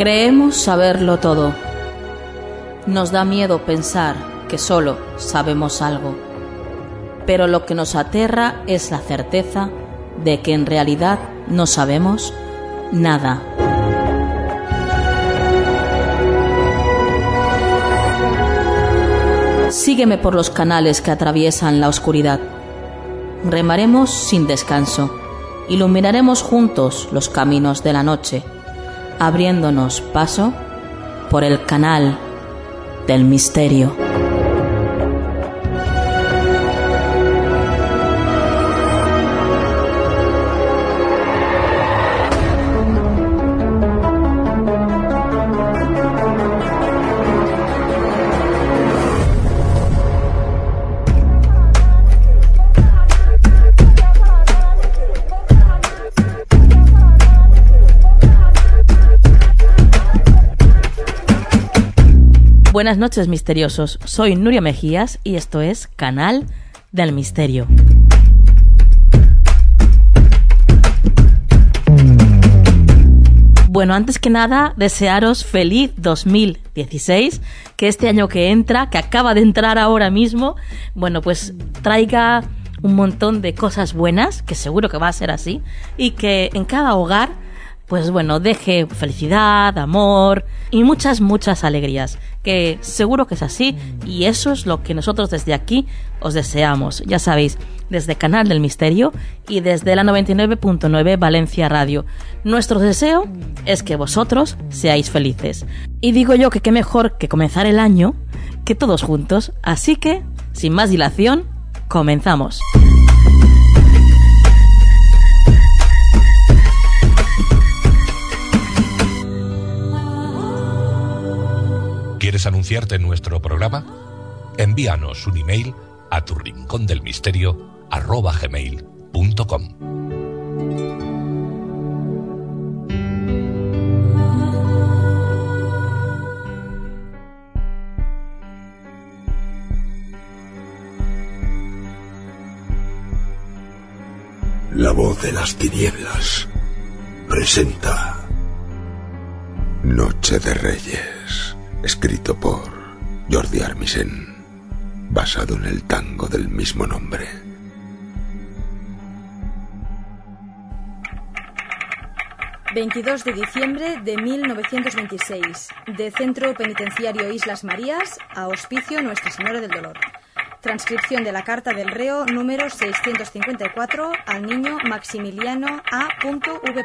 Creemos saberlo todo. Nos da miedo pensar que solo sabemos algo. Pero lo que nos aterra es la certeza de que en realidad no sabemos nada. Sígueme por los canales que atraviesan la oscuridad. Remaremos sin descanso. Iluminaremos juntos los caminos de la noche, abriéndonos paso por el canal del misterio. Buenas noches, misteriosos. Soy Nuria Mejías y esto es Canal del Misterio. Bueno, antes que nada, desearos feliz 2016, que este año que entra, que acaba de entrar ahora mismo, bueno, pues traiga un montón de cosas buenas, que seguro que va a ser así, y que en cada hogar, pues bueno, deje felicidad, amor y muchas alegrías, que seguro que es así, y eso es lo que nosotros desde aquí os deseamos, ya sabéis, desde Canal del Misterio y desde la 99.9 Valencia Radio. Nuestro deseo es que vosotros seáis felices. Y digo yo que qué mejor que comenzar el año que todos juntos, así que, sin más dilación, comenzamos. ¿Quieres anunciarte en nuestro programa? Envíanos un email a turrincondelmisterio@gmail.com. La voz de las tinieblas presenta Noche de Reyes, escrito por Jordi Armisen, basado en el tango del mismo nombre. ...22 de diciembre de 1926... de Centro Penitenciario Islas Marías a Hospicio Nuestra Señora del Dolor. Transcripción de la carta del reo número 654 al niño Maximiliano A.V.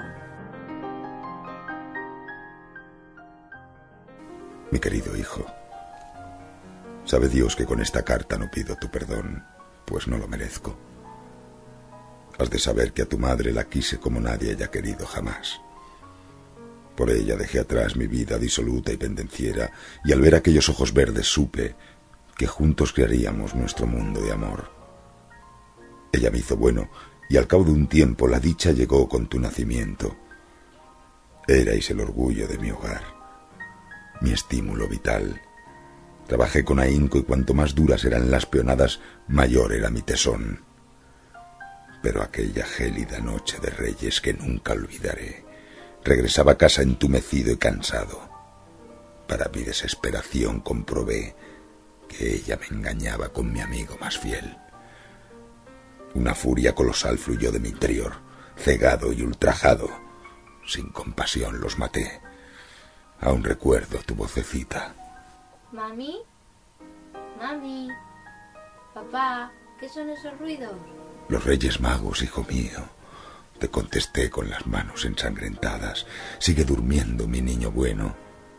Mi querido hijo, sabe Dios que con esta carta no pido tu perdón, pues no lo merezco. Has de saber que a tu madre la quise como nadie haya querido jamás. Por ella dejé atrás mi vida disoluta y pendenciera, y al ver aquellos ojos verdes supe que juntos crearíamos nuestro mundo de amor. Ella me hizo bueno, y al cabo de un tiempo la dicha llegó con tu nacimiento. Erais el orgullo de mi hogar, mi estímulo vital. Trabajé con ahínco y cuanto más duras eran las peonadas, mayor era mi tesón. Pero aquella gélida noche de Reyes que nunca olvidaré, regresaba a casa entumecido y cansado. Para mi desesperación comprobé que ella me engañaba con mi amigo más fiel. Una furia colosal fluyó de mi interior, cegado y ultrajado. Sin compasión los maté. Aún recuerdo tu vocecita. ¿Mami? Mami. Papá, ¿qué son esos ruidos? Los Reyes Magos, hijo mío. Te contesté con las manos ensangrentadas. Sigue durmiendo, mi niño bueno.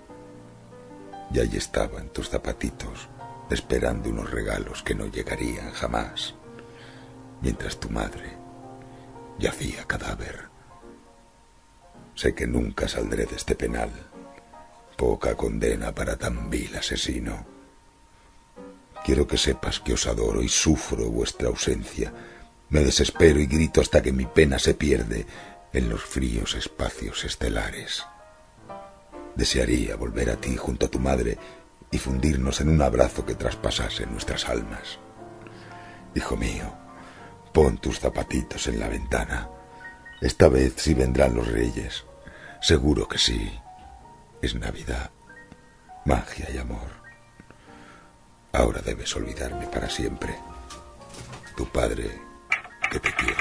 Y ahí estaban tus zapatitos, esperando unos regalos que no llegarían jamás, mientras tu madre yacía cadáver. Sé que nunca saldré de este penal. Poca condena para tan vil asesino. Quiero que sepas que os adoro y sufro vuestra ausencia. Me desespero y grito hasta que mi pena se pierde en los fríos espacios estelares. Desearía volver a ti junto a tu madre y fundirnos en un abrazo que traspasase nuestras almas. Hijo mío, pon tus zapatitos en la ventana. Esta vez sí vendrán los reyes. Seguro que sí. es Navidad, magia y amor. Ahora debes olvidarme para siempre. Tu padre que te quiere.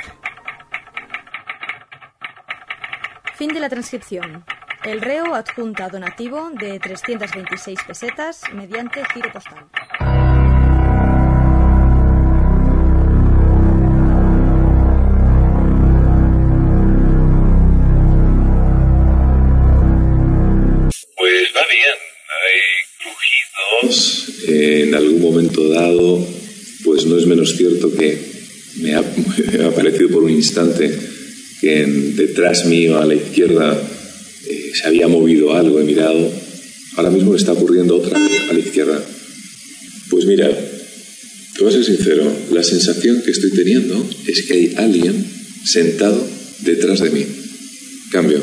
Fin de la transcripción. El reo adjunta donativo de 326 pesetas mediante giro postal. Pues va bien, hay crujidos. En algún momento dado, pues no es menos cierto que me ha parecido por un instante que detrás mío a la izquierda se había movido algo, he mirado. Ahora mismo me está ocurriendo otra vez a la izquierda. Pues mira, te voy a ser sincero, la sensación que estoy teniendo es que hay alguien sentado detrás de mí. Cambio.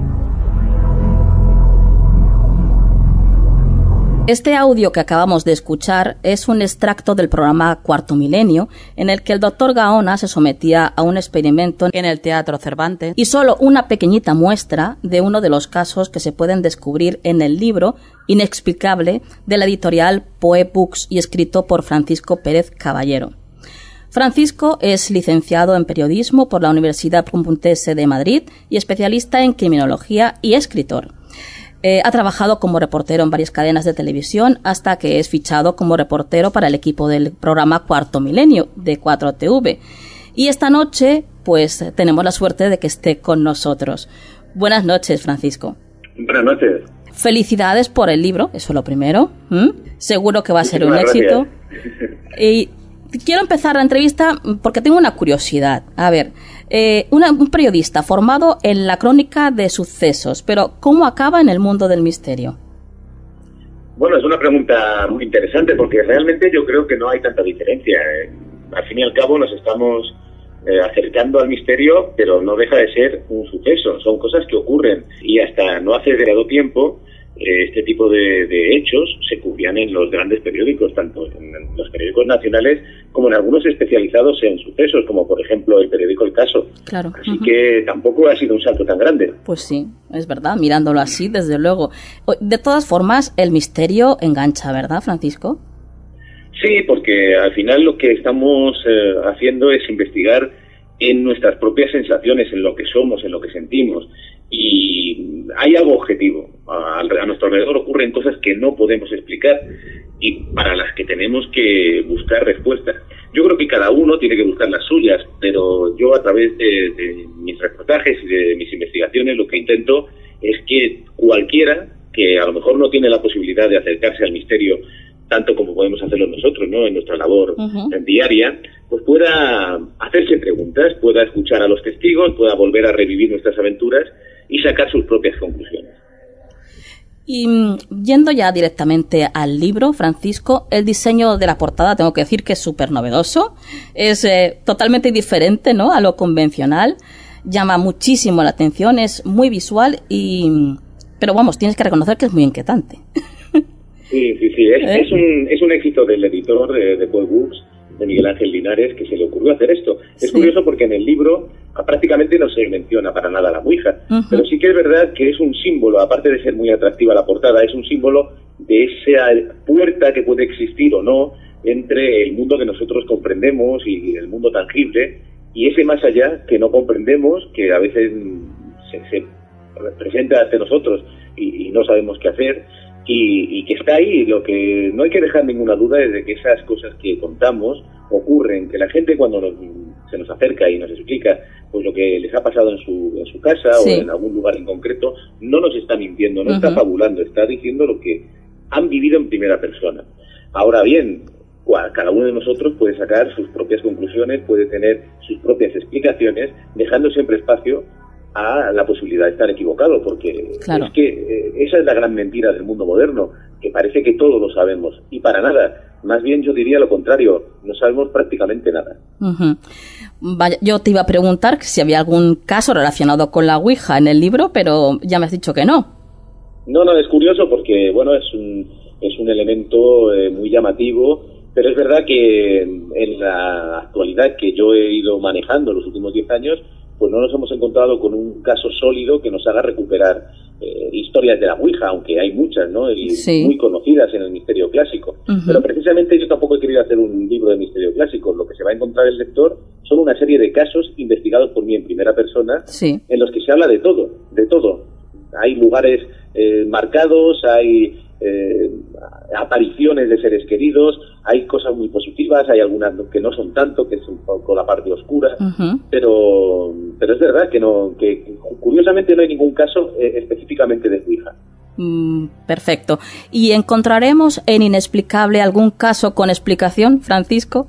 Este audio que acabamos de escuchar es un extracto del programa Cuarto Milenio, en el que el doctor Gaona se sometía a un experimento en el Teatro Cervantes, y solo una pequeñita muestra de uno de los casos que se pueden descubrir en el libro Inexplicable de la editorial Poe Books y escrito por Francisco Pérez Caballero. Francisco es licenciado en periodismo por la Universidad Complutense de Madrid y especialista en criminología y escritor. Ha trabajado como reportero en varias cadenas de televisión hasta que es fichado como reportero para el equipo del programa Cuarto Milenio de 4TV. Y esta noche, pues, tenemos la suerte de que esté con nosotros. Buenas noches, Francisco. Buenas noches. Felicidades por el libro, eso es lo primero. Seguro que va a ser un éxito. Y quiero empezar la entrevista porque tengo una curiosidad. A ver, un periodista formado en la crónica de sucesos, pero ¿cómo acaba en el mundo del misterio? Bueno, es una pregunta muy interesante porque realmente yo creo que no hay tanta diferencia. Al fin y al cabo nos estamos acercando al misterio, pero no deja de ser un suceso. Son cosas que ocurren y hasta no hace demasiado tiempo este tipo de hechos se cubrían en los grandes periódicos, tanto en los periódicos nacionales como en algunos especializados en sucesos, como por ejemplo el periódico El Caso. Claro. Así que tampoco ha sido un salto tan grande. Pues sí, es verdad, mirándolo así, desde luego. De todas formas, el misterio engancha, ¿verdad, Francisco? Sí, porque al final lo que estamos haciendo es investigar en nuestras propias sensaciones, en lo que somos, en lo que sentimos. Y hay algo objetivo. A nuestro alrededor ocurren cosas que no podemos explicar y para las que tenemos que buscar respuestas. Yo creo que cada uno tiene que buscar las suyas, pero yo a través de mis reportajes y de mis investigaciones lo que intento es que cualquiera que a lo mejor no tiene la posibilidad de acercarse al misterio tanto como podemos hacerlo nosotros, ¿no?, en nuestra labor diaria, pues pueda hacerse preguntas, pueda escuchar a los testigos, pueda volver a revivir nuestras aventuras y sacar sus propias conclusiones. Y yendo ya directamente al libro, Francisco, el diseño de la portada tengo que decir que es súper novedoso, es totalmente diferente, ¿no?, a lo convencional, llama muchísimo la atención, es muy visual pero vamos, tienes que reconocer que es muy inquietante. Sí, es un éxito del editor de Poe Books, de Miguel Ángel Linares, que se le ocurrió hacer esto. Es curioso porque en el libro prácticamente no se menciona para nada la Ouija, pero sí que es verdad que es un símbolo, aparte de ser muy atractiva la portada, es un símbolo de esa puerta que puede existir o no entre el mundo que nosotros comprendemos y el mundo tangible, y ese más allá que no comprendemos, que a veces se presenta ante nosotros y no sabemos qué hacer, y que está ahí. Lo que no hay que dejar ninguna duda es de que esas cosas que contamos ocurren, que la gente cuando se nos acerca y nos explica pues lo que les ha pasado en su casa o en algún lugar en concreto, no nos está mintiendo, no está fabulando, está diciendo lo que han vivido en primera persona. Ahora bien, cada uno de nosotros puede sacar sus propias conclusiones, puede tener sus propias explicaciones, dejando siempre espacio a la posibilidad de estar equivocado, porque es que esa es la gran mentira del mundo moderno, que parece que todo lo sabemos, y para nada. Más bien yo diría lo contrario, no sabemos prácticamente nada. Vaya, yo te iba a preguntar si había algún caso relacionado con la Ouija en el libro, pero ya me has dicho que no. No, es curioso porque, bueno, es un elemento muy llamativo, pero es verdad que en la actualidad que yo he ido manejando los últimos 10 años, pues no nos hemos encontrado con un caso sólido que nos haga recuperar historias de la Ouija, aunque hay muchas, ¿no? Y sí, muy conocidas en el misterio clásico. Pero precisamente yo tampoco he querido hacer un libro de misterio clásico. Lo que se va a encontrar el lector son una serie de casos investigados por mí en primera persona, sí, en los que se habla de todo, de todo. Hay lugares marcados, hay apariciones de seres queridos, hay cosas muy positivas, hay algunas que no son tanto, que es un poco la parte oscura, pero es verdad que curiosamente no hay ningún caso específicamente de Ouija. Perfecto. ¿Y encontraremos en Inexplicable algún caso con explicación, Francisco?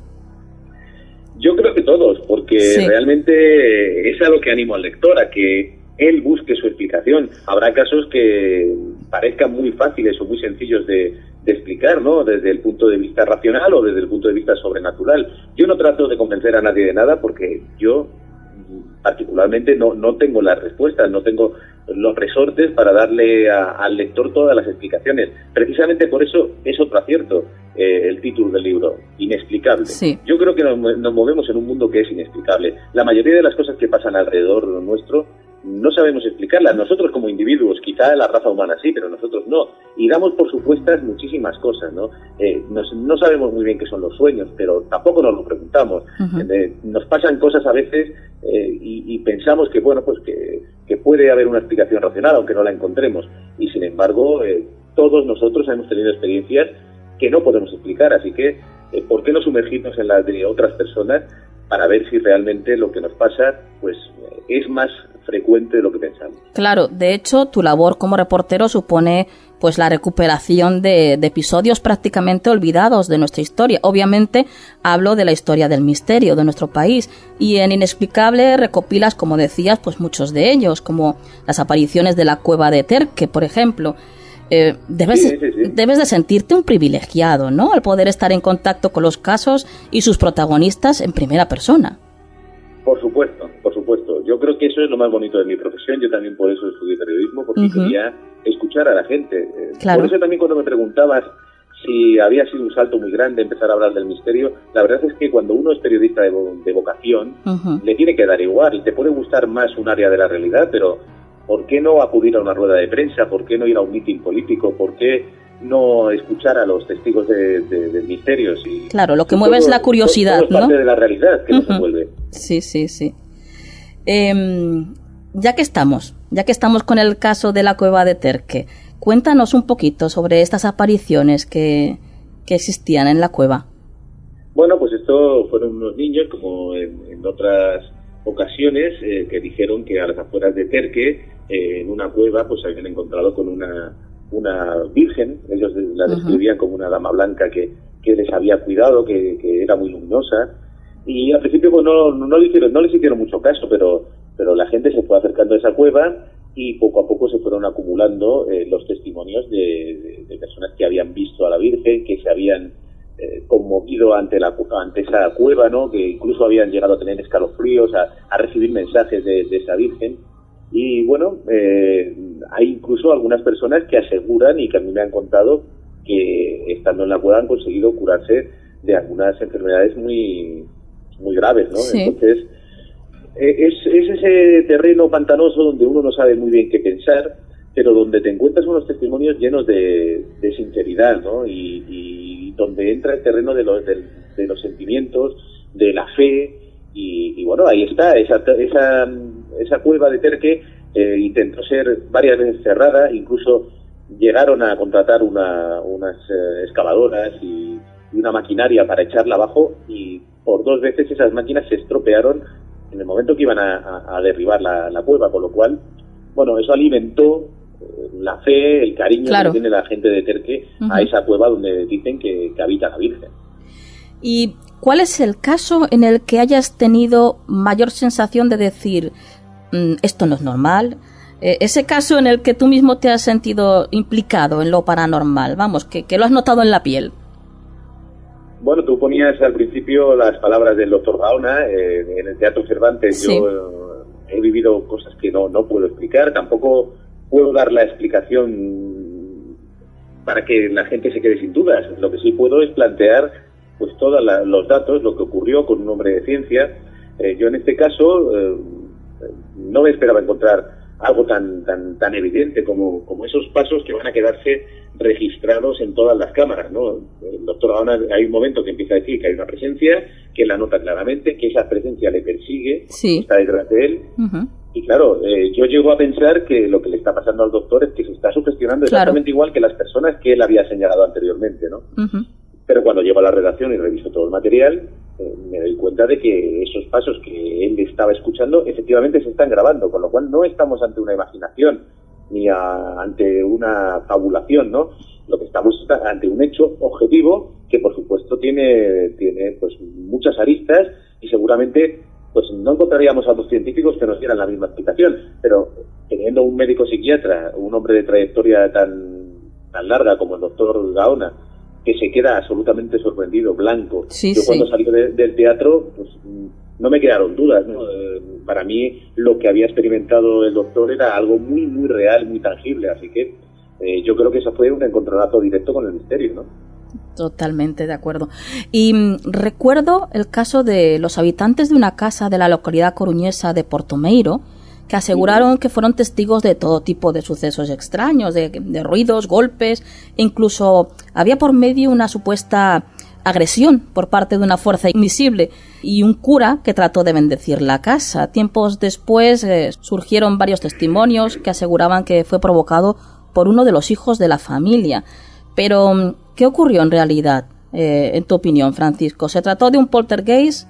Yo creo que todos, porque realmente es a lo que animo al lector, a que él busque su explicación. Habrá casos que parezcan muy fáciles o muy sencillos de explicar, ¿no? Desde el punto de vista racional o desde el punto de vista sobrenatural. Yo no trato de convencer a nadie de nada, porque yo particularmente no tengo las respuestas, no tengo los resortes para darle al lector todas las explicaciones. Precisamente por eso es otro acierto el título del libro, Inexplicable. Sí. Yo creo que nos movemos en un mundo que es inexplicable. La mayoría de las cosas que pasan alrededor nuestro no sabemos explicarlas. Nosotros como individuos, quizá la raza humana sí, pero nosotros no. Y damos por supuestas muchísimas cosas, ¿no? No sabemos muy bien qué son los sueños, pero tampoco nos lo preguntamos. Nos pasan cosas a veces y pensamos que, bueno, pues que puede haber una explicación racional, aunque no la encontremos. Y sin embargo, todos nosotros hemos tenido experiencias que no podemos explicar, así que ¿por qué no sumergirnos en las de otras personas para ver si realmente lo que nos pasa pues es más frecuente de lo que pensamos? Claro, de hecho, tu labor como reportero supone pues la recuperación de episodios prácticamente olvidados de nuestra historia. Obviamente hablo de la historia del misterio de nuestro país, y en Inexplicable recopilas, como decías, pues muchos de ellos, como las apariciones de la cueva de Terque, por ejemplo. Debes de sentirte un privilegiado, ¿no?, al poder estar en contacto con los casos y sus protagonistas en primera persona. Por supuesto, por supuesto. Yo creo que eso es lo más bonito de mi profesión. Yo también por eso estudié periodismo, porque quería escuchar a la gente. Claro. Por eso también cuando me preguntabas si había sido un salto muy grande empezar a hablar del misterio, la verdad es que cuando uno es periodista de vocación, le tiene que dar igual. Te puede gustar más un área de la realidad, pero ¿por qué no acudir a una rueda de prensa? ¿Por qué no ir a un mitin político? ¿Por qué no escuchar a los testigos de misterios? Y claro, lo que mueve es la curiosidad, todo es parte de la realidad que nos envuelve. Sí, sí, sí. Ya que estamos con el caso de la cueva de Terque, cuéntanos un poquito sobre estas apariciones que existían en la cueva. Bueno, pues esto fueron unos niños, como en otras ocasiones, que dijeron que a las afueras de Terque, en una cueva, pues se habían encontrado con una virgen. Ellos la describían como una dama blanca que les había cuidado, que era muy luminosa. Y al principio pues no les hicieron mucho caso, pero la gente se fue acercando a esa cueva y poco a poco se fueron acumulando los testimonios de personas que habían visto a la Virgen, que se habían conmovido ante esa cueva, ¿no?, que incluso habían llegado a tener escalofríos, a recibir mensajes de esa Virgen. Y bueno, hay incluso algunas personas que aseguran, y que a mí me han contado, que estando en la cueva han conseguido curarse de algunas enfermedades muy muy graves, ¿no? Sí. Entonces es ese terreno pantanoso donde uno no sabe muy bien qué pensar, pero donde te encuentras unos testimonios llenos de sinceridad, ¿no? Y donde entra el terreno de los sentimientos, de la fe, y bueno, ahí está esa cueva de Terque. Intentó ser varias veces cerrada, incluso llegaron a contratar unas excavadoras y una maquinaria para echarla abajo, y por 2 veces esas máquinas se estropearon en el momento que iban a derribar la cueva, con lo cual, bueno, eso alimentó la fe, el cariño que tiene la gente de Terque a esa cueva donde dicen que habita la Virgen. ¿Y cuál es el caso en el que hayas tenido mayor sensación de decir, esto no es normal? Ese caso en el que tú mismo te has sentido implicado en lo paranormal, vamos, que lo has notado en la piel. Bueno, tú ponías al principio las palabras del doctor Gaona en el Teatro Cervantes. Sí. Yo he vivido cosas que no puedo explicar, tampoco puedo dar la explicación para que la gente se quede sin dudas. Lo que sí puedo es plantear pues todos los datos, lo que ocurrió con un hombre de ciencia. Yo en este caso no me esperaba encontrar algo tan evidente como esos pasos que van a quedarse registrados en todas las cámaras, ¿no? El doctor Gaona, hay un momento que empieza a decir que hay una presencia, que la nota claramente, que esa presencia le persigue, está detrás de él. Y claro, yo llego a pensar que lo que le está pasando al doctor es que se está sugestionando exactamente igual que las personas que él había señalado anteriormente, ¿no? Pero cuando llego a la redacción y reviso todo el material, me doy cuenta de que esos pasos que él estaba escuchando efectivamente se están grabando, con lo cual no estamos ante una imaginación ni ante una fabulación, ¿no? Lo que estamos ante un hecho objetivo que, por supuesto, tiene pues muchas aristas y seguramente pues no encontraríamos a dos científicos que nos dieran la misma explicación, pero teniendo un médico psiquiatra, un hombre de trayectoria tan larga como el doctor Gaona, que se queda absolutamente sorprendido, blanco. Yo cuando salí del teatro, pues no me quedaron dudas, ¿no? Para mí lo que había experimentado el doctor era algo muy, muy real, muy tangible, así que yo creo que eso fue un encontronazo directo con el misterio, ¿no? Totalmente de acuerdo. Y recuerdo el caso de los habitantes de una casa de la localidad coruñesa de Portomeiro, que aseguraron que fueron testigos de todo tipo de sucesos extraños, de ruidos, golpes, e incluso había por medio una supuesta agresión por parte de una fuerza invisible y un cura que trató de bendecir la casa. Tiempos después surgieron varios testimonios que aseguraban que fue provocado por uno de los hijos de la familia. Pero, ¿qué ocurrió en realidad, en tu opinión, Francisco? ¿Se trató de un poltergeist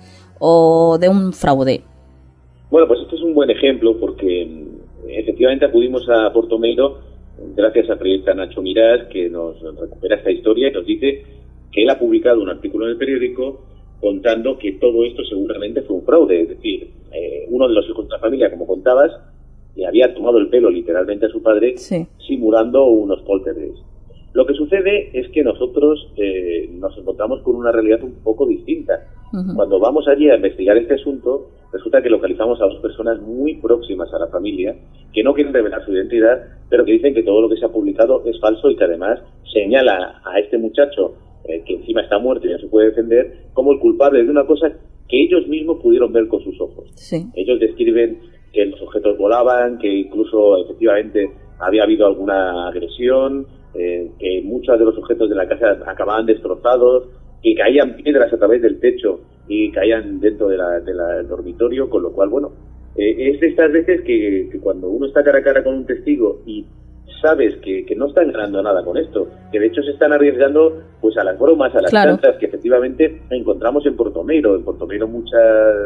o de un fraude? Bueno, pues este es un buen ejemplo porque efectivamente acudimos a Portomeiro gracias al periodista Nacho Mirás, que nos recupera esta historia y nos dice que él ha publicado un artículo en el periódico contando que todo esto seguramente fue un fraude. Es decir, uno de los hijos de la familia, como contabas, le había tomado el pelo literalmente a su padre, simulando unos poltergeists. Lo que sucede es que nosotros nos encontramos con una realidad un poco distinta. Cuando vamos allí a investigar este asunto, resulta que localizamos a dos personas muy próximas a la familia, que no quieren revelar su identidad, pero que dicen que todo lo que se ha publicado es falso y que además señala a este muchacho, que encima está muerto y no se puede defender, como el culpable de una cosa que ellos mismos pudieron ver con sus ojos. Ellos describen que los objetos volaban, que incluso efectivamente había habido alguna agresión, que muchos de los objetos de la casa acababan destrozados, que caían piedras a través del techo y caían dentro del dormitorio, con lo cual, bueno, es de estas veces que cuando uno está cara a cara con un testigo y sabes que no están ganando nada con esto, que de hecho se están arriesgando pues a las bromas, a las chanzas que efectivamente encontramos en Portomeiro. En Portomeiro muchos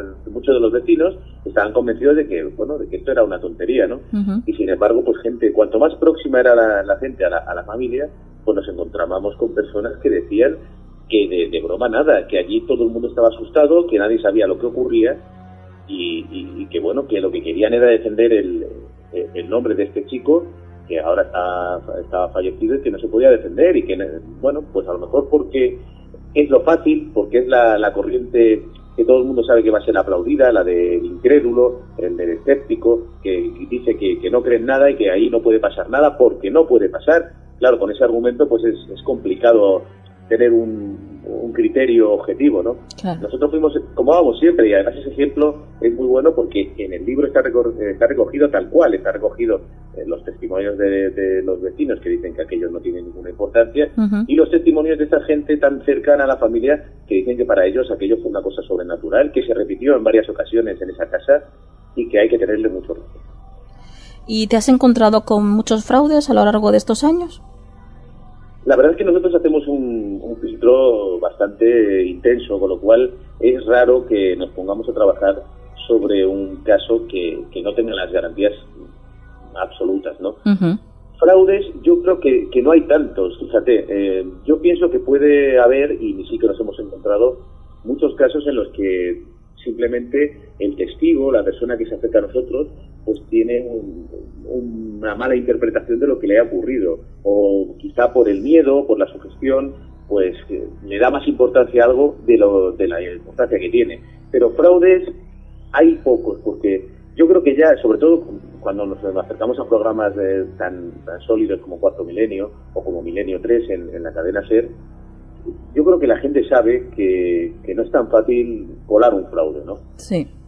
de los vecinos estaban convencidos de que esto era una tontería, ¿no? Y sin embargo, pues gente, cuanto más próxima era la gente a la familia, pues nos encontrábamos con personas que decían que de broma nada, que allí todo el mundo estaba asustado, que nadie sabía lo que ocurría y que bueno, que lo que querían era defender el nombre de este chico, que ahora estaba fallecido y que no se podía defender y que, bueno, pues a lo mejor porque es lo fácil, porque es la corriente que todo el mundo sabe que va a ser aplaudida, la del incrédulo, el del escéptico, que dice que no cree en nada y que ahí no puede pasar nada porque no puede pasar. Claro, con ese argumento pues es complicado tener un criterio objetivo, ¿no? Nosotros fuimos como vamos siempre, y además ese ejemplo es muy bueno porque en el libro está recogido tal cual, está recogido los testimonios de los vecinos que dicen que aquello no tiene ninguna importancia y los testimonios de esta gente tan cercana a la familia que dicen que para ellos aquello fue una cosa sobrenatural, que se repitió en varias ocasiones en esa casa y que hay que tenerle mucho respeto. ¿Y te has encontrado con muchos fraudes a lo largo de estos años? La verdad es que nosotros hacemos un filtro bastante intenso, con lo cual es raro que nos pongamos a trabajar sobre un caso que no tenga las garantías absolutas, ¿no? Fraudes, yo creo que no hay tantos, fíjate. Yo pienso que puede haber, y sí que nos hemos encontrado, muchos casos en los que simplemente el testigo, la persona que se acerca a nosotros, pues tiene una mala interpretación de lo que le ha ocurrido, o quizá por el miedo, por la sugestión, pues le da más importancia a algo de la importancia que tiene. Pero fraudes hay pocos, porque yo creo que ya, sobre todo cuando nos acercamos a programas tan sólidos como Cuarto Milenio o como Milenio 3 en la cadena SER, yo creo que la gente sabe que no es tan fácil colar un fraude, ¿no? Sí.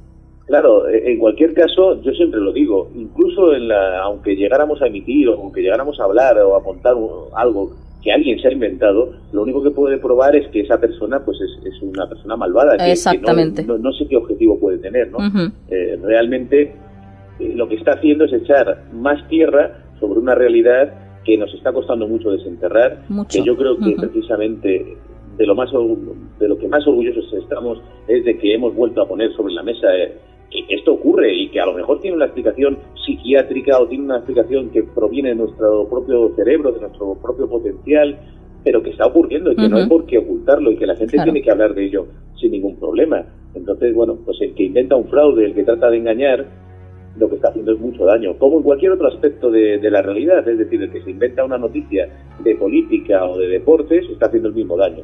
Claro, en cualquier caso, yo siempre lo digo, incluso aunque llegáramos a emitir o aunque llegáramos a hablar o a contar algo que alguien se ha inventado, lo único que puede probar es que esa persona pues es una persona malvada, Exactamente. que no sé qué objetivo puede tener, ¿no? Uh-huh. Realmente lo que está haciendo es echar más tierra sobre una realidad que nos está costando mucho desenterrar, que yo creo que precisamente de lo que más orgullosos estamos es de que hemos vuelto a poner sobre la mesa que esto ocurre y que a lo mejor tiene una explicación psiquiátrica o tiene una explicación que proviene de nuestro propio cerebro, de nuestro propio potencial, pero que está ocurriendo y que no hay por qué ocultarlo y que la gente tiene que hablar de ello sin ningún problema. Entonces, bueno, pues el que inventa un fraude, el que trata de engañar, lo que está haciendo es mucho daño, como en cualquier otro aspecto de la realidad, es decir, el que se inventa una noticia de política o de deportes está haciendo el mismo daño.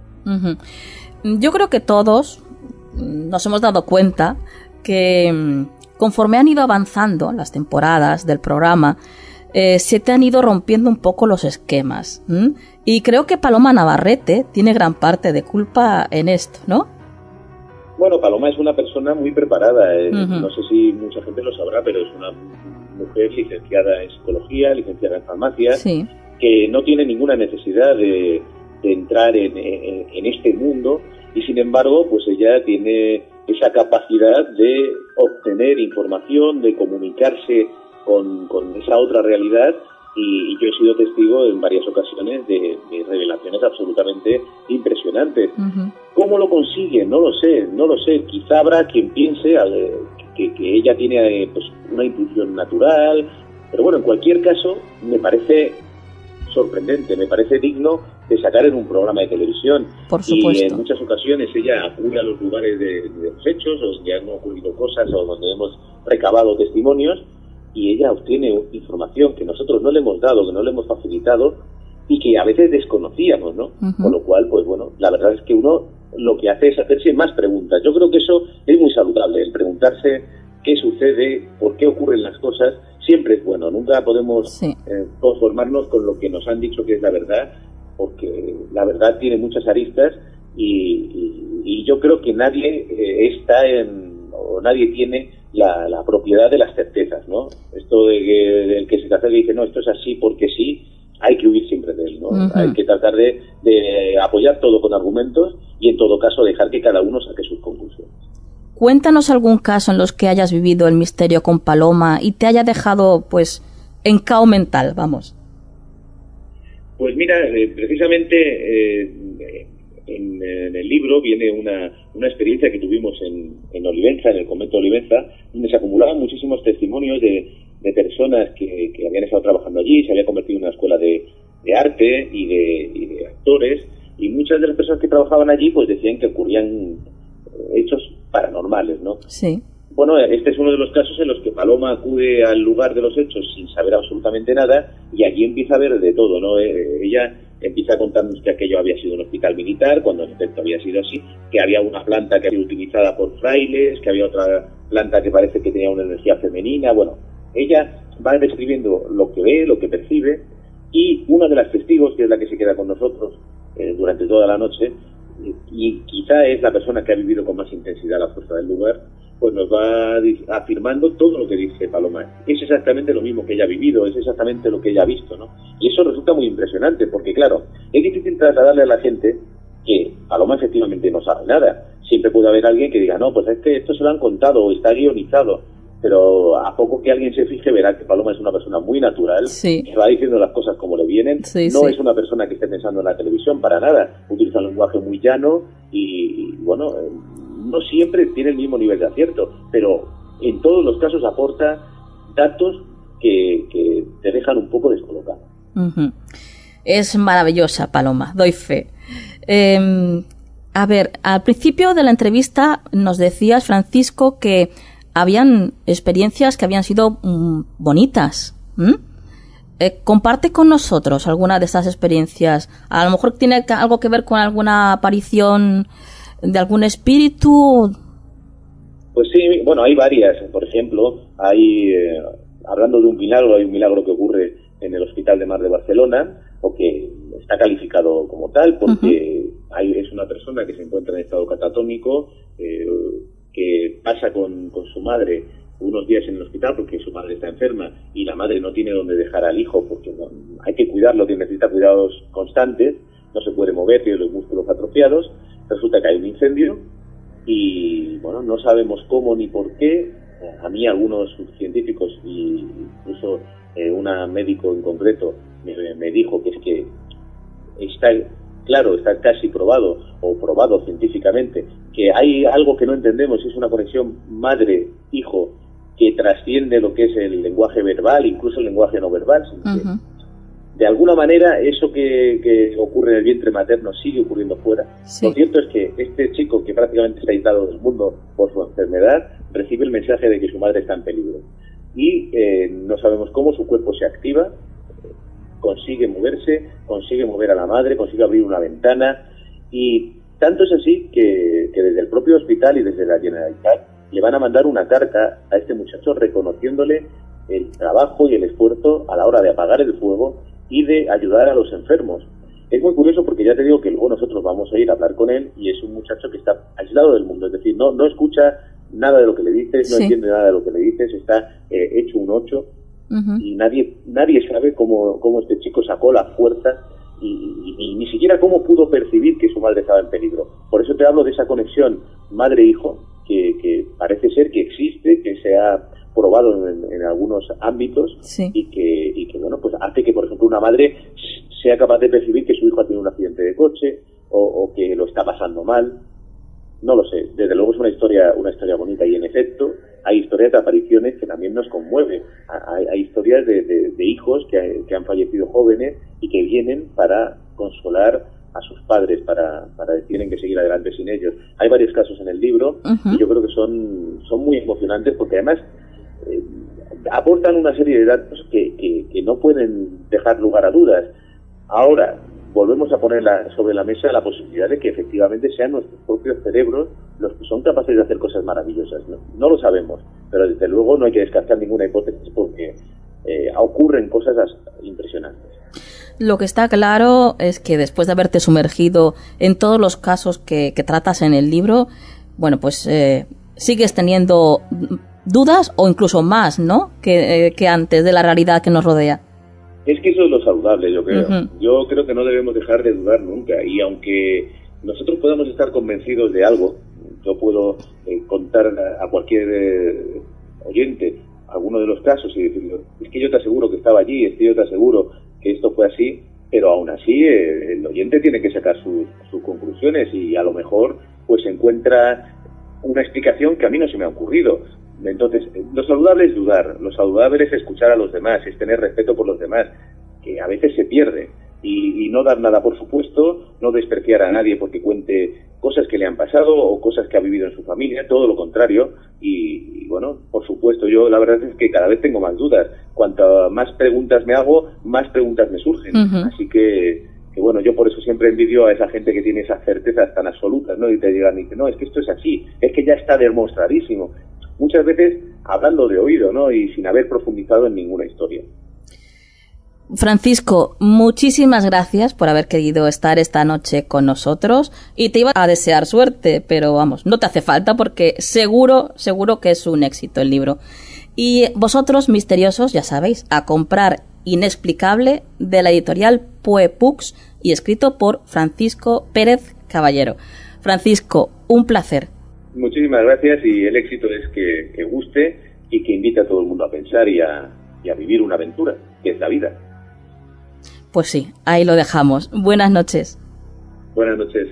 Yo creo que todos nos hemos dado cuenta que conforme han ido avanzando las temporadas del programa, se te han ido rompiendo un poco los esquemas. Y creo que Paloma Navarrete tiene gran parte de culpa en esto, ¿no? Bueno, Paloma es una persona muy preparada. No sé si mucha gente lo sabrá, pero es una mujer licenciada en psicología, licenciada en farmacia, que no tiene ninguna necesidad de entrar en este mundo, y sin embargo, pues ella tiene esa capacidad de obtener información, de comunicarse con esa otra realidad, y yo he sido testigo en varias ocasiones de revelaciones absolutamente impresionantes. ¿Cómo lo consigue? No lo sé. Quizá habrá quien piense que ella tiene pues una intuición natural, pero bueno, en cualquier caso me parece sorprendente, me parece digno de sacar en un programa de televisión. Por supuesto. Y en muchas ocasiones ella acude a los lugares de los hechos, o donde han ocurrido cosas o donde hemos recabado testimonios, y ella obtiene información que nosotros no le hemos dado, que no le hemos facilitado y que a veces desconocíamos, ¿no? Con lo cual, pues bueno, la verdad es que uno lo que hace es hacerse más preguntas. Yo creo que eso es muy saludable, el preguntarse qué sucede, por qué ocurren las cosas, siempre es bueno. Nunca podemos conformarnos con lo que nos han dicho que es la verdad, porque la verdad tiene muchas aristas y yo creo que nadie nadie tiene la propiedad de las certezas, ¿no? Esto del que se te acerca y dice, no, esto es así porque sí, hay que huir siempre de él, ¿no? Hay que tratar de apoyar todo con argumentos y en todo caso dejar que cada uno saque sus conclusiones. Cuéntanos algún caso en los que hayas vivido el misterio con Paloma y te haya dejado, pues, en cao mental, vamos. Pues mira, precisamente en el libro viene una experiencia que tuvimos en Olivenza, en el convento de Olivenza, donde se acumulaban muchísimos testimonios de personas que habían estado trabajando allí, se había convertido en una escuela de arte y de actores, y muchas de las personas que trabajaban allí pues decían que ocurrían hechos paranormales, ¿no? Sí. Bueno, este es uno de los casos en los que Paloma acude al lugar de los hechos sin saber absolutamente nada y allí empieza a ver de todo, ¿no? Ella empieza a contarnos que aquello había sido un hospital militar, cuando en efecto había sido así, que había una planta que había sido utilizada por frailes, que había otra planta que parece que tenía una energía femenina. Bueno, ella va describiendo lo que ve, lo que percibe, y una de las testigos, que es la que se queda con nosotros durante toda la noche, y quizá es la persona que ha vivido con más intensidad la fuerza del lugar, pues nos va afirmando todo lo que dice Paloma. Es exactamente lo mismo que ella ha vivido, es exactamente lo que ella ha visto, ¿no? Y eso resulta muy impresionante, porque claro, es difícil trasladarle a la gente que Paloma efectivamente no sabe nada. Siempre puede haber alguien que diga, no, pues es que esto se lo han contado o está guionizado, pero a poco que alguien se fije verá que Paloma es una persona muy natural, que va diciendo las cosas como le vienen, no es una persona que esté pensando en la televisión para nada, utiliza un lenguaje muy llano y bueno, no siempre tiene el mismo nivel de acierto, pero en todos los casos aporta datos que te dejan un poco descolocado. Es maravillosa, Paloma, doy fe. A ver, al principio de la entrevista nos decías, Francisco, que habían experiencias que habían sido bonitas. Comparte con nosotros alguna de estas experiencias. A lo mejor tiene algo que ver con alguna aparición de algún espíritu. Pues sí, bueno, hay varias. Por ejemplo, hay, hablando de un milagro que ocurre en el Hospital de Mar de Barcelona, o que está calificado como tal, porque es una persona que se encuentra en estado catatónico, que pasa con su madre unos días en el hospital porque su madre está enferma y la madre no tiene dónde dejar al hijo porque hay que cuidarlo, que necesita cuidados constantes, no se puede mover, tiene los músculos atrofiados. Resulta que hay un incendio y, bueno, no sabemos cómo ni por qué. A mí algunos científicos y incluso una médico en concreto me dijo que es que está casi probado científicamente que hay algo que no entendemos, es una conexión madre-hijo que trasciende lo que es el lenguaje verbal, incluso el lenguaje no verbal. Uh-huh. De alguna manera eso que ocurre en el vientre materno sigue ocurriendo fuera. Sí. Lo cierto es que este chico, que prácticamente está aislado del mundo por su enfermedad, recibe el mensaje de que su madre está en peligro. Y no sabemos cómo su cuerpo se activa, consigue moverse, consigue mover a la madre, consigue abrir una ventana, y tanto es así que desde el propio hospital y desde la Generalitat le van a mandar una carta a este muchacho reconociéndole el trabajo y el esfuerzo a la hora de apagar el fuego y de ayudar a los enfermos. Es muy curioso porque ya te digo que luego nosotros vamos a ir a hablar con él y es un muchacho que está aislado del mundo, es decir, no escucha nada de lo que le dices, no entiende nada de lo que le dices, está hecho un 8. Uh-huh. Y nadie sabe cómo este chico sacó la fuerza y ni siquiera cómo pudo percibir que su madre estaba en peligro. Por eso te hablo de esa conexión madre-hijo que parece ser que existe, que se ha probado en algunos ámbitos. Sí. y que bueno, pues hace que, por ejemplo, una madre sea capaz de percibir que su hijo ha tenido un accidente de coche o que lo está pasando mal. No lo sé, desde luego es una historia bonita, y en efecto hay historias de apariciones que también nos conmueven. Hay historias de hijos que han fallecido jóvenes y que vienen para consolar a sus padres, para tienen que seguir adelante sin ellos. Hay varios casos en el libro. Uh-huh. Y yo creo que son muy emocionantes porque además aportan una serie de datos que no pueden dejar lugar a dudas. Ahora volvemos a poner sobre la mesa la posibilidad de que efectivamente sean nuestros propios cerebros los que son capaces de hacer cosas maravillosas. No lo sabemos, pero desde luego no hay que descartar ninguna hipótesis porque ocurren cosas impresionantes. Lo que está claro es que después de haberte sumergido en todos los casos que tratas en el libro, bueno, pues sigues teniendo dudas o incluso más, ¿no?, que antes de la realidad que nos rodea. Es que eso es lo saludable, yo creo. Uh-huh. Yo creo que no debemos dejar de dudar nunca. Y aunque nosotros podamos estar convencidos de algo, yo puedo contar a cualquier oyente alguno de los casos y decirle, es que yo te aseguro que estaba allí, es que yo te aseguro que esto fue así, pero aún así el oyente tiene que sacar sus conclusiones y a lo mejor pues encuentra una explicación que a mí no se me ha ocurrido. Entonces, lo saludable es dudar, lo saludable es escuchar a los demás, es tener respeto por los demás, que a veces se pierde, y no dar nada por supuesto, no despreciar a nadie porque cuente cosas que le han pasado o cosas que ha vivido en su familia, todo lo contrario, y bueno, por supuesto, yo la verdad es que cada vez tengo más dudas, cuanto más preguntas me hago, más preguntas me surgen, uh-huh. Así que bueno, yo por eso siempre envidio a esa gente que tiene esas certezas tan absolutas, ¿no? Y te llegan y dicen, no, es que esto es así, es que ya está demostradísimo. Muchas veces hablando de oído, ¿no? Y sin haber profundizado en ninguna historia. Francisco, muchísimas gracias por haber querido estar esta noche con nosotros, y te iba a desear suerte, pero vamos, no te hace falta porque seguro que es un éxito el libro. Y vosotros, misteriosos, ya sabéis, a comprar Inexplicable, de la editorial Poe Books y escrito por Francisco Pérez Caballero. Francisco, un placer. Muchísimas gracias, y el éxito es que guste y que invite a todo el mundo a pensar y a vivir una aventura, que es la vida. Pues sí, ahí lo dejamos. Buenas noches. Buenas noches.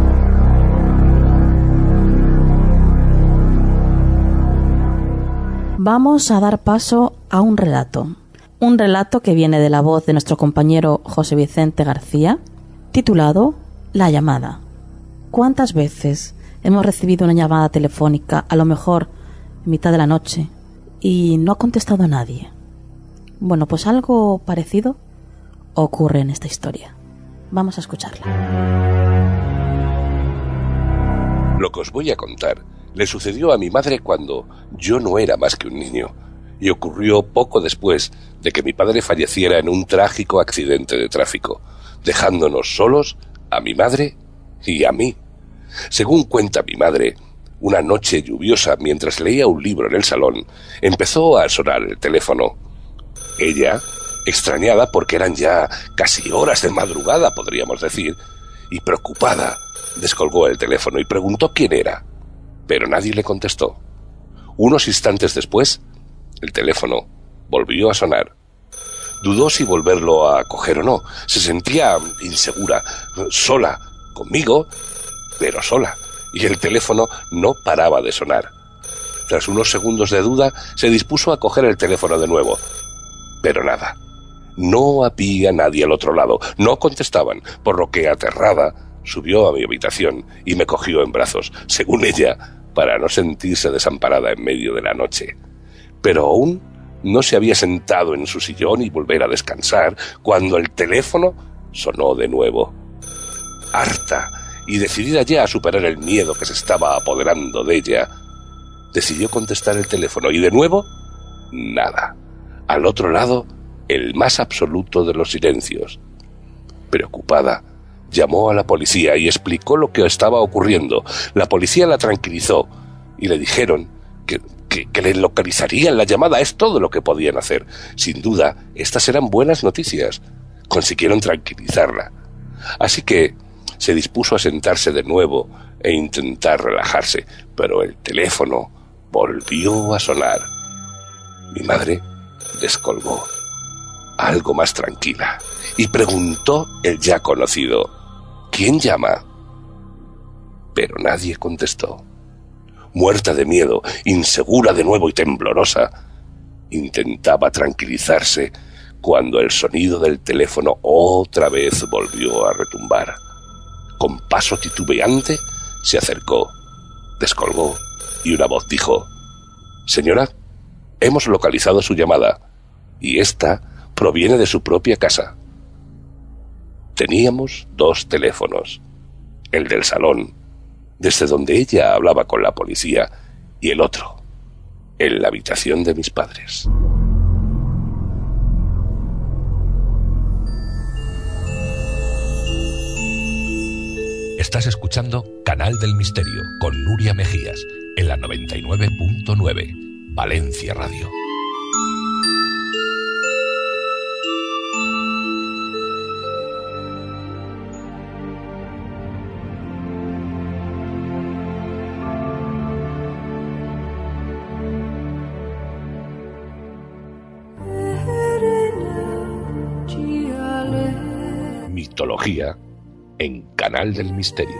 Vamos a dar paso a un relato que viene de la voz de nuestro compañero José Vicente García, titulado La llamada. ¿Cuántas veces hemos recibido una llamada telefónica, a lo mejor en mitad de la noche, y no ha contestado nadie? Bueno, pues algo parecido ocurre en esta historia. Vamos a escucharla. Lo que os voy a contar le sucedió a mi madre cuando yo no era más que un niño, y ocurrió poco después de que mi padre falleciera en un trágico accidente de tráfico, dejándonos solos a mi madre y a mí. Según cuenta mi madre, Una noche lluviosa, mientras leía un libro en el salón, empezó a sonar el teléfono. Ella, extrañada porque eran ya casi horas de madrugada, podríamos decir, y preocupada, descolgó el teléfono y preguntó quién era, pero nadie le contestó. Unos instantes después, el teléfono volvió a sonar. Dudó si volverlo a coger o no. Se sentía insegura, sola, conmigo, pero sola, y el teléfono no paraba de sonar. Tras unos segundos de duda, se dispuso a coger el teléfono de nuevo, pero nada. No había nadie al otro lado, no contestaban, por lo que, aterrada, subió a mi habitación y me cogió en brazos, según ella, para no sentirse desamparada en medio de la noche. Pero aún no se había sentado en su sillón y volver a descansar cuando el teléfono sonó de nuevo. Harta y decidida ya a superar el miedo que se estaba apoderando de ella, decidió contestar el teléfono y de nuevo, nada. Al otro lado, el más absoluto de los silencios. Preocupada, llamó a la policía y explicó lo que estaba ocurriendo. La policía la tranquilizó y le dijeron que le localizarían la llamada. Es todo lo que podían hacer. Sin duda, estas eran buenas noticias. Consiguieron tranquilizarla. Así que se dispuso a sentarse de nuevo e intentar relajarse, pero el teléfono volvió a sonar. Mi madre descolgó, algo más tranquila, y preguntó el ya conocido: ¿quién llama? Pero nadie contestó. Muerta de miedo, insegura de nuevo y temblorosa, intentaba tranquilizarse cuando el sonido del teléfono otra vez volvió a retumbar. Con paso titubeante se acercó, descolgó y una voz dijo: «Señora, hemos localizado su llamada y esta proviene de su propia casa». Teníamos 2 teléfonos, el del salón, desde donde ella hablaba con la policía, y el otro, en la habitación de mis padres. Estás escuchando Canal del Misterio con Nuria Mejías en la 99.9 Valencia Radio. Mitología en Canal del Misterio.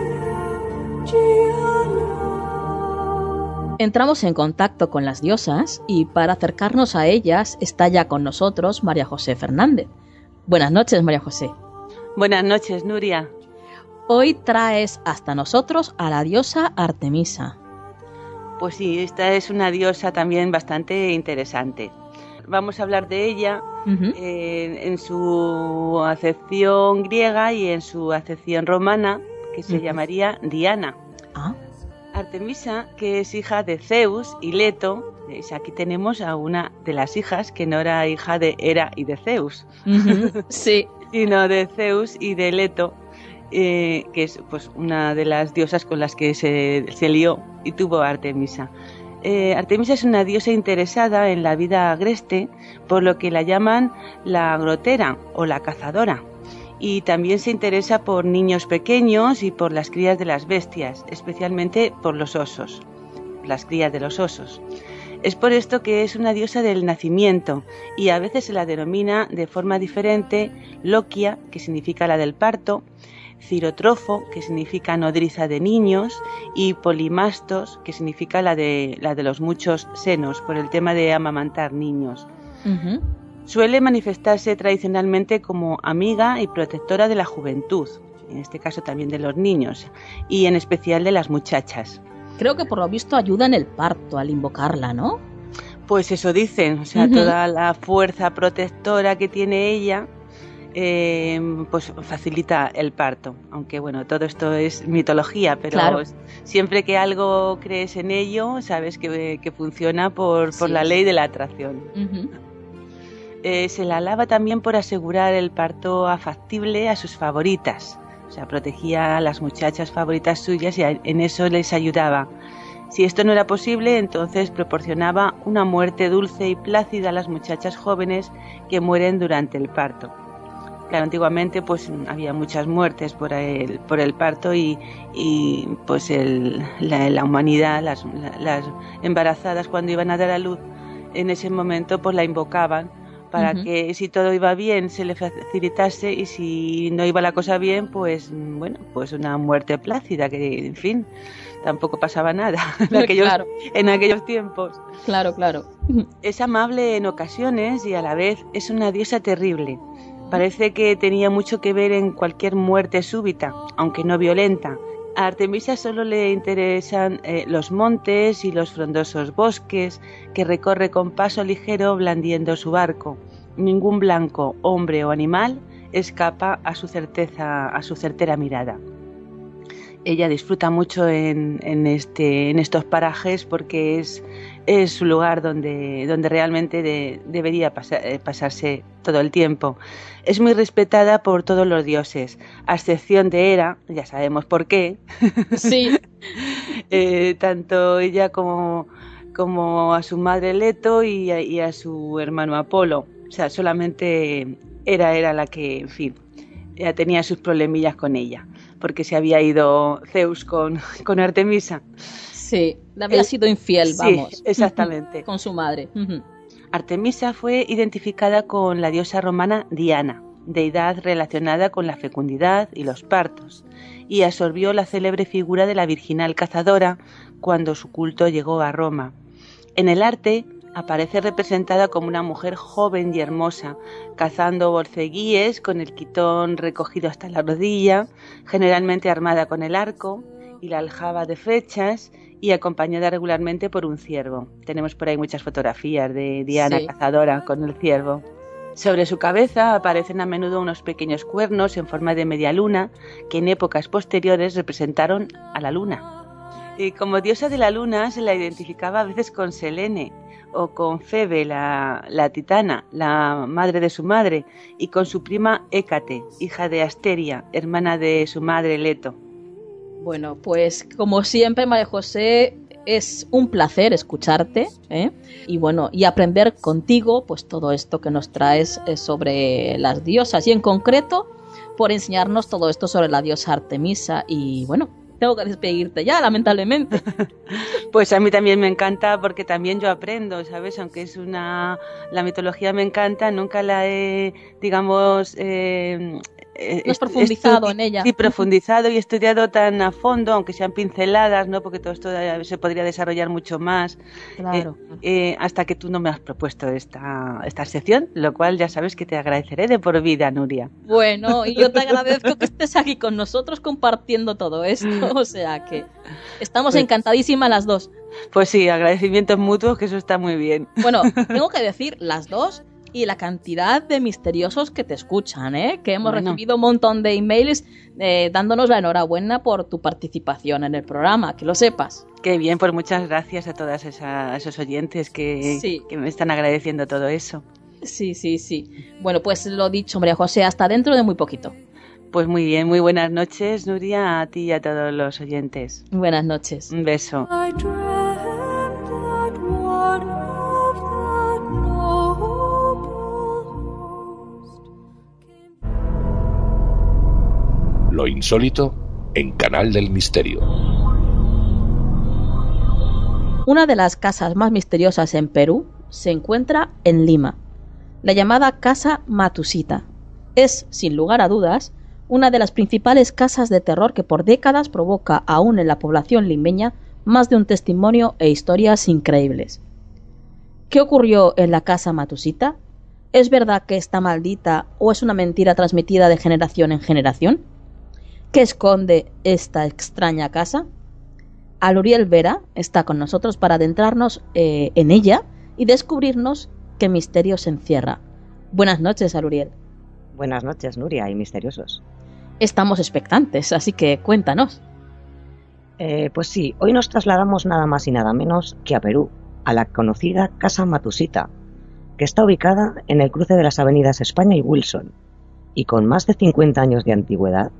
Entramos en contacto con las diosas y para acercarnos a ellas está ya con nosotros María José Fernández. Buenas noches, María José. Buenas noches, Nuria. Hoy traes hasta nosotros a la diosa Artemisa. Pues sí, esta es una diosa también bastante interesante. Vamos a hablar de ella en su acepción griega y en su acepción romana, que se llamaría Diana. Artemisa, que es hija de Zeus y Leto. Aquí tenemos a una de las hijas que no era hija de Hera y de Zeus, sí, sino de Zeus y de Leto, que es pues una de las diosas con las que se lió y tuvo a Artemisa. Artemisa es una diosa interesada en la vida agreste, por lo que la llaman la agrotera o la cazadora, y también se interesa por niños pequeños y por las crías de las bestias, especialmente por los osos, las crías de los osos. Es por esto que es una diosa del nacimiento y a veces se la denomina de forma diferente Loquia, que significa la del parto, Cirotrofo, que significa nodriza de niños, y Polimastos, que significa la de los muchos senos, por el tema de amamantar niños. Suele manifestarse tradicionalmente como amiga y protectora de la juventud, en este caso también de los niños, y en especial de las muchachas. Creo que por lo visto ayuda en el parto al invocarla, ¿no? Pues eso dicen, o sea, toda la fuerza protectora que tiene ella, pues facilita el parto, aunque bueno, todo esto es mitología, pero claro, siempre que algo crees en ello, sabes que funciona por la ley de la atracción. Se la alaba también por asegurar el parto afactible a sus favoritas, O sea, protegía a las muchachas favoritas suyas y en eso les ayudaba. Si esto no era posible, entonces proporcionaba una muerte dulce y plácida a las muchachas jóvenes que mueren durante el parto. Claro, antiguamente pues había muchas muertes por el parto y pues la humanidad, las embarazadas cuando iban a dar a luz, en ese momento pues la invocaban para que si todo iba bien se le facilitase y si no iba la cosa bien, pues bueno, pues una muerte plácida, que en fin, tampoco pasaba nada en aquellos tiempos. Claro. Es amable en ocasiones y a la vez es una diosa terrible. Parece que tenía mucho que ver en cualquier muerte súbita, aunque no violenta. A Artemisa solo le interesan los montes y los frondosos bosques que recorre con paso ligero blandiendo su arco. Ningún blanco, hombre o animal escapa a su certera mirada. Ella disfruta mucho en estos parajes porque es su lugar donde realmente debería pasarse todo el tiempo. Es muy respetada por todos los dioses, a excepción de Hera, ya sabemos por qué. Sí. Tanto ella como a su madre Leto y a su hermano Apolo. O sea, solamente Hera era la que, en fin, ella tenía sus problemillas con ella, porque se había ido Zeus con Artemisa. Sí, le había sido infiel, vamos. Sí, exactamente. Con su madre. Artemisa fue identificada con la diosa romana Diana, deidad relacionada con la fecundidad y los partos, y absorbió la célebre figura de la virginal cazadora cuando su culto llegó a Roma. En el arte aparece representada como una mujer joven y hermosa, cazando borceguíes con el quitón recogido hasta la rodilla, generalmente armada con el arco y la aljaba de flechas y acompañada regularmente por un ciervo. Tenemos por ahí muchas fotografías de Diana cazadora con el ciervo. Sobre su cabeza aparecen a menudo unos pequeños cuernos en forma de media luna que en épocas posteriores representaron a la luna. Y como diosa de la luna se la identificaba a veces con Selene o con Febe, la titana, la madre de su madre, y con su prima Hécate, hija de Asteria, hermana de su madre Leto. Bueno, pues como siempre, María José, es un placer escucharte, y bueno, y aprender contigo pues todo esto que nos traes sobre las diosas y en concreto por enseñarnos todo esto sobre la diosa Artemisa. Y bueno, tengo que despedirte ya, lamentablemente. Pues a mí también me encanta porque también yo aprendo, ¿sabes? Aunque la mitología me encanta, nunca la he, digamos... no has profundizado en ella. Sí, profundizado y estudiado tan a fondo, aunque sean pinceladas, ¿no? Porque todo esto se podría desarrollar mucho más. Claro. Hasta que tú no me has propuesto esta sección, lo cual ya sabes que te agradeceré de por vida, Nuria. Bueno, y yo te agradezco que estés aquí con nosotros compartiendo todo esto, o sea que estamos encantadísimas las dos. Pues sí, agradecimientos mutuos, que eso está muy bien. Bueno, tengo que decir, las dos y la cantidad de misteriosos que te escuchan, que hemos recibido un montón de emails dándonos la enhorabuena por tu participación en el programa, que lo sepas. Qué bien, pues muchas gracias a todas esos oyentes que me están agradeciendo todo eso. Sí. Bueno, pues lo dicho, María José, hasta dentro de muy poquito. Pues muy bien, muy buenas noches, Nuria, a ti y a todos los oyentes. Buenas noches. Un beso. Lo insólito en Canal del Misterio. Una de las casas más misteriosas en Perú se encuentra en Lima, la llamada Casa Matusita. Es, sin lugar a dudas, una de las principales casas de terror que por décadas provoca aún en la población limeña más de un testimonio e historias increíbles. ¿Qué ocurrió en la Casa Matusita? ¿Es verdad que está maldita o es una mentira transmitida de generación en generación? ¿Qué esconde esta extraña casa? Aluriel Vera está con nosotros para adentrarnos en ella y descubrirnos qué misterio se encierra. Buenas noches, Aluriel. Buenas noches, Nuria y misteriosos. Estamos expectantes, así que cuéntanos. Pues sí, hoy nos trasladamos nada más y nada menos que a Perú, a la conocida Casa Matusita, que está ubicada en el cruce de las avenidas España y Wilson, y con más de 50 años de antigüedad,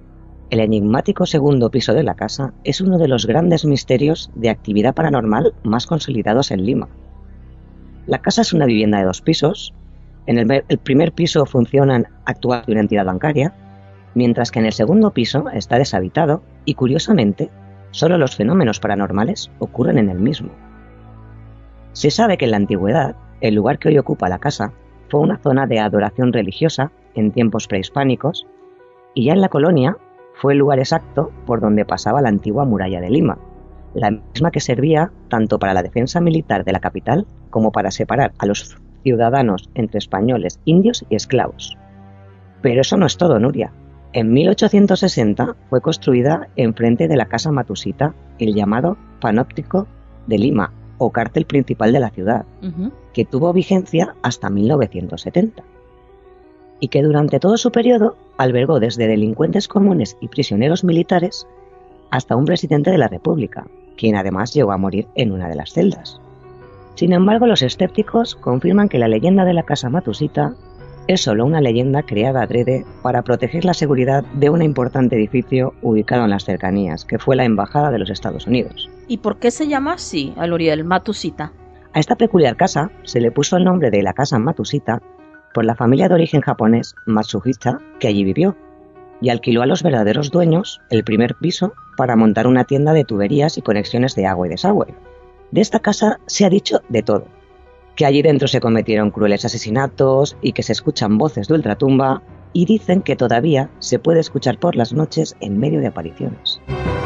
El enigmático segundo piso de la casa es uno de los grandes misterios de actividad paranormal más consolidados en Lima. La casa es una vivienda de 2 pisos. En el primer piso funciona actualmente una entidad bancaria, mientras que en el segundo piso está deshabitado y, curiosamente, solo los fenómenos paranormales ocurren en el mismo. Se sabe que en la antigüedad, el lugar que hoy ocupa la casa fue una zona de adoración religiosa en tiempos prehispánicos, y ya en la colonia fue el lugar exacto por donde pasaba la antigua muralla de Lima, la misma que servía tanto para la defensa militar de la capital como para separar a los ciudadanos entre españoles, indios y esclavos. Pero eso no es todo, Nuria. En 1860 fue construida enfrente de la Casa Matusita el llamado Panóptico de Lima, o cártel principal de la ciudad, que tuvo vigencia hasta 1970. Y que durante todo su periodo albergó desde delincuentes comunes y prisioneros militares hasta un presidente de la República, quien además llegó a morir en una de las celdas. Sin embargo, los escépticos confirman que la leyenda de la Casa Matusita es solo una leyenda creada adrede para proteger la seguridad de un importante edificio ubicado en las cercanías, que fue la Embajada de los Estados Unidos. ¿Y por qué se llama así, Aluriel, Matusita? A esta peculiar casa se le puso el nombre de la Casa Matusita por la familia de origen japonés Matsuhita, que allí vivió, y alquiló a los verdaderos dueños el primer piso para montar una tienda de tuberías y conexiones de agua y desagüe. De esta casa se ha dicho de todo, que allí dentro se cometieron crueles asesinatos y que se escuchan voces de ultratumba, y dicen que todavía se puede escuchar por las noches en medio de apariciones.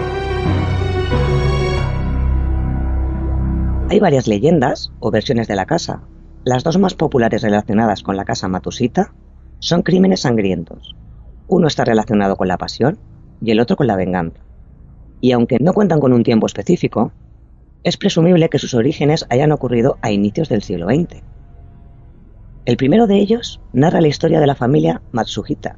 Hay varias leyendas o versiones de la casa. Las 2 más populares relacionadas con la Casa Matusita son crímenes sangrientos. Uno está relacionado con la pasión y el otro con la venganza. Y aunque no cuentan con un tiempo específico, es presumible que sus orígenes hayan ocurrido a inicios del siglo XX. El primero de ellos narra la historia de la familia Matsuhita,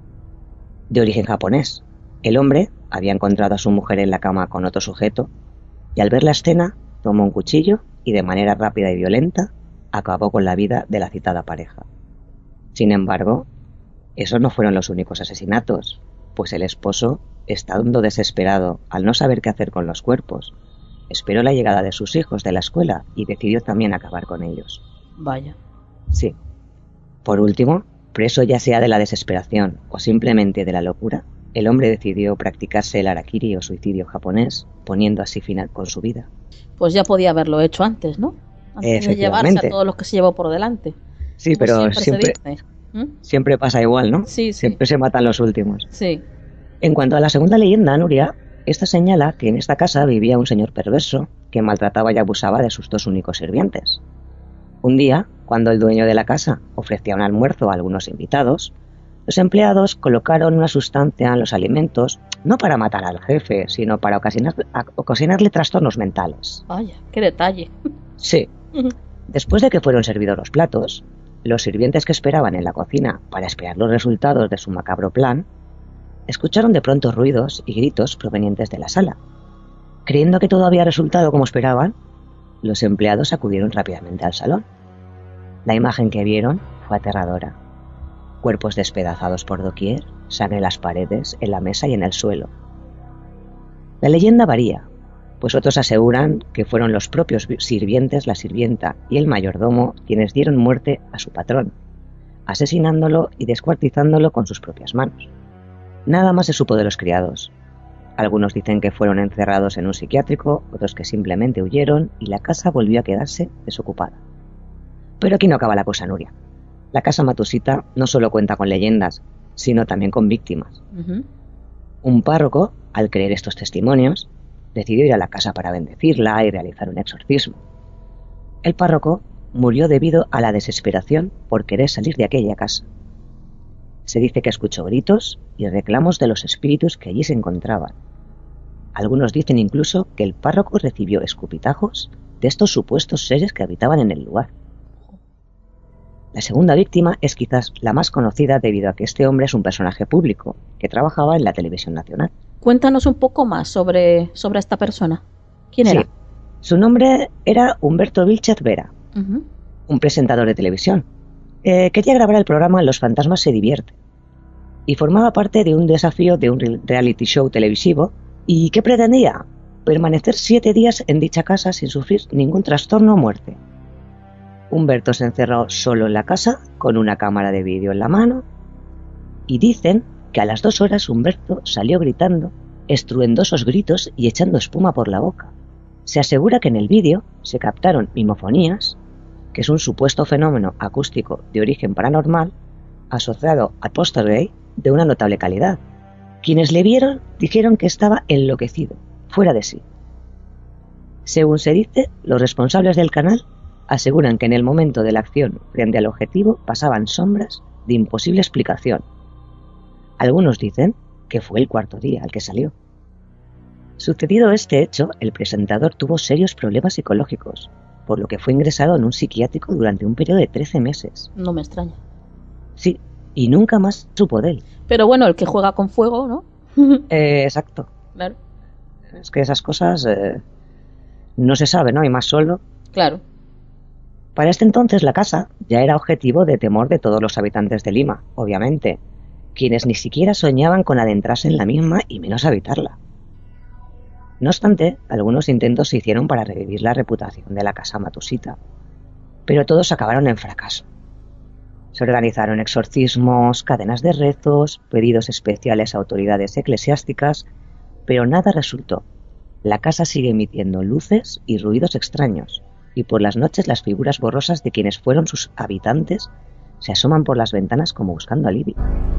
de origen japonés. El hombre había encontrado a su mujer en la cama con otro sujeto y al ver la escena tomó un cuchillo y de manera rápida y violenta acabó con la vida de la citada pareja. Sin embargo, esos no fueron los únicos asesinatos, pues el esposo, estando desesperado al no saber qué hacer con los cuerpos, esperó la llegada de sus hijos de la escuela y decidió también acabar con ellos. Vaya. Sí. Por último, preso ya sea de la desesperación o simplemente de la locura, el hombre decidió practicarse el harakiri o suicidio japonés, poniendo así final con su vida. Pues ya podía haberlo hecho antes, ¿no? Antes de llevarse a todos los que se llevó por delante. Sí, pero siempre pasa igual, ¿no? Sí, sí. Siempre se matan los últimos. Sí. En cuanto a la segunda leyenda, Nuria, esta señala que en esta casa vivía un señor perverso que maltrataba y abusaba de sus 2 únicos sirvientes. Un día, cuando el dueño de la casa ofrecía un almuerzo a algunos invitados, los empleados colocaron una sustancia en los alimentos, no para matar al jefe, sino para ocasionarle trastornos mentales. Vaya, qué detalle. Sí. Después de que fueron servidos los platos, los sirvientes que esperaban en la cocina para esperar los resultados de su macabro plan, escucharon de pronto ruidos y gritos provenientes de la sala. Creyendo que todo había resultado como esperaban, los empleados acudieron rápidamente al salón. La imagen que vieron fue aterradora. Cuerpos despedazados por doquier, sangre en las paredes, en la mesa y en el suelo. La leyenda varía, pues otros aseguran que fueron los propios sirvientes, la sirvienta y el mayordomo quienes dieron muerte a su patrón, asesinándolo y descuartizándolo con sus propias manos. Nada más se supo de los criados. Algunos dicen que fueron encerrados en un psiquiátrico, otros que simplemente huyeron y la casa volvió a quedarse desocupada. Pero aquí no acaba la cosa, Nuria. La Casa Matusita no solo cuenta con leyendas, sino también con víctimas. Un párroco, al creer estos testimonios, decidió ir a la casa para bendecirla y realizar un exorcismo. El párroco murió debido a la desesperación por querer salir de aquella casa. Se dice que escuchó gritos y reclamos de los espíritus que allí se encontraban. Algunos dicen incluso que el párroco recibió escupitajos de estos supuestos seres que habitaban en el lugar. La segunda víctima es quizás la más conocida debido a que este hombre es un personaje público que trabajaba en la televisión nacional. Cuéntanos un poco más sobre esta persona. ¿Quién era? Sí. Su nombre era Humberto Vilchez Vera, un presentador de televisión. Quería grabar el programa Los fantasmas se divierten. y formaba parte de un desafío de un reality show televisivo. ¿Y qué pretendía? Permanecer 7 días en dicha casa sin sufrir ningún trastorno o muerte. Humberto se encerró solo en la casa, con una cámara de vídeo en la mano, y dicen que a las 2 horas Humberto salió gritando estruendosos gritos y echando espuma por la boca. Se asegura que en el vídeo se captaron mimofonías, que es un supuesto fenómeno acústico de origen paranormal asociado al poltergeist de una notable calidad. Quienes le vieron dijeron que estaba enloquecido, fuera de sí. Según se dice, los responsables del canal aseguran que en el momento de la acción frente al objetivo pasaban sombras de imposible explicación. Algunos dicen que fue el 4.º día al que salió. Sucedido este hecho, el presentador tuvo serios problemas psicológicos, por lo que fue ingresado en un psiquiátrico durante un periodo de 13 meses. No me extraña. Sí, y nunca más supo de él. Pero bueno, el que juega con fuego, ¿no? Exacto. Claro. Es que esas cosas no se sabe, ¿no? Y más solo. Claro. Para este entonces la casa ya era objetivo de temor de todos los habitantes de Lima, obviamente, quienes ni siquiera soñaban con adentrarse en la misma y menos habitarla. No obstante, algunos intentos se hicieron para revivir la reputación de la casa Matusita, pero todos acabaron en fracaso. Se organizaron exorcismos, cadenas de rezos, pedidos especiales a autoridades eclesiásticas, pero nada resultó. La casa sigue emitiendo luces y ruidos extraños, y por las noches las figuras borrosas de quienes fueron sus habitantes se asoman por las ventanas como buscando alivio.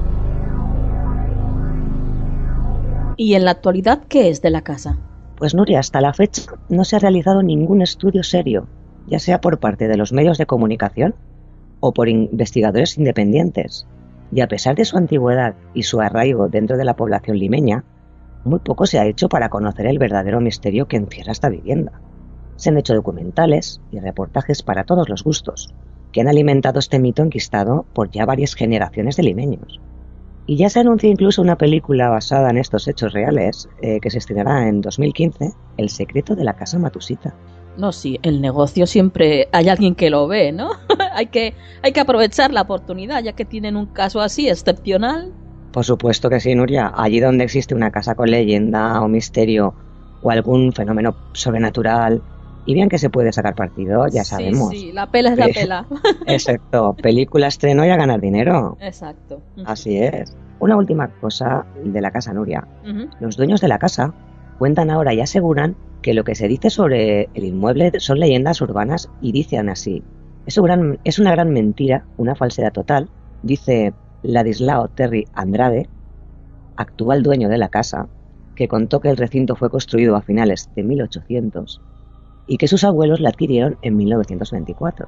¿Y en la actualidad qué es de la casa? Pues Nuria, hasta la fecha no se ha realizado ningún estudio serio, ya sea por parte de los medios de comunicación o por investigadores independientes, y a pesar de su antigüedad y su arraigo dentro de la población limeña, muy poco se ha hecho para conocer el verdadero misterio que encierra esta vivienda. Se han hecho documentales y reportajes para todos los gustos, que han alimentado este mito enquistado por ya varias generaciones de limeños. Y ya se anunció incluso una película basada en estos hechos reales, que se estrenará en 2015, El secreto de la casa Matusita. No, sí, el negocio siempre hay alguien que lo ve, ¿no? hay que aprovechar la oportunidad, ya que tienen un caso así excepcional. Por supuesto que sí, Nuria. Allí donde existe una casa con leyenda o misterio o algún fenómeno sobrenatural, y bien que se puede sacar partido, ya sabemos. Sí, la pela es la pela. Exacto, película, estreno y a ganar dinero. Exacto. Así es. Una última cosa de la casa, Nuria. Los dueños de la casa cuentan ahora y aseguran que lo que se dice sobre el inmueble son leyendas urbanas y dicen así. Es una gran mentira, una falsedad total, dice Ladislao Terry Andrade, actual dueño de la casa, que contó que el recinto fue construido a finales de 1800 y que sus abuelos la adquirieron en 1924.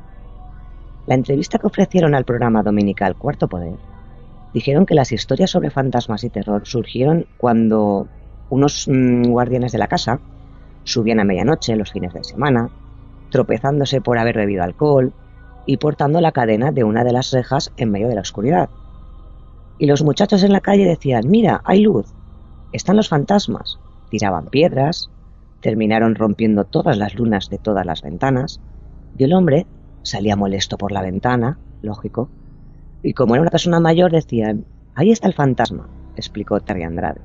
La entrevista que ofrecieron al programa dominical Cuarto Poder dijeron que las historias sobre fantasmas y terror surgieron cuando unos guardianes de la casa subían a medianoche los fines de semana, tropezándose por haber bebido alcohol y portando la cadena de una de las rejas en medio de la oscuridad. Y los muchachos en la calle decían: mira, hay luz, están los fantasmas. Tiraban piedras, terminaron rompiendo todas las lunas de todas las ventanas, y el hombre salía molesto por la ventana, lógico, y como era una persona mayor decían: ahí está el fantasma, explicó Terry Andrade.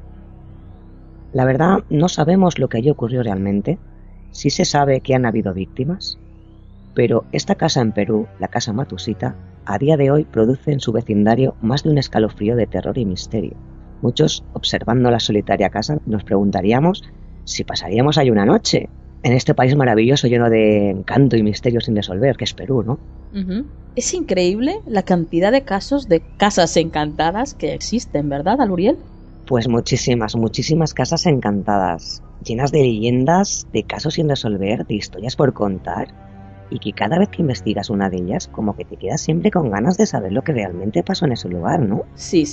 La verdad, no sabemos lo que allí ocurrió realmente. Sí se sabe que han habido víctimas, pero esta casa en Perú, la casa Matusita, a día de hoy produce en su vecindario más de un escalofrío de terror y misterio. Muchos, observando la solitaria casa, nos preguntaríamos si pasaríamos ahí una noche, en este país maravilloso lleno de encanto y misterio sin resolver, que es Perú, ¿no? Es increíble la cantidad de casos de casas encantadas que existen, ¿verdad, Aluriel? Pues muchísimas casas encantadas, llenas de leyendas, de casos sin resolver, de historias por contar, y que cada vez que investigas una de ellas, como que te quedas siempre con ganas de saber lo que realmente pasó en ese lugar, ¿no? Sí.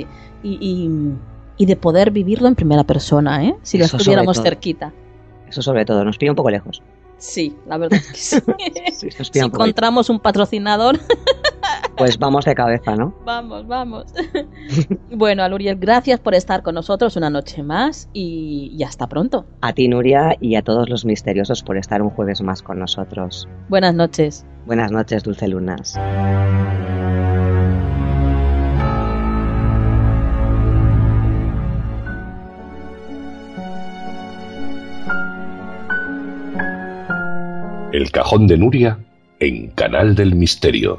Y de poder vivirlo en primera persona, ¿eh? Si lo estuviéramos cerquita. Eso sobre todo, nos pilla un poco lejos. Sí, la verdad es que sí. Si encontramos un patrocinador... Pues vamos de cabeza, ¿no? Vamos. Bueno, Aluriel, gracias por estar con nosotros una noche más y hasta pronto. A ti, Nuria, y a todos los misteriosos por estar un jueves más con nosotros. Buenas noches. Buenas noches, Dulce Lunas. El cajón de Nuria en Canal del Misterio.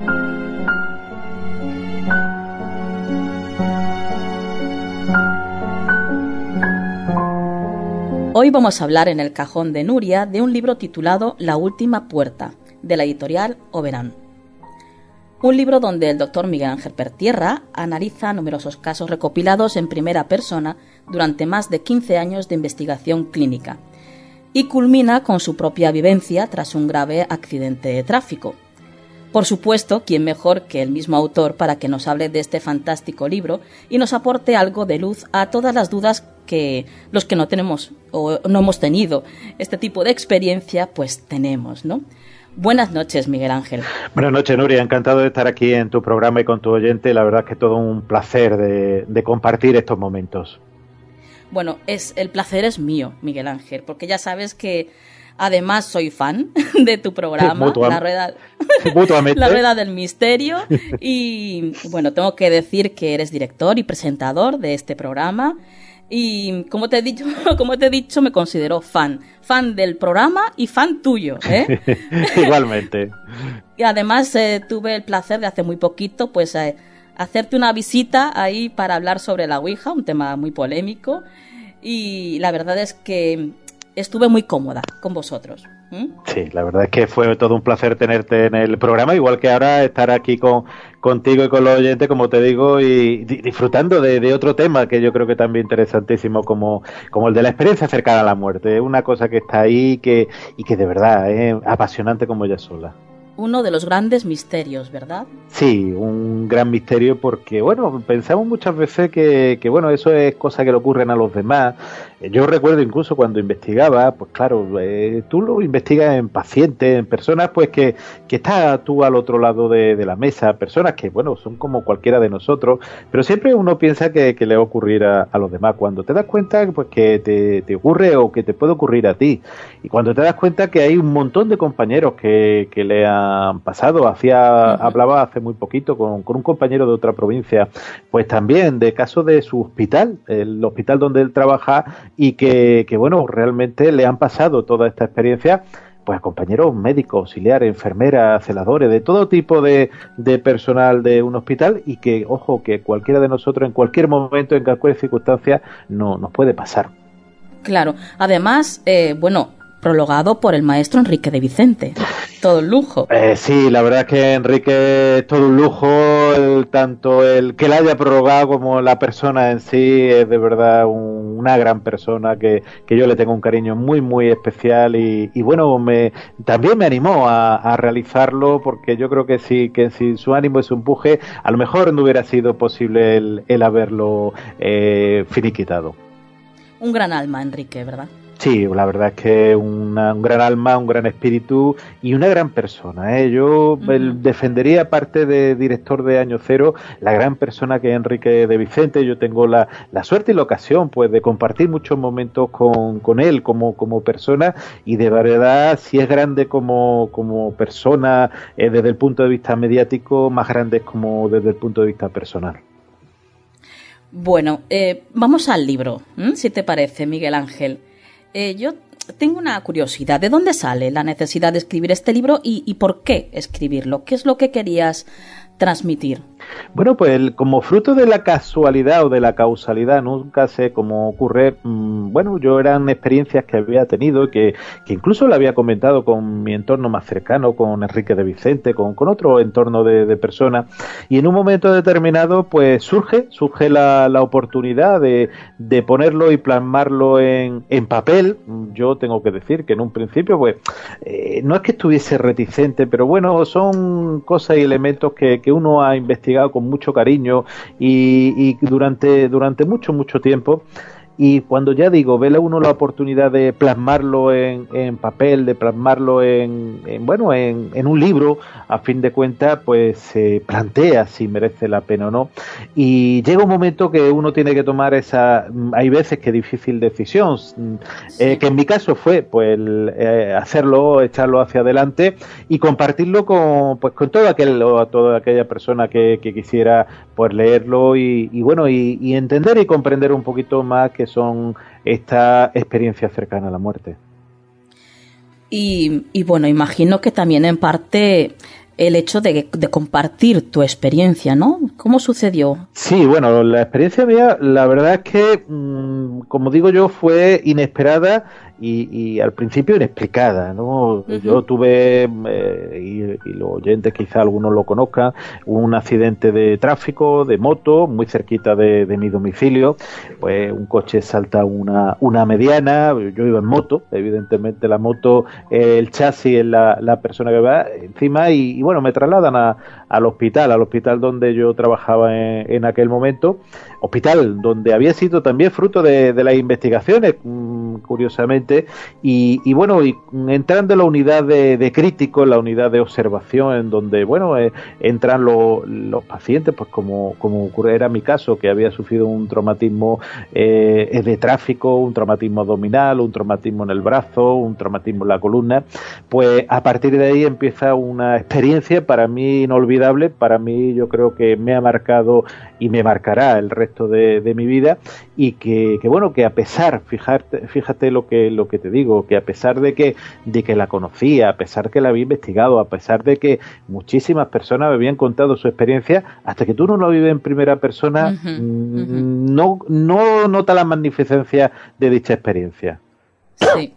Hoy vamos a hablar en el cajón de Nuria de un libro titulado La última puerta, de la editorial Oberán. Un libro donde el doctor Miguel Ángel Pertierra analiza numerosos casos recopilados en primera persona durante más de 15 años de investigación clínica y culmina con su propia vivencia tras un grave accidente de tráfico. Por supuesto, ¿quién mejor que el mismo autor para que nos hable de este fantástico libro y nos aporte algo de luz a todas las dudas que los que no tenemos o no hemos tenido este tipo de experiencia, pues tenemos, ¿no? Buenas noches, Miguel Ángel. Buenas noches, Nuria. Encantado de estar aquí en tu programa y con tu oyente. La verdad es que todo un placer de compartir estos momentos. Bueno, el placer es mío, Miguel Ángel, porque ya sabes que además soy fan de tu programa, La Rueda del Misterio, y bueno, tengo que decir que eres director y presentador de este programa. Y como te he dicho, me considero fan del programa y fan tuyo, ¿eh? Igualmente. Y además tuve el placer de hace muy poquito, pues, hacerte una visita ahí para hablar sobre la Ouija, un tema muy polémico. Y la verdad es que estuve muy cómoda con vosotros. Sí, la verdad es que fue todo un placer tenerte en el programa, igual que ahora estar aquí contigo y con los oyentes, como te digo, y disfrutando de otro tema que yo creo que también interesantísimo, como el de la experiencia cercana a la muerte. Una cosa que está ahí y que de verdad es apasionante como ella sola. Uno de los grandes misterios, ¿verdad? Sí, un gran misterio porque, bueno, pensamos muchas veces que bueno, eso es cosa que le ocurren a los demás. Yo recuerdo incluso cuando investigaba, pues claro, tú lo investigas en pacientes, en personas pues que estás tú al otro lado de la mesa, personas que, bueno, son como cualquiera de nosotros, pero siempre uno piensa que le va a ocurrir a los demás. Cuando te das cuenta pues que te ocurre o que te puede ocurrir a ti, y cuando te das cuenta que hay un montón de compañeros que le han pasado. Hablaba hace muy poquito con un compañero de otra provincia, pues también de casos de su hospital, el hospital donde él trabaja, y que bueno, realmente le han pasado toda esta experiencia pues a compañeros médicos, auxiliares, enfermeras, celadores, de todo tipo de personal de un hospital, y que, ojo, que cualquiera de nosotros en cualquier momento, en cualquier circunstancia, nos puede pasar. Claro, además, bueno, prologado por el maestro Enrique de Vicente. Todo un lujo. Sí, la verdad es que Enrique es todo un lujo, tanto el que la haya prorrogado como la persona en sí es de verdad una gran persona que yo le tengo un cariño muy muy especial, y bueno, también me animó a realizarlo, porque yo creo que si su ánimo y su empuje, a lo mejor no hubiera sido posible el haberlo finiquitado. Un gran alma, Enrique, ¿verdad? Sí, la verdad es que un gran alma, un gran espíritu y una gran persona, ¿eh? Yo defendería, aparte de director de Año Cero, la gran persona que es Enrique de Vicente. Yo tengo la suerte y la ocasión pues de compartir muchos momentos con él como persona, y de verdad, si es grande como persona desde el punto de vista mediático, más grande es como desde el punto de vista personal. Bueno, vamos al libro, si te parece, Miguel Ángel. Yo tengo una curiosidad. ¿De dónde sale la necesidad de escribir este libro y por qué escribirlo? ¿Qué es lo que querías transmitir? Bueno, pues como fruto de la casualidad o de la causalidad, nunca sé cómo ocurre. Bueno, yo eran experiencias que había tenido, que incluso le había comentado con mi entorno más cercano, con Enrique de Vicente, con otro entorno de personas, y en un momento determinado pues surge la oportunidad de ponerlo y plasmarlo en papel. Yo tengo que decir que en un principio pues no es que estuviese reticente, pero bueno, son cosas y elementos que uno ha investigado con mucho cariño y durante mucho tiempo, y cuando ya digo, vele uno la oportunidad de plasmarlo en papel, de plasmarlo en un libro, a fin de cuentas pues se plantea si merece la pena o no, y llega un momento que uno tiene que tomar hay veces que difícil decisión, que en mi caso fue pues hacerlo, echarlo hacia adelante y compartirlo con toda aquella persona que quisiera pues leerlo y entender y comprender un poquito más que son esta experiencia cercana a la muerte. Y bueno, imagino que también en parte el hecho de compartir tu experiencia, ¿no? ¿Cómo sucedió? Sí, bueno, la experiencia mía, la verdad es que, como digo yo, fue inesperada y al principio inexplicada, ¿no? Uh-huh. Yo tuve, y los oyentes quizá algunos lo conozcan, un accidente de tráfico, de moto, muy cerquita de mi domicilio. Pues un coche salta una mediana, yo iba en moto, evidentemente la moto, el chasis es la persona que va encima y bueno, me trasladan al hospital donde yo trabajaba en aquel momento, hospital donde había sido también fruto de las investigaciones, curiosamente, y bueno, y entrando en la unidad de críticos, la unidad de observación, en donde, bueno, entran los pacientes, pues como era mi caso, que había sufrido un traumatismo de tráfico, un traumatismo abdominal, un traumatismo en el brazo, un traumatismo en la columna. Pues a partir de ahí empieza una experiencia para mí inolvidable, para mí yo creo que me ha marcado y me marcará el resto de mi vida, y que bueno, que a pesar, fíjate lo que te digo, que a pesar de que la conocía, a pesar que la había investigado, a pesar de que muchísimas personas me habían contado su experiencia, hasta que tú no lo vives en primera persona, no nota la magnificencia de dicha experiencia. Sí.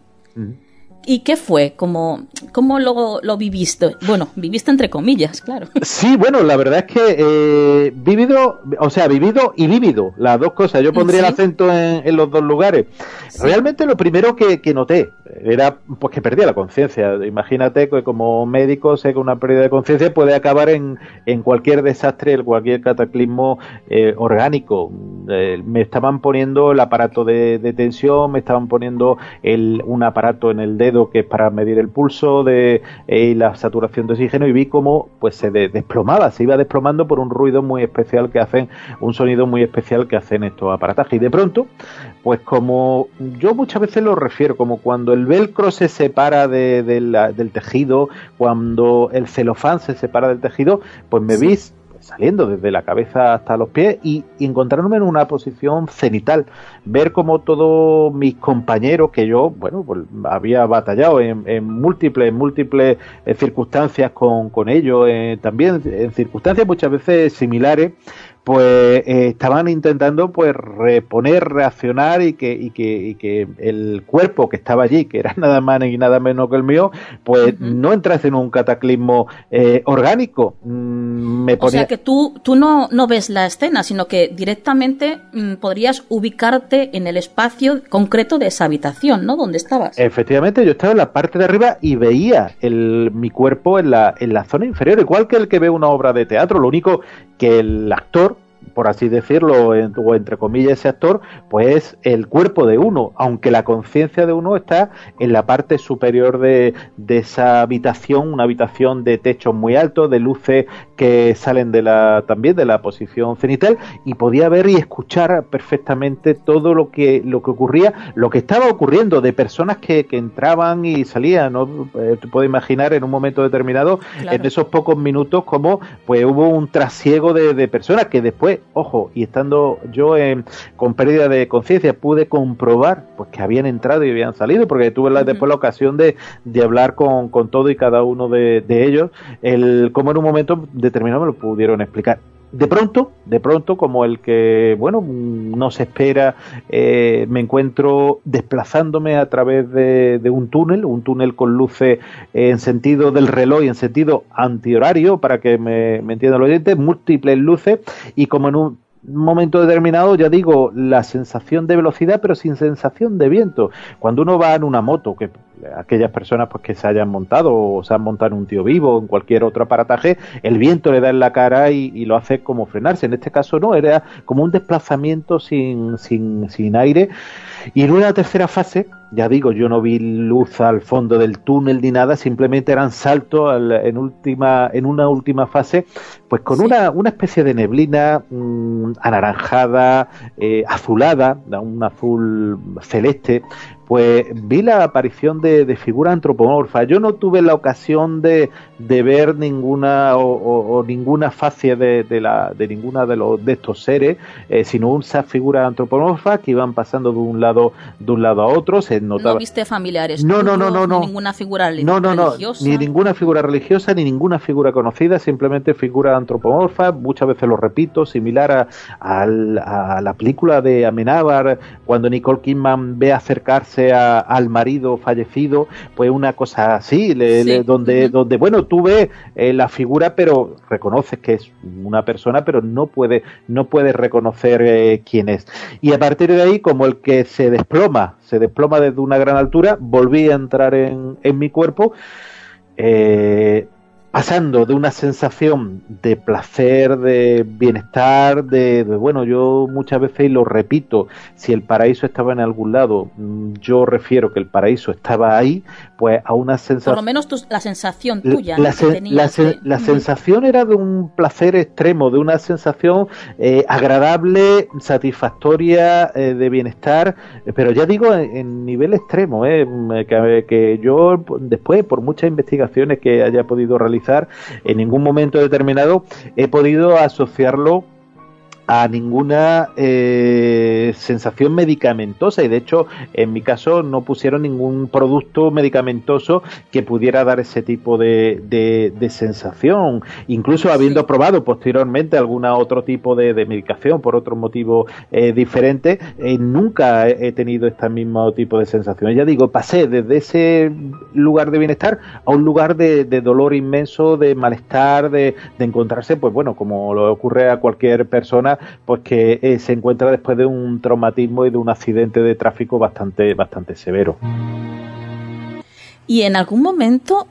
¿Y qué fue? ¿Cómo lo viviste? Bueno, viviste entre comillas, claro. Sí, bueno, la verdad es que vivido y vívido, las dos cosas. Yo pondría el acento en los dos lugares. Sí. Realmente lo primero que noté era pues que perdía la conciencia. Imagínate que como médico sé que una pérdida de conciencia puede acabar en cualquier desastre, en cualquier cataclismo orgánico. Me estaban poniendo el aparato de tensión, me estaban poniendo un aparato en el dedo que es para medir el pulso y la saturación de oxígeno, y vi cómo pues se desplomaba, se iba desplomando por un ruido muy especial un sonido muy especial que hacen estos aparatajes. Y de pronto, pues como yo muchas veces lo refiero, como cuando el velcro se separa del tejido, cuando el celofán se separa del tejido, pues me vi saliendo desde la cabeza hasta los pies y encontrándome en una posición cenital, ver como todos mis compañeros, que yo, bueno, pues había batallado en múltiples circunstancias con ellos, también en circunstancias muchas veces similares, pues estaban intentando pues reaccionar y que el cuerpo que estaba allí, que era nada más ni nada menos que el mío, pues no entrase en un cataclismo orgánico. O sea que tú no ves la escena, sino que directamente podrías ubicarte en el espacio concreto de esa habitación, ¿no? Donde estabas. Efectivamente, yo estaba en la parte de arriba y veía mi cuerpo en la zona inferior, igual que el que ve una obra de teatro. Lo único que el actor, por así decirlo, o entre comillas ese actor, pues es el cuerpo de uno, aunque la conciencia de uno está en la parte superior de esa habitación, una habitación de techos muy altos, de luces que salen también de la posición cenital, y podía ver y escuchar perfectamente todo lo que ocurría, lo que estaba ocurriendo, de personas que entraban y salían, ¿no? Te puedes imaginar en un momento determinado, claro, en esos pocos minutos, como pues hubo un trasiego de personas que después, ojo, y estando yo con pérdida de conciencia, pude comprobar pues que habían entrado y habían salido, porque tuve después la ocasión de hablar con todo y cada uno de ellos, como en un momento determinado me lo pudieron explicar. De pronto, como el que, bueno, no se espera, me encuentro desplazándome a través de un túnel con luces en sentido del reloj y en sentido antihorario, para que me entiendan los oyentes, múltiples luces, y como en un momento determinado, ya digo, la sensación de velocidad pero sin sensación de viento. Cuando uno va en una moto, que aquellas personas pues que se hayan montado o se han montado en un tío vivo o en cualquier otro aparataje, el viento le da en la cara y lo hace como frenarse. En este caso no, era como un desplazamiento sin aire. Y en una tercera fase, ya digo, yo no vi luz al fondo del túnel ni nada, simplemente eran saltos en una última fase, pues con una especie de neblina anaranjada, azulada, un azul celeste, pues vi la aparición de figuras antropomorfas. Yo no tuve la ocasión de ver ninguna o ninguna facie de ninguna de estos seres, sino esas figuras antropomorfas que iban pasando de un lado a otro. Se notaba... ¿No viste familiares? No. Ni ninguna figura religiosa. Ni ninguna figura religiosa, ni ninguna figura conocida, simplemente figuras antropomorfas, muchas veces lo repito, similar a la película de Amenábar, cuando Nicole Kidman ve acercarse al marido fallecido, pues una cosa así, donde bueno, tú ves la figura, pero reconoces que es una persona, pero no puedes reconocer quién es. Y a partir de ahí, como el que se desploma desde una gran altura, volví a entrar en mi cuerpo, pasando de una sensación de placer, de bienestar, de bueno, yo muchas veces, y lo repito, si el paraíso estaba en algún lado, yo refiero que el paraíso estaba ahí, pues a una sensación... Por lo menos la sensación tuya. La sensación era de un placer extremo, de una sensación agradable, satisfactoria, de bienestar, pero ya digo, en nivel extremo, que yo después, por muchas investigaciones que haya podido realizar, en ningún momento determinado he podido asociarlo a ninguna sensación medicamentosa, y de hecho en mi caso no pusieron ningún producto medicamentoso que pudiera dar ese tipo de sensación, incluso habiendo probado posteriormente algún otro tipo de medicación por otro motivo diferente, nunca he tenido este mismo tipo de sensación. Ya digo, pasé desde ese lugar de bienestar a un lugar de dolor inmenso, de malestar, de encontrarse, pues bueno, como lo ocurre a cualquier persona, pues que se encuentra después de un traumatismo y de un accidente de tráfico bastante severo. ¿Y en algún momento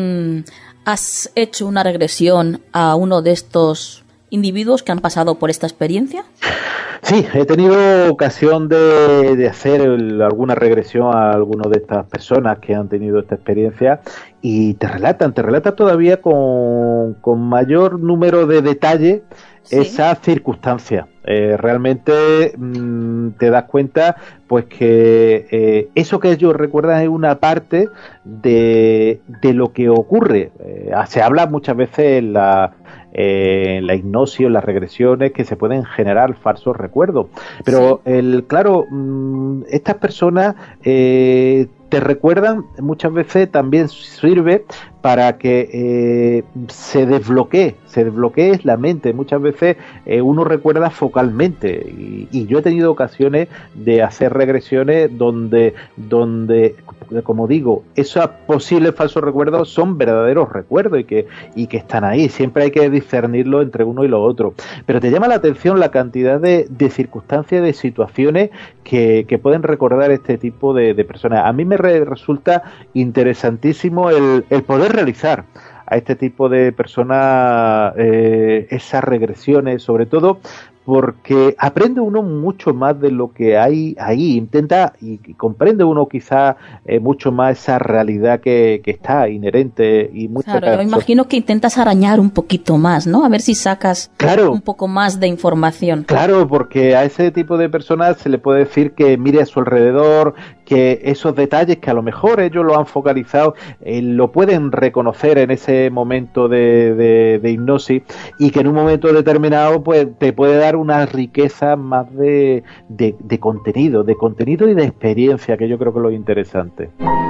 has hecho una regresión a uno de estos individuos que han pasado por esta experiencia? Sí, he tenido ocasión de hacer alguna regresión a alguna de estas personas que han tenido esta experiencia, y te relatan todavía con mayor número de detalle esa circunstancia. Realmente te das cuenta pues que eso que ellos recuerdan es una parte de lo que ocurre. Se habla muchas veces en la hipnosis, en las regresiones, que se pueden generar falsos recuerdos, pero claro, estas personas te recuerdan, muchas veces también sirve para que se desbloquee la mente. Muchas veces uno recuerda focalmente, y yo he tenido ocasiones de hacer regresiones donde como digo, esos posibles falsos recuerdos son verdaderos recuerdos y que están ahí. Siempre hay que discernirlo entre uno y lo otro, pero te llama la atención la cantidad de circunstancias, de situaciones que pueden recordar este tipo de personas. A mí me resulta interesantísimo el poder realizar a este tipo de personas esas regresiones, sobre todo porque aprende uno mucho más de lo que hay ahí, intenta y comprende uno quizá mucho más esa realidad que está inherente. Y claro, yo imagino que intentas arañar un poquito más, ¿no? A ver si sacas un poco más de información. Claro, porque a ese tipo de personas se le puede decir que mire a su alrededor, que esos detalles que a lo mejor ellos lo han focalizado, lo pueden reconocer en ese momento de hipnosis, y que en un momento determinado pues te puede dar una riqueza más de contenido y de experiencia, que yo creo que es lo interesante.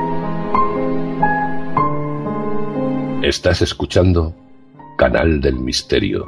Estás escuchando Canal del Misterio.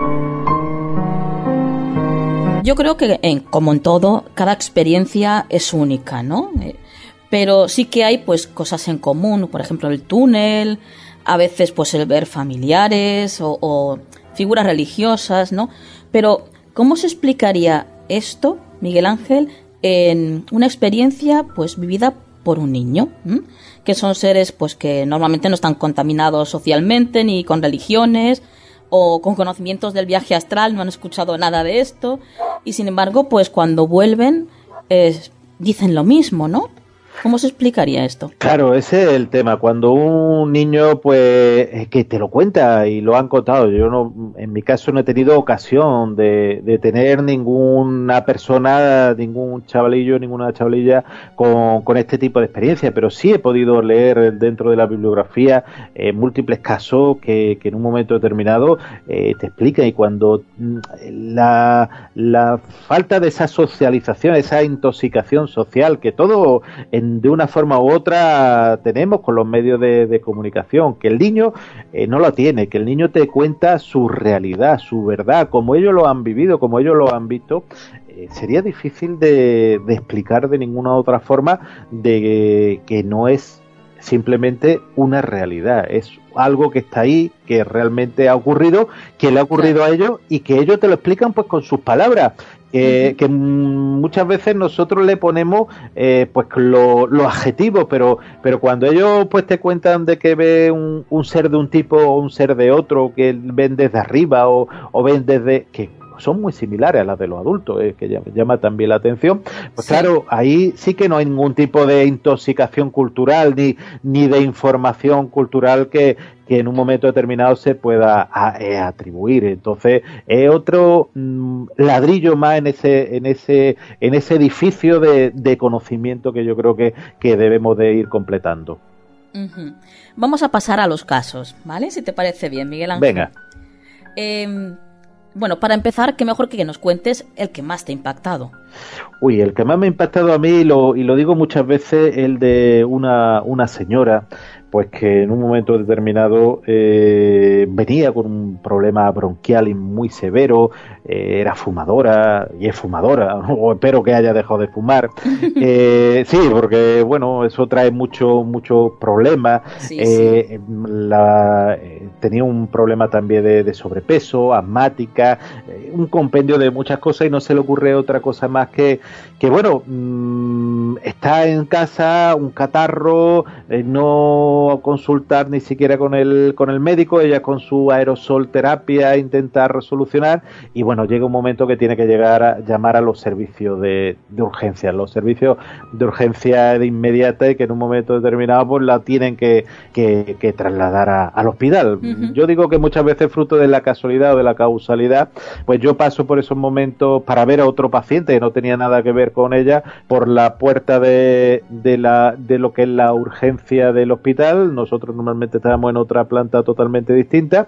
Yo creo que, como en todo, cada experiencia es única, ¿no? Pero sí que hay pues cosas en común, por ejemplo el túnel, a veces pues el ver familiares o figuras religiosas, ¿no? Pero ¿cómo se explicaría esto, Miguel Ángel, en una experiencia pues vivida por un niño? Que son seres pues que normalmente no están contaminados socialmente ni con religiones o con conocimientos del viaje astral, no han escuchado nada de esto, y sin embargo pues cuando vuelven dicen lo mismo, ¿no? ¿Cómo se explicaría esto? Claro, ese es el tema. Cuando un niño, pues, que te lo cuenta y lo han contado. Yo no, en mi caso no he tenido ocasión de tener ninguna persona, ningún chavalillo, ninguna chavalilla con este tipo de experiencia, pero sí he podido leer dentro de la bibliografía múltiples casos que en un momento determinado te explican, y cuando la falta de esa socialización, esa intoxicación social que todo de una forma u otra tenemos con los medios de comunicación, que el niño no lo tiene, que el niño te cuenta su realidad, su verdad, como ellos lo han vivido, como ellos lo han visto, sería difícil de explicar de ninguna otra forma de que no es simplemente una realidad, es algo que está ahí, que realmente ha ocurrido, que le ha ocurrido a ellos, y que ellos te lo explican pues con sus palabras. Que muchas veces nosotros le ponemos pues los adjetivos, pero cuando ellos pues te cuentan de que ve un ser de un tipo o un ser de otro, que ven desde arriba o ven desde... que son muy similares a las de los adultos, que llama también la atención, pues sí. Claro, ahí sí que no hay ningún tipo de intoxicación cultural ni de información cultural que en un momento determinado se pueda atribuir. Entonces es otro ladrillo más en ese edificio de conocimiento que yo creo que debemos de ir completando. Uh-huh. Vamos a pasar a los casos, ¿vale? Si te parece bien, Miguel Ángel. Venga. Bueno, para empezar, qué mejor que nos cuentes el que más te ha impactado. Uy, el que más me ha impactado a mí, y lo digo muchas veces, el de una señora, pues que en un momento determinado venía con un problema bronquial muy severo, era fumadora, y es fumadora, o espero que haya dejado de fumar. Sí, porque bueno, eso trae mucho problemas. Sí. Tenía un problema también de sobrepeso, asmática, un compendio de muchas cosas, y no se le ocurre otra cosa más que bueno, está en casa, un catarro, no consultar ni siquiera con el médico, ella con su aerosol terapia intenta resolucionar, y bueno, llega un momento que tiene que llamar a los servicios de urgencia, los servicios de urgencia de inmediata, y que en un momento determinado pues la tienen que trasladar al hospital. Uh-huh. Yo digo que muchas veces, fruto de la casualidad o de la causalidad, pues yo paso por esos momentos para ver a otro paciente que no tenía nada que ver con ella, por la puerta de lo que es la urgencia del hospital. Nosotros normalmente estábamos en otra planta totalmente distinta,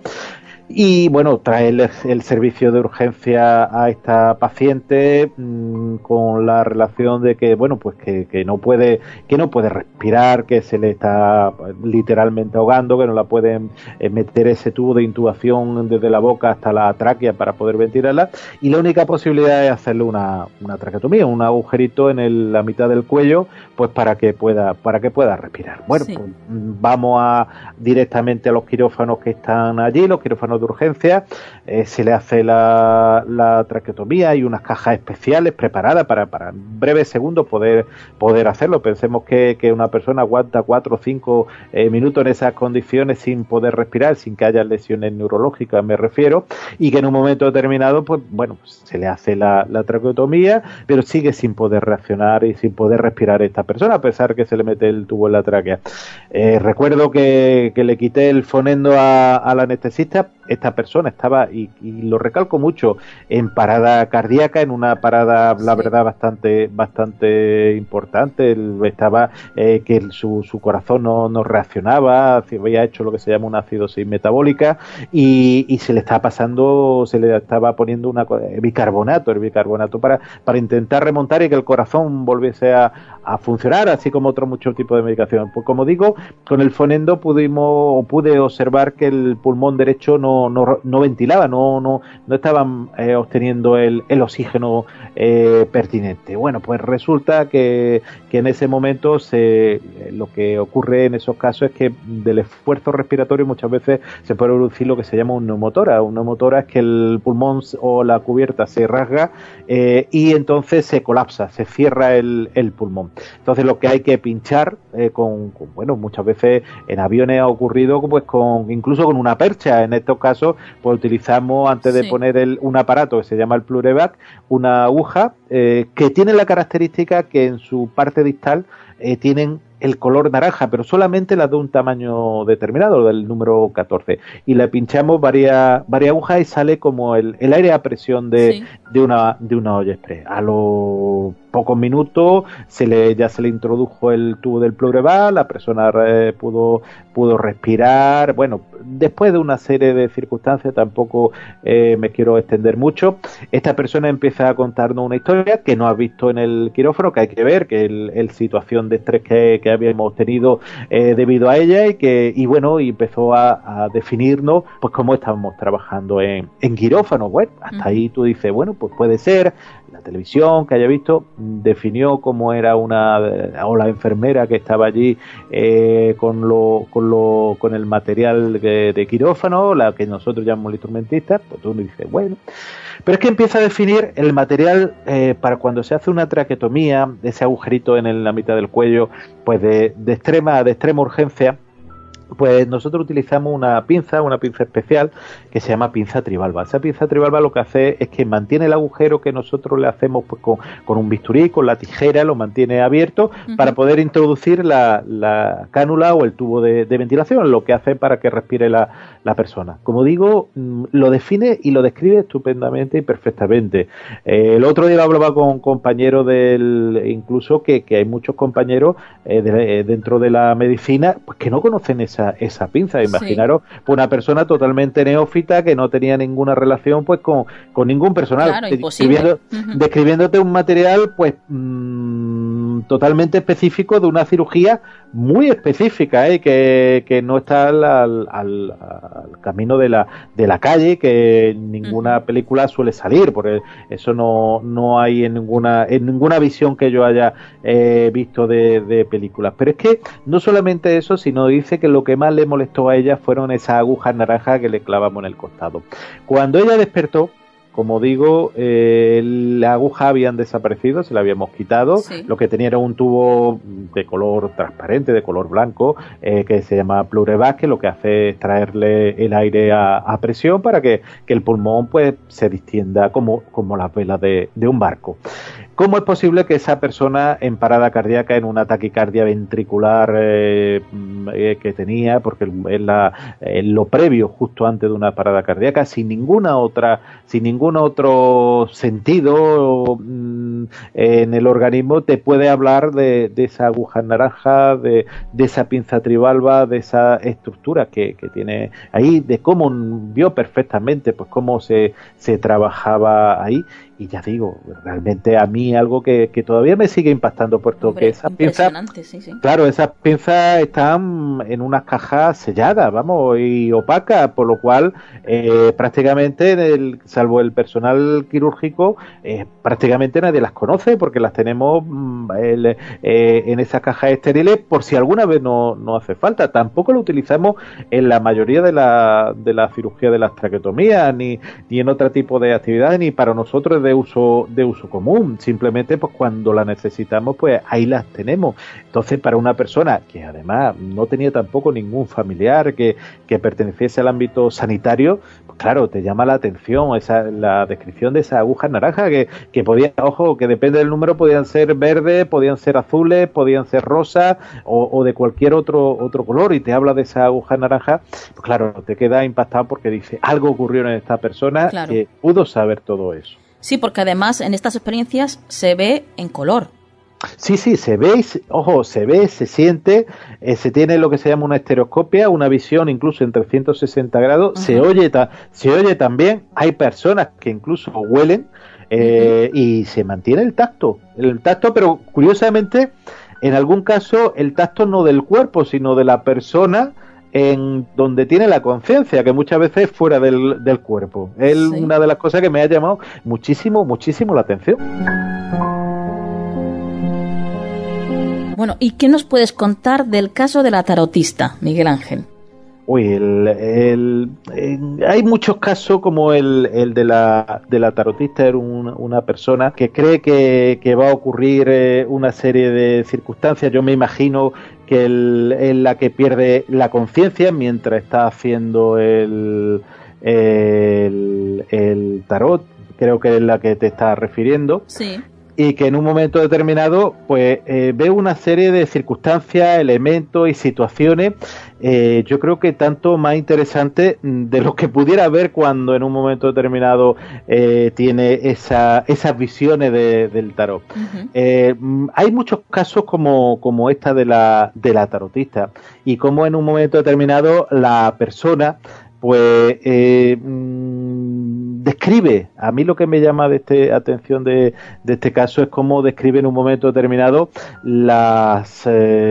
y bueno, trae el servicio de urgencia a esta paciente con la relación de que bueno, pues que no puede respirar, que se le está literalmente ahogando, que no la pueden meter ese tubo de intubación desde la boca hasta la tráquea para poder ventilarla, y la única posibilidad es hacerle una traqueotomía, un agujerito en la mitad del cuello, pues para que pueda respirar. Bueno, sí. Pues vamos directamente a los quirófanos que están allí, los quirófanos de urgencia, se le hace la traqueotomía y unas cajas especiales preparadas para en breves segundos poder hacerlo. Pensemos que una persona aguanta 4 o 5 minutos en esas condiciones sin poder respirar, sin que haya lesiones neurológicas, me refiero, y que en un momento determinado pues bueno, se le hace la traqueotomía, pero sigue sin poder reaccionar y sin poder respirar esta persona, a pesar que se le mete el tubo en la tráquea. Recuerdo que le quité el fonendo al anestesista. Esta persona estaba, y lo recalco mucho, en parada cardíaca, en una parada, la verdad, bastante importante. Él estaba que su corazón no reaccionaba, había hecho lo que se llama una acidosis metabólica, y se le estaba poniendo el bicarbonato para intentar remontar y que el corazón volviese a funcionar, así como otros muchos tipos de medicación. Pues como digo, con el fonendo pude observar que el pulmón derecho no ventilaba, no estaban obteniendo el oxígeno pertinente. Bueno, pues resulta que en ese momento lo que ocurre en esos casos es que del esfuerzo respiratorio muchas veces se puede producir lo que se llama un neumotórax. Un neumotórax es que el pulmón o la cubierta se rasga y entonces se colapsa, se cierra el pulmón. Entonces lo que hay que pinchar bueno, muchas veces en aviones ha ocurrido pues incluso con una percha. En estos casos pues utilizamos, antes de poner un aparato que se llama el Plurevac, una aguja que tiene la característica que en su parte distal tienen el color naranja, pero solamente las de un tamaño determinado, del número 14. Y le pinchamos varias agujas y sale como el aire a presión de una olla express. A los pocos minutos ya se le introdujo el tubo del pleureval, la persona pudo respirar. Bueno, después de una serie de circunstancias, tampoco me quiero extender mucho, esta persona empieza a contarnos una historia que no ha visto en el quirófano, que hay que ver, que el situación de estrés que habíamos tenido debido a ella, y empezó a definirnos pues cómo estábamos trabajando en quirófano. Bueno, hasta ahí tú dices, bueno, pues puede ser la televisión que haya visto, definió cómo era o la enfermera que estaba allí con el material de quirófano, la que nosotros llamamos el instrumentista. Pues tú dices, bueno, pero es que empieza a definir el material para cuando se hace una traqueotomía, ese agujerito en la mitad del cuello, pues de extrema urgencia. Pues nosotros utilizamos una pinza especial que se llama pinza trivalva. Esa pinza trivalva lo que hace es que mantiene el agujero que nosotros le hacemos pues con un bisturí, con la tijera, lo mantiene abierto para poder introducir la cánula o el tubo de ventilación, lo que hace para que respire la persona. Como digo, lo define y lo describe estupendamente y perfectamente. El otro día hablaba con compañeros incluso que hay muchos compañeros dentro de la medicina pues que no conocen esa pinza. Imaginaros, pues una persona totalmente neófita que no tenía ninguna relación pues con ningún personal, claro, describiéndote un material pues totalmente específico de una cirugía muy específica, que no está al camino de la calle, que ninguna película suele salir, porque eso no hay en ninguna visión que yo haya visto de películas. Pero es que no solamente eso, sino dice que lo que más le molestó a ella fueron esas agujas naranjas que le clavamos en el costado. Cuando ella despertó, como digo, la aguja habían desaparecido, se la habíamos quitado. Lo que tenía era un tubo de color transparente, de color blanco, que se llama pleureval, que lo que hace es traerle el aire a presión para que el pulmón pues se distienda como las velas de un barco. ¿Cómo es posible que esa persona en parada cardíaca, en una taquicardia ventricular que tenía, porque es lo previo justo antes de una parada cardíaca, sin ningún otro sentido en el organismo, te puede hablar de esa aguja naranja, de esa pinza trivalva, de esa estructura que tiene ahí, de cómo vio perfectamente pues cómo se trabajaba ahí? Y ya digo, realmente a mí algo que todavía me sigue impactando, puesto que esas pinzas, claro, esas pinzas están en unas cajas selladas, y opacas, por lo cual prácticamente, salvo el personal quirúrgico, prácticamente nadie las conoce, porque las tenemos en esas cajas estériles por si alguna vez no hace falta. Tampoco lo utilizamos en la mayoría de la cirugía de las traqueotomías, ni en otro tipo de actividades, ni para nosotros de uso común. Simplemente pues cuando la necesitamos pues ahí las tenemos. Entonces, para una persona que además no tenía tampoco ningún familiar que perteneciese al ámbito sanitario, pues claro, te llama la atención la descripción de esas agujas naranjas que podían, ojo, que depende del número, podían ser verdes, podían ser azules, podían ser rosas o de cualquier otro color, y te habla de esa aguja naranja. Pues claro, te queda impactado porque dice, algo ocurrió en esta persona, claro, que pudo saber todo eso. Sí, porque además en estas experiencias se ve en color. Sí, se ve, se siente, se tiene lo que se llama una estereoscopia, una visión incluso en 360 grados, se oye también, hay personas que incluso huelen y se mantiene el tacto, pero curiosamente, en algún caso, el tacto no del cuerpo, sino de la persona en donde tiene la conciencia, que muchas veces es fuera del cuerpo. Es una de las cosas que me ha llamado muchísimo la atención. Bueno, ¿y qué nos puedes contar del caso de la tarotista, Miguel Ángel? Uy, hay muchos casos como el de la tarotista. Era una persona que cree que va a ocurrir una serie de circunstancias. Yo me imagino que es la que pierde la conciencia mientras está haciendo el tarot. Creo que es la que te estás refiriendo. Sí. y que en un momento determinado pues ve una serie de circunstancias, elementos y situaciones, yo creo que tanto más interesantes de lo que pudiera ver cuando en un momento determinado tiene esas visiones del tarot. Hay muchos casos como esta de la tarotista, y como en un momento determinado la persona pues describe, a mí lo que me llama atención de este caso es cómo describe en un momento determinado los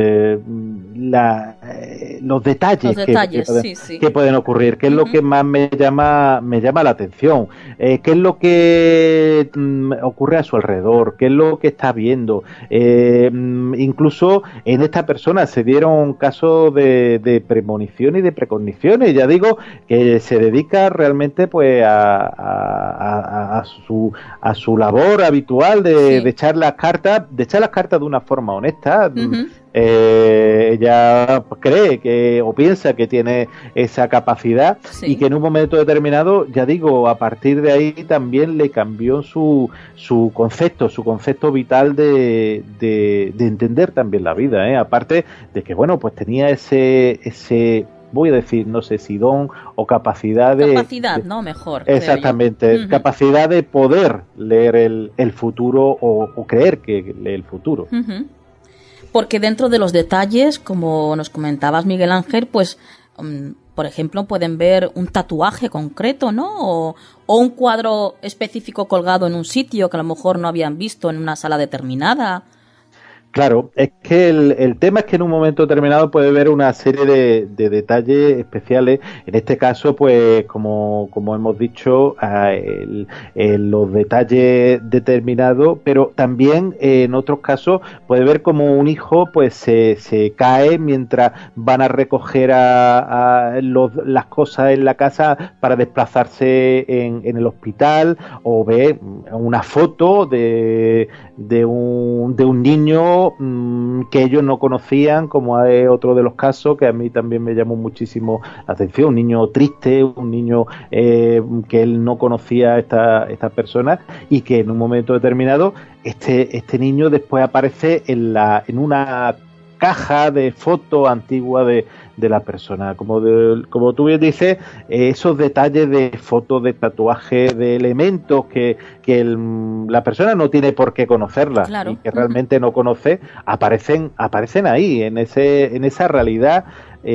detalles que pueden ocurrir, qué es lo que más me llama la atención, qué es lo que ocurre a su alrededor, qué es lo que está viendo. Incluso en esta persona se dieron casos de premonición y de precogniciones, ya digo, que se dedica realmente pues a su labor habitual de echar las cartas de una forma honesta. Ella cree que o piensa que tiene esa capacidad y que en un momento determinado, ya digo, a partir de ahí también le cambió su concepto vital de entender también la vida, aparte de que bueno, pues tenía ese voy a decir, no sé si don o capacidad ¿no? Mejor. Exactamente, capacidad de poder leer el futuro o creer que lee el futuro. Porque dentro de los detalles, como nos comentabas, Miguel Ángel, pues, por ejemplo, pueden ver un tatuaje concreto, ¿no? O un cuadro específico colgado en un sitio que a lo mejor no habían visto en una sala determinada. Claro, es que el tema es que en un momento determinado puede haber una serie de detalles especiales. En este caso, pues, como hemos dicho, los detalles determinados, pero también en otros casos puede ver como un hijo pues se cae mientras van a recoger las cosas en la casa para desplazarse en el hospital, o ve una foto de un niño que ellos no conocían, como es otro de los casos que a mí también me llamó muchísimo la atención, un niño triste, un niño que él no conocía a esta persona, y que en un momento determinado este niño después aparece en una caja de fotos antigua de la persona, como tú bien dices, esos detalles de fotos, de tatuajes, de elementos que la persona no tiene por qué conocerla, claro, y que realmente no conoce, aparecen ahí en esa realidad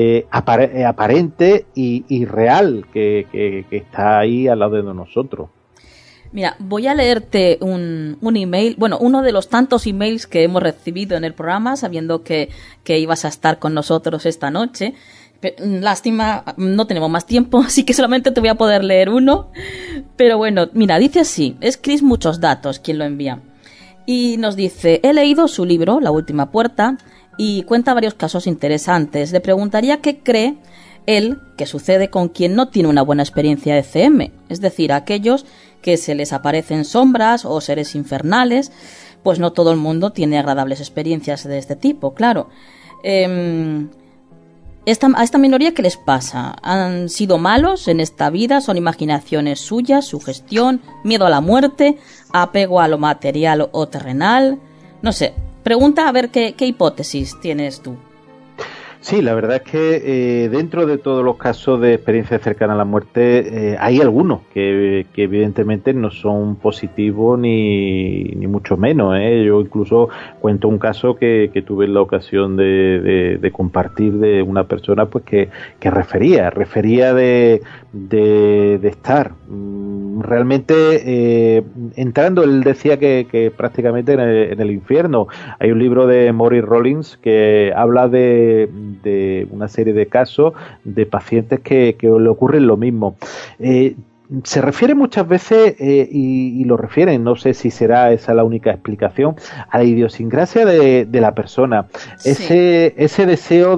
aparente y real que está ahí al lado de nosotros. Mira, voy a leerte un email, bueno, uno de los tantos emails que hemos recibido en el programa, sabiendo que ibas a estar con nosotros esta noche. Lástima, no tenemos más tiempo, así que solamente te voy a poder leer uno. Pero bueno, mira, dice así, es Chris Muchos Datos quien lo envía. Y nos dice, he leído su libro, La Última Puerta, y cuenta varios casos interesantes. Le preguntaría qué cree él que sucede con quien no tiene una buena experiencia de CM, es decir, aquellos que se les aparecen sombras o seres infernales. Pues no todo el mundo tiene agradables experiencias de este tipo, claro. A esta minoría, ¿qué les pasa? ¿Han sido malos en esta vida? ¿Son imaginaciones suyas, sugestión, miedo a la muerte, apego a lo material o terrenal? No sé, pregunta a ver qué hipótesis tienes tú. Sí, la verdad es que dentro de todos los casos de experiencia cercana a la muerte hay algunos que evidentemente no son positivos ni mucho menos. Yo incluso cuento un caso que tuve la ocasión de compartir de una persona pues que refería de estar realmente entrando. Él decía que prácticamente en el infierno. Hay un libro de Maurice Rollins que habla de una serie de casos de pacientes que le ocurren lo mismo. Se refiere muchas veces, y lo refieren, no sé si será esa la única explicación, a la idiosincrasia de la persona, sí. ese deseo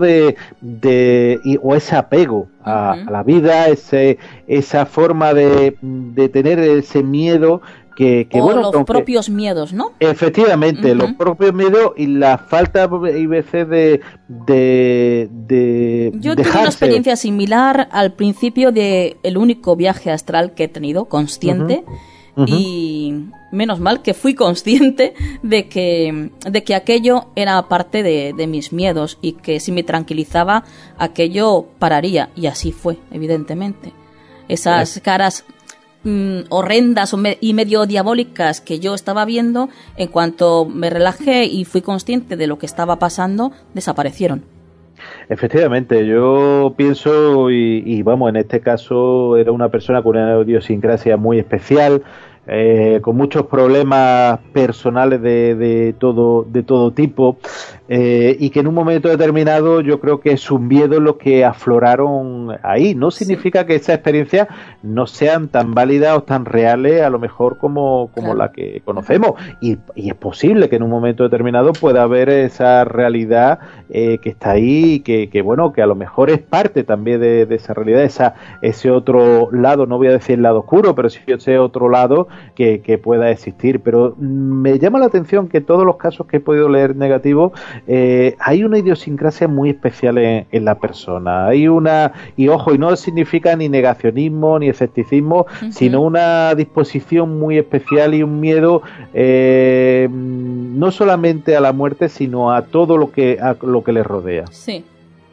o ese apego a la vida, esa forma de tener ese miedo que o bueno, los propios miedos, ¿no? Efectivamente, los propios miedos y la falta y veces de Yo tuve una experiencia similar al principio de el único viaje astral que he tenido consciente. Y menos mal que fui consciente de que aquello era parte de mis miedos y que si me tranquilizaba aquello pararía, y así fue, evidentemente. Esas caras horrendas y medio diabólicas que yo estaba viendo, en cuanto me relajé y fui consciente de lo que estaba pasando, desaparecieron. Efectivamente, yo pienso, y vamos, en este caso era una persona con una idiosincrasia muy especial, con muchos problemas personales de todo tipo, y que en un momento determinado yo creo que sus miedos los que afloraron ahí. No significa que esas experiencias no sean tan válidas o tan reales a lo mejor como la que conocemos, y es posible que en un momento determinado pueda haber esa realidad que está ahí, y que bueno, que a lo mejor es parte también de esa realidad, ese otro lado, no voy a decir el lado oscuro, pero sí ese otro lado que pueda existir. Pero me llama la atención que todos los casos que he podido leer negativos, hay una idiosincrasia muy especial en la persona. Hay y ojo, y no significa ni negacionismo ni escepticismo, sino una disposición muy especial y un miedo no solamente a la muerte, sino a todo lo que le rodea. Sí.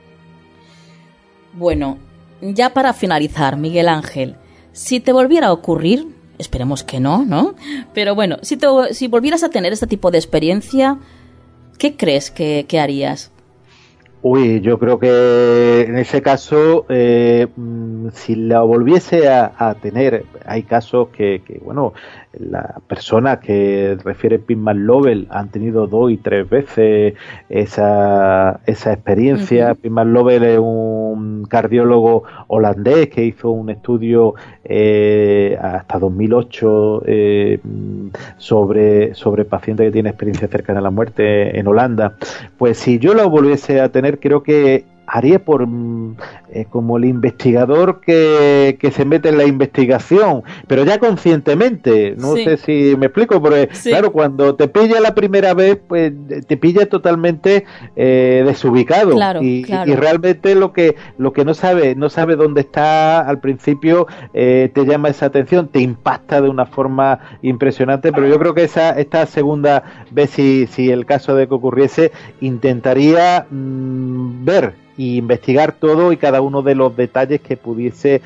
Bueno, ya para finalizar, Miguel Ángel, si te volviera a ocurrir, esperemos que no, ¿no? Pero bueno, si volvieras a tener este tipo de experiencia, ¿qué crees que harías? Uy, yo creo que en ese caso, si la volviese a tener, hay casos que bueno, las personas que refiere Pittman Lovell han tenido 2 y 3 veces esa experiencia. Pittman Lovell es un cardiólogo holandés que hizo un estudio hasta 2008 sobre pacientes que tienen experiencia cercana a la muerte en Holanda. Pues si yo la volviese a tener, creo que haría como el investigador que se mete en la investigación, pero ya conscientemente. No sé si me explico, porque claro, cuando te pilla la primera vez, pues te pilla totalmente desubicado, y realmente lo que no sabe dónde está al principio, te llama esa atención, te impacta de una forma impresionante. Pero yo creo que esta segunda vez, si el caso de que ocurriese, intentaría ver y investigar todo y cada uno de los detalles que pudiese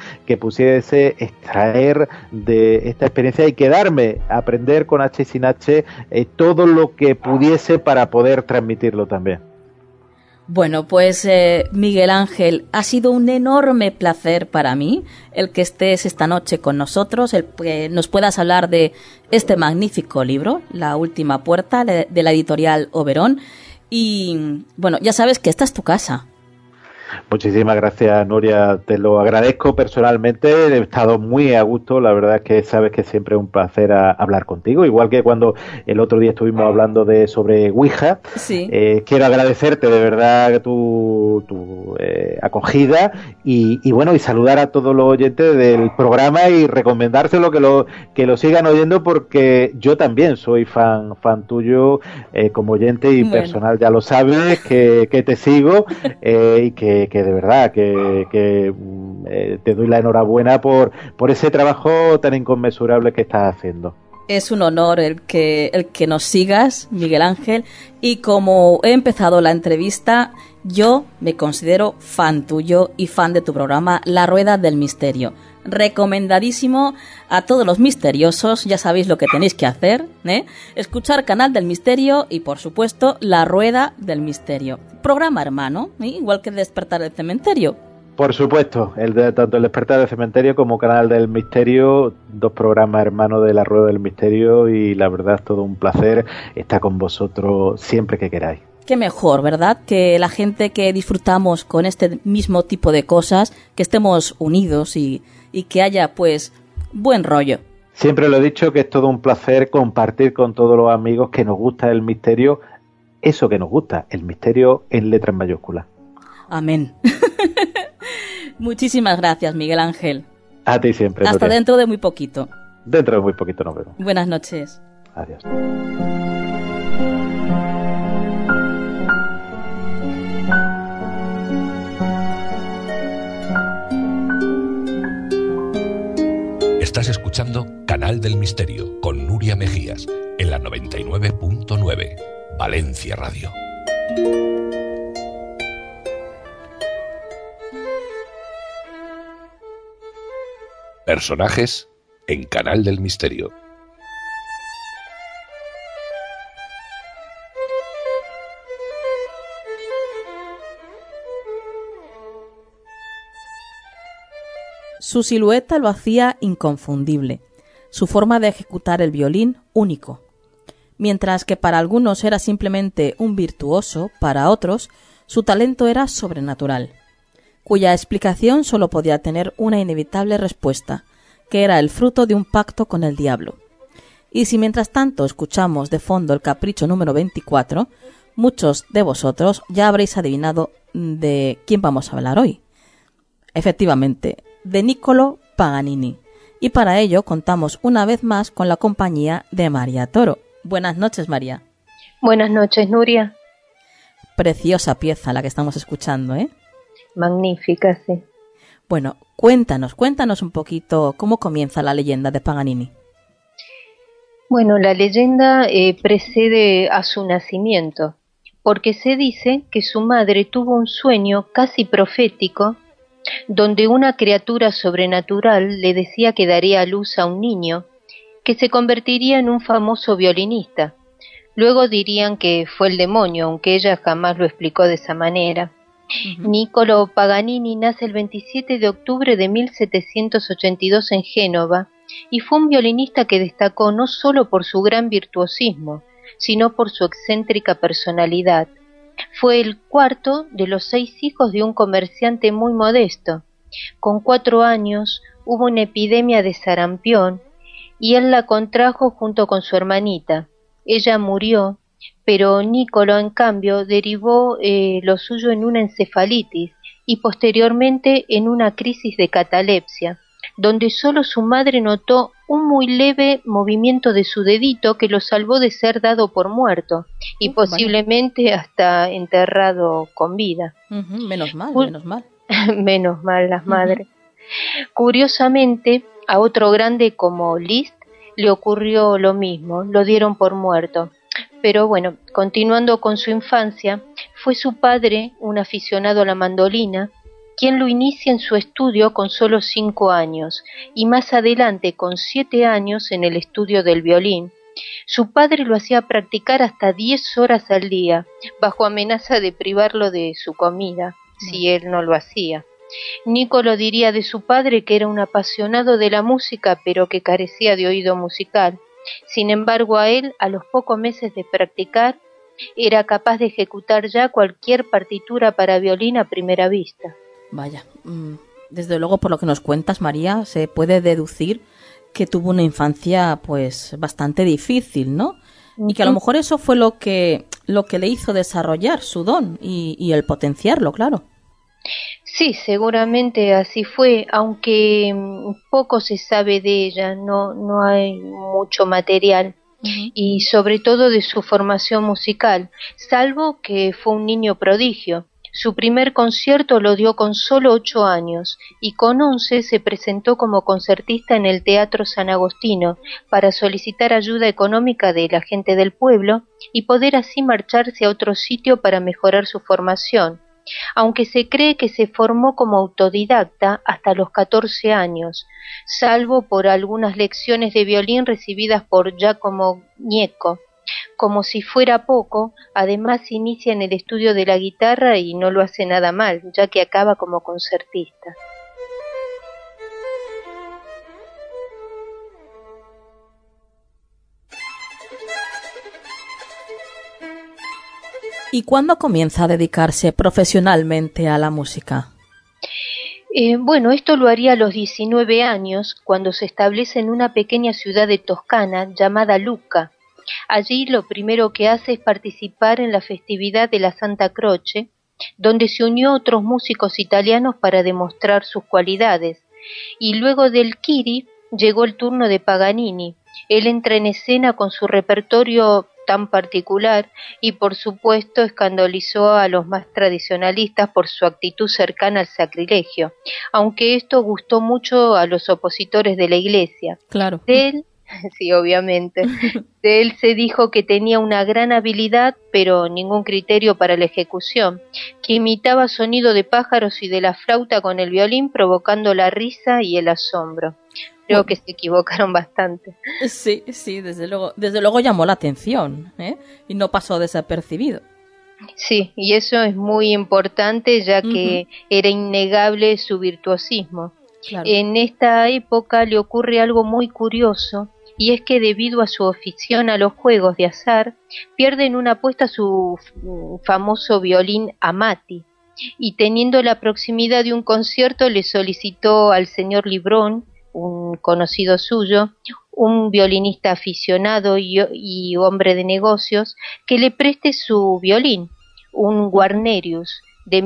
extraer de esta experiencia, y quedarme a aprender con H y sin H todo lo que pudiese para poder transmitirlo también. Bueno, pues Miguel Ángel, ha sido un enorme placer para mí el que estés esta noche con nosotros, el que nos puedas hablar de este magnífico libro, La Última Puerta, de la editorial Oberón. Y bueno, ya sabes que esta es tu casa. Muchísimas gracias, Nuria, te lo agradezco personalmente, he estado muy a gusto, la verdad es que sabes que siempre es un placer hablar contigo, igual que cuando el otro día estuvimos hablando sobre Ouija. Quiero agradecerte de verdad tu acogida y bueno, y saludar a todos los oyentes del programa y recomendárselo, que lo sigan oyendo, porque yo también soy fan tuyo como oyente y personal, ya lo sabes, que te sigo y que de verdad que te doy la enhorabuena por ese trabajo tan inconmensurable que estás haciendo. Es un honor el que nos sigas, Miguel Ángel, y como he empezado la entrevista, yo me considero fan tuyo y fan de tu programa La Rueda del Misterio. Recomendadísimo a todos los misteriosos, ya sabéis lo que tenéis que hacer, escuchar Canal del Misterio y por supuesto La Rueda del Misterio, programa hermano, igual que Despertar del Cementerio. Por supuesto, tanto el Despertar del Cementerio como Canal del Misterio, 2 programas hermanos de La Rueda del Misterio, y la verdad es todo un placer estar con vosotros siempre que queráis. Qué mejor, ¿verdad? Que la gente que disfrutamos con este mismo tipo de cosas, que estemos unidos y que haya, pues, buen rollo. Siempre lo he dicho, que es todo un placer compartir con todos los amigos que nos gusta el misterio, eso que nos gusta, el misterio en letras mayúsculas. Amén. Muchísimas gracias, Miguel Ángel. A ti siempre. Hasta Nuria. Dentro de muy poquito. Dentro de muy poquito nos vemos. Buenas noches. Adiós. Estás escuchando Canal del Misterio con Nuria Mejías en la 99.9 Valencia Radio. Personajes en Canal del Misterio. Su silueta lo hacía inconfundible, su forma de ejecutar el violín único. Mientras que para algunos era simplemente un virtuoso, para otros su talento era sobrenatural, cuya explicación solo podía tener una inevitable respuesta, que era el fruto de un pacto con el diablo. Y si mientras tanto escuchamos de fondo el capricho número 24, muchos de vosotros ya habréis adivinado de quién vamos a hablar hoy. Efectivamente, de Niccolò Paganini. Y para ello contamos una vez más con la compañía de María Toro. Buenas noches, María. Buenas noches, Nuria. Preciosa pieza la que estamos escuchando, ¿eh? Magnífica, sí. Bueno, cuéntanos un poquito cómo comienza la leyenda de Paganini. Bueno, la leyenda precede a su nacimiento, porque se dice que su madre tuvo un sueño casi profético donde una criatura sobrenatural le decía que daría a luz a un niño que se convertiría en un famoso violinista. Luego dirían que fue el demonio, aunque ella jamás lo explicó de esa manera. Niccolò Paganini nace el 27 de octubre de 1782 en Génova y fue un violinista que destacó no solo por su gran virtuosismo, sino por su excéntrica personalidad. Fue el cuarto de los 6 hijos de un comerciante muy modesto. Con 4 años hubo una epidemia de sarampión y él la contrajo junto con su hermanita. Ella murió, pero Niccolò, en cambio, derivó lo suyo en una encefalitis y posteriormente en una crisis de catalepsia, donde solo su madre notó un muy leve movimiento de su dedito que lo salvó de ser dado por muerto y posiblemente hasta enterrado con vida. Menos mal. Menos mal las madres. Curiosamente, a otro grande como Liszt le ocurrió lo mismo, lo dieron por muerto. Pero bueno, continuando con su infancia, fue su padre, un aficionado a la mandolina, quien lo inicia en su estudio con solo 5 años y más adelante con 7 años en el estudio del violín. Su padre lo hacía practicar hasta 10 horas al día, bajo amenaza de privarlo de su comida, si él no lo hacía. Niccolò diría de su padre que era un apasionado de la música, pero que carecía de oído musical. Sin embargo, a él, a los pocos meses de practicar, era capaz de ejecutar ya cualquier partitura para violín a primera vista. Vaya, desde luego por lo que nos cuentas, María, se puede deducir que tuvo una infancia pues bastante difícil, ¿no? Y que a lo mejor eso fue lo que le hizo desarrollar su don y el potenciarlo, claro. Sí, seguramente así fue, aunque poco se sabe de ella, no hay mucho material. Y sobre todo de su formación musical, salvo que fue un niño prodigio. Su primer concierto lo dio con solo 8 años y con 11 se presentó como concertista en el Teatro San Agostino para solicitar ayuda económica de la gente del pueblo y poder así marcharse a otro sitio para mejorar su formación, aunque se cree que se formó como autodidacta hasta los 14 años, salvo por algunas lecciones de violín recibidas por Giacomo Gnecco. Como si fuera poco, además inicia en el estudio de la guitarra y no lo hace nada mal, ya que acaba como concertista. ¿Y cuándo comienza a dedicarse profesionalmente a la música? Bueno, esto lo haría a los 19 años, cuando se establece en una pequeña ciudad de Toscana llamada Lucca. Allí lo primero que hace es participar en la festividad de la Santa Croce, donde se unió a otros músicos italianos para demostrar sus cualidades. Y luego del Kyrie llegó el turno de Paganini. Él entra en escena con su repertorio tan particular y por supuesto escandalizó a los más tradicionalistas por su actitud cercana al sacrilegio, aunque esto gustó mucho a los opositores de la Iglesia. Claro. De él, sí, obviamente, de él se dijo que tenía una gran habilidad, pero ningún criterio para la ejecución, que imitaba sonido de pájaros y de la flauta con el violín, provocando la risa y el asombro. Creo que se equivocaron bastante. Sí, desde luego llamó la atención, ¿eh? Y no pasó desapercibido. Sí, y eso es muy importante, ya que era innegable su virtuosismo. Claro. En esta época le ocurre algo muy curioso, y es que debido a su afición a los juegos de azar, pierde en una apuesta su famoso violín Amati, y teniendo la proximidad de un concierto le solicitó al señor Librón, un conocido suyo, un violinista aficionado y hombre de negocios, que le preste su violín, un Guarnerius de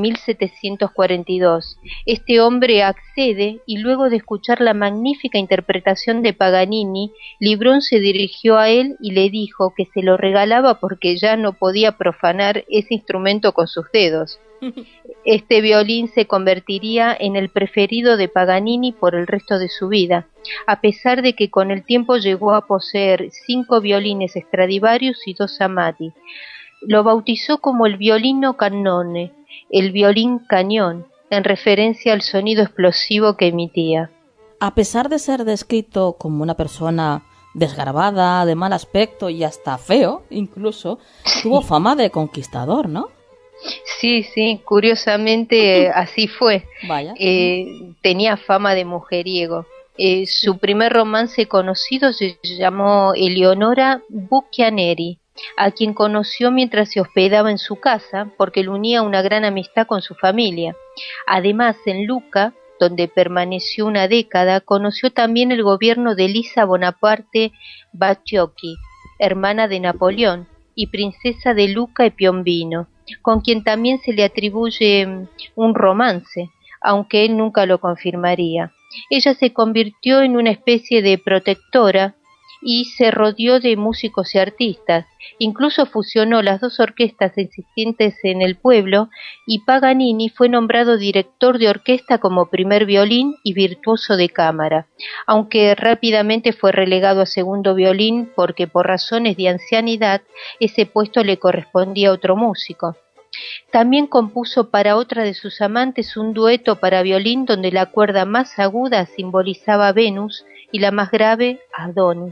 1742. Este hombre accede y luego de escuchar la magnífica interpretación de Paganini, Librón se dirigió a él y le dijo que se lo regalaba porque ya no podía profanar ese instrumento con sus dedos. Este violín se convertiría en el preferido de Paganini por el resto de su vida, a pesar de que con el tiempo llegó a poseer 5 violines Stradivarius y 2 Amati. Lo bautizó como el violino cannone, el violín cañón, en referencia al sonido explosivo que emitía. A pesar de ser descrito como una persona desgarbada, de mal aspecto y hasta feo, incluso, tuvo fama de conquistador, ¿no? Sí, curiosamente así fue. Vaya. Tenía fama de mujeriego. Su primer romance conocido se llamó Eleonora Bucchianeri, a quien conoció mientras se hospedaba en su casa, porque le unía una gran amistad con su familia. Además, en Lucca, donde permaneció una década, conoció también el gobierno de Elisa Bonaparte Bacciocchi, hermana de Napoleón, y princesa de Lucca y Piombino, con quien también se le atribuye un romance, aunque él nunca lo confirmaría. Ella se convirtió en una especie de protectora y se rodeó de músicos y artistas. Incluso fusionó las 2 orquestas existentes en el pueblo y Paganini fue nombrado director de orquesta como primer violín y virtuoso de cámara, aunque rápidamente fue relegado a segundo violín porque por razones de ancianidad ese puesto le correspondía a otro músico. También compuso para otra de sus amantes un dueto para violín donde la cuerda más aguda simbolizaba a Venus y la más grave a Adonis.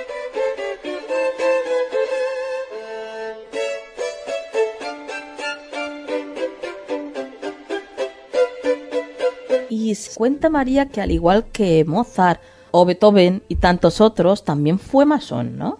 Y se cuenta, María, que al igual que Mozart o Beethoven y tantos otros, también fue masón, ¿no?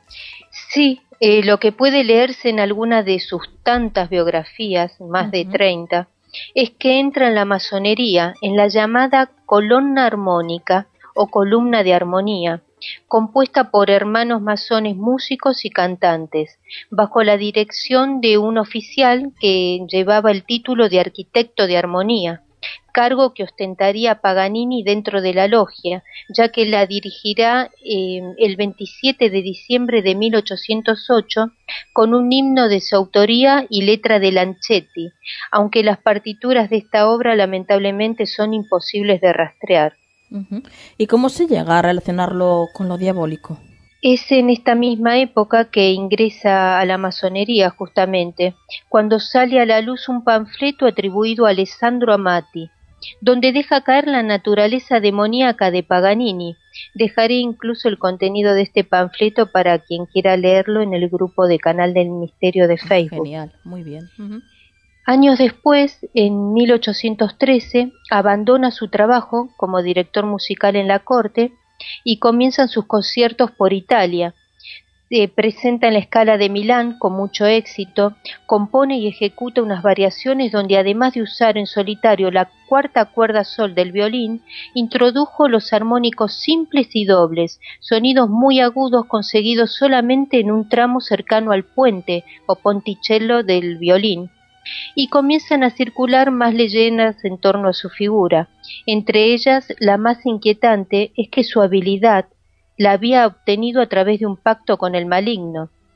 Sí, lo que puede leerse en alguna de sus tantas biografías, más de 30, es que entra en la masonería, en la llamada colonna armónica o columna de armonía, compuesta por hermanos masones músicos y cantantes, bajo la dirección de un oficial que llevaba el título de arquitecto de armonía, cargo que ostentaría Paganini dentro de la logia, ya que la dirigirá el 27 de diciembre de 1808 con un himno de su autoría y letra de Lanchetti, aunque las partituras de esta obra lamentablemente son imposibles de rastrear. ¿Y cómo se llega a relacionarlo con lo diabólico? Es en esta misma época que ingresa a la masonería, justamente, cuando sale a la luz un panfleto atribuido a Alessandro Amati, donde deja caer la naturaleza demoníaca de Paganini. Dejaré incluso el contenido de este panfleto para quien quiera leerlo en el grupo de Canal del Misterio de Facebook. Genial, muy bien. Años después, en 1813, abandona su trabajo como director musical en la corte y comienzan sus conciertos por Italia. Presenta en la Scala de Milán con mucho éxito, compone y ejecuta unas variaciones donde además de usar en solitario la cuarta cuerda sol del violín, introdujo los armónicos simples y dobles, sonidos muy agudos conseguidos solamente en un tramo cercano al puente o ponticello del violín. Y comienzan a circular más leyendas en torno a su figura. Entre ellas, la más inquietante es que su habilidad la había obtenido a través de un pacto con el maligno.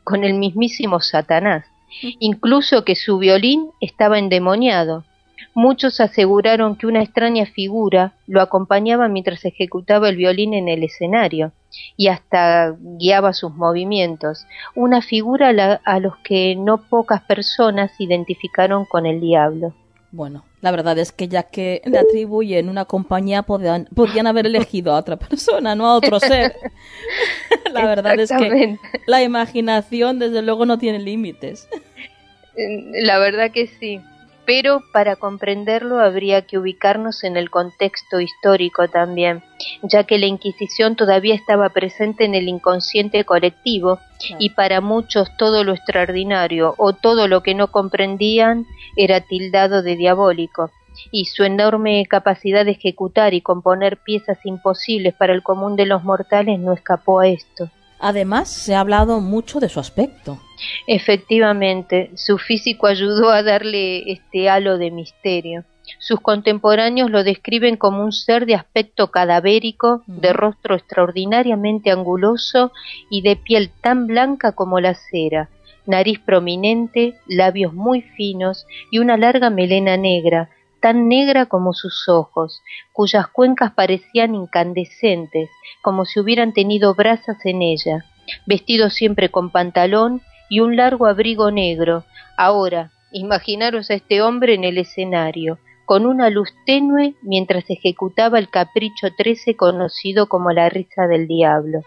con el mismísimo Satanás, incluso que su violín estaba endemoniado. Muchos aseguraron que una extraña figura lo acompañaba mientras ejecutaba el violín en el escenario y hasta guiaba sus movimientos, una figura a los que no pocas personas identificaron con el diablo. Bueno, la verdad es que ya que le atribuyen una compañía, podrían haber elegido a otra persona, no a otro ser. La verdad es que la imaginación, desde luego, no tiene límites. La verdad que sí. Pero para comprenderlo habría que ubicarnos en el contexto histórico también, ya que la Inquisición todavía estaba presente en el inconsciente colectivo, y para muchos todo lo extraordinario o todo lo que no comprendían era tildado de diabólico, y su enorme capacidad de ejecutar y componer piezas imposibles para el común de los mortales no escapó a esto. Además, se ha hablado mucho de su aspecto. Efectivamente, su físico ayudó a darle este halo de misterio. Sus contemporáneos lo describen como un ser de aspecto cadavérico, de rostro extraordinariamente anguloso y de piel tan blanca como la cera, nariz prominente, labios muy finos y una larga melena negra, tan negra como sus ojos, cuyas cuencas parecían incandescentes, como si hubieran tenido brasas en ella, vestido siempre con pantalón y un largo abrigo negro. Ahora, imaginaros a este hombre en el escenario, con una luz tenue mientras ejecutaba el capricho 13 conocido como la risa del diablo.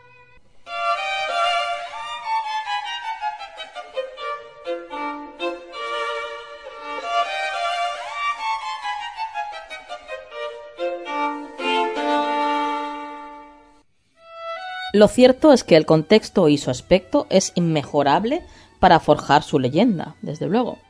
Lo cierto es que el contexto y su aspecto es inmejorable para forjar su leyenda, desde luego.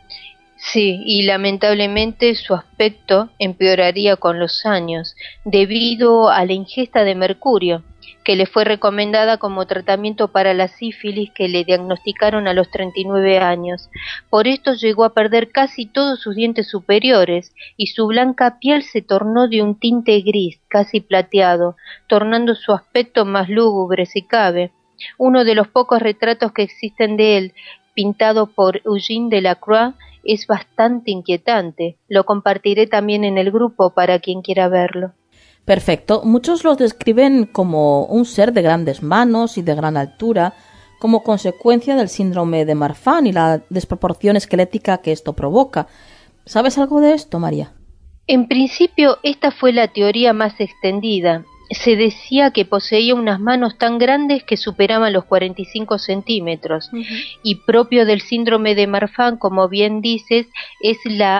Sí, y lamentablemente su aspecto empeoraría con los años, debido a la ingesta de mercurio, que le fue recomendada como tratamiento para la sífilis que le diagnosticaron a los 39 años. Por esto llegó a perder casi todos sus dientes superiores, y su blanca piel se tornó de un tinte gris, casi plateado, tornando su aspecto más lúgubre si cabe. Uno de los pocos retratos que existen de él, pintado por Eugène Delacroix, es bastante inquietante. Lo compartiré también en el grupo para quien quiera verlo. Perfecto. Muchos los describen como un ser de grandes manos y de gran altura, como consecuencia del síndrome de Marfan y la desproporción esquelética que esto provoca. ¿Sabes algo de esto, María? En principio, esta fue la teoría más extendida. Se decía que poseía unas manos tan grandes que superaban los 45 centímetros, y propio del síndrome de Marfan, como bien dices, es la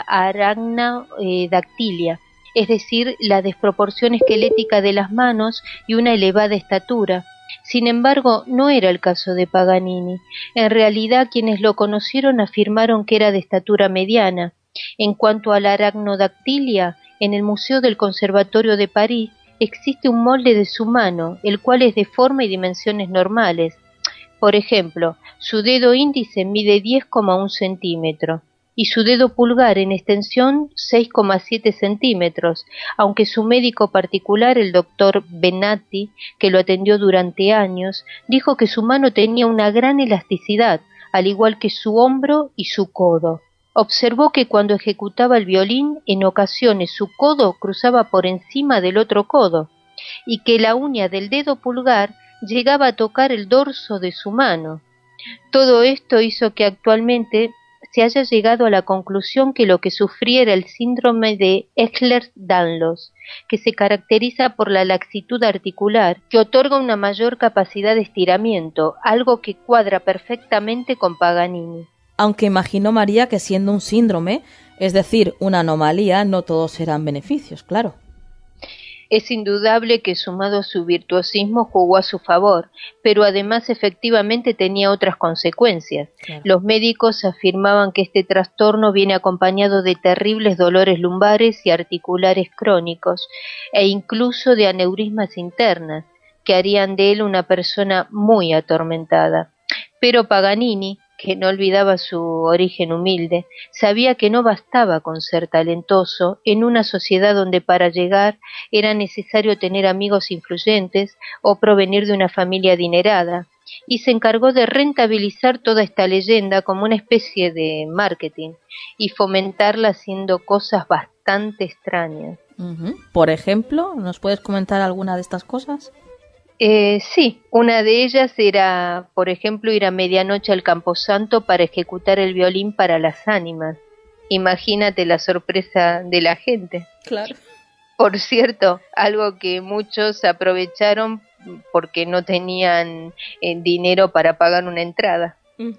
aracnodactilia, es decir, la desproporción esquelética de las manos y una elevada estatura. Sin embargo, no era el caso de Paganini. En realidad, quienes lo conocieron afirmaron que era de estatura mediana. En cuanto a la aracnodactilia, en el Museo del Conservatorio de París existe un molde de su mano, el cual es de forma y dimensiones normales. Por ejemplo, su dedo índice mide 10,1 centímetros y su dedo pulgar en extensión 6,7 centímetros, aunque su médico particular, el doctor Benatti, que lo atendió durante años, dijo que su mano tenía una gran elasticidad, al igual que su hombro y su codo. Observó que cuando ejecutaba el violín, en ocasiones su codo cruzaba por encima del otro codo, y que la uña del dedo pulgar llegaba a tocar el dorso de su mano. Todo esto hizo que actualmente se haya llegado a la conclusión que lo que sufría era el síndrome de Ehlers-Danlos, que se caracteriza por la laxitud articular, que otorga una mayor capacidad de estiramiento, algo que cuadra perfectamente con Paganini. Aunque imaginó María que siendo un síndrome, es decir, una anomalía, no todos serán beneficios, claro. Es indudable que sumado a su virtuosismo jugó a su favor, pero además efectivamente tenía otras consecuencias. Claro. Los médicos afirmaban que este trastorno viene acompañado de terribles dolores lumbares y articulares crónicos, e incluso de aneurismas internas, que harían de él una persona muy atormentada. Pero Paganini, que no olvidaba su origen humilde, sabía que no bastaba con ser talentoso en una sociedad donde para llegar era necesario tener amigos influyentes o provenir de una familia adinerada, y se encargó de rentabilizar toda esta leyenda como una especie de marketing y fomentarla haciendo cosas bastante extrañas. Por ejemplo, ¿nos puedes comentar alguna de estas cosas? Sí, una de ellas era, por ejemplo, ir a medianoche al Camposanto para ejecutar el violín para las ánimas. Imagínate la sorpresa de la gente. Claro. Por cierto, algo que muchos aprovecharon porque no tenían dinero para pagar una entrada,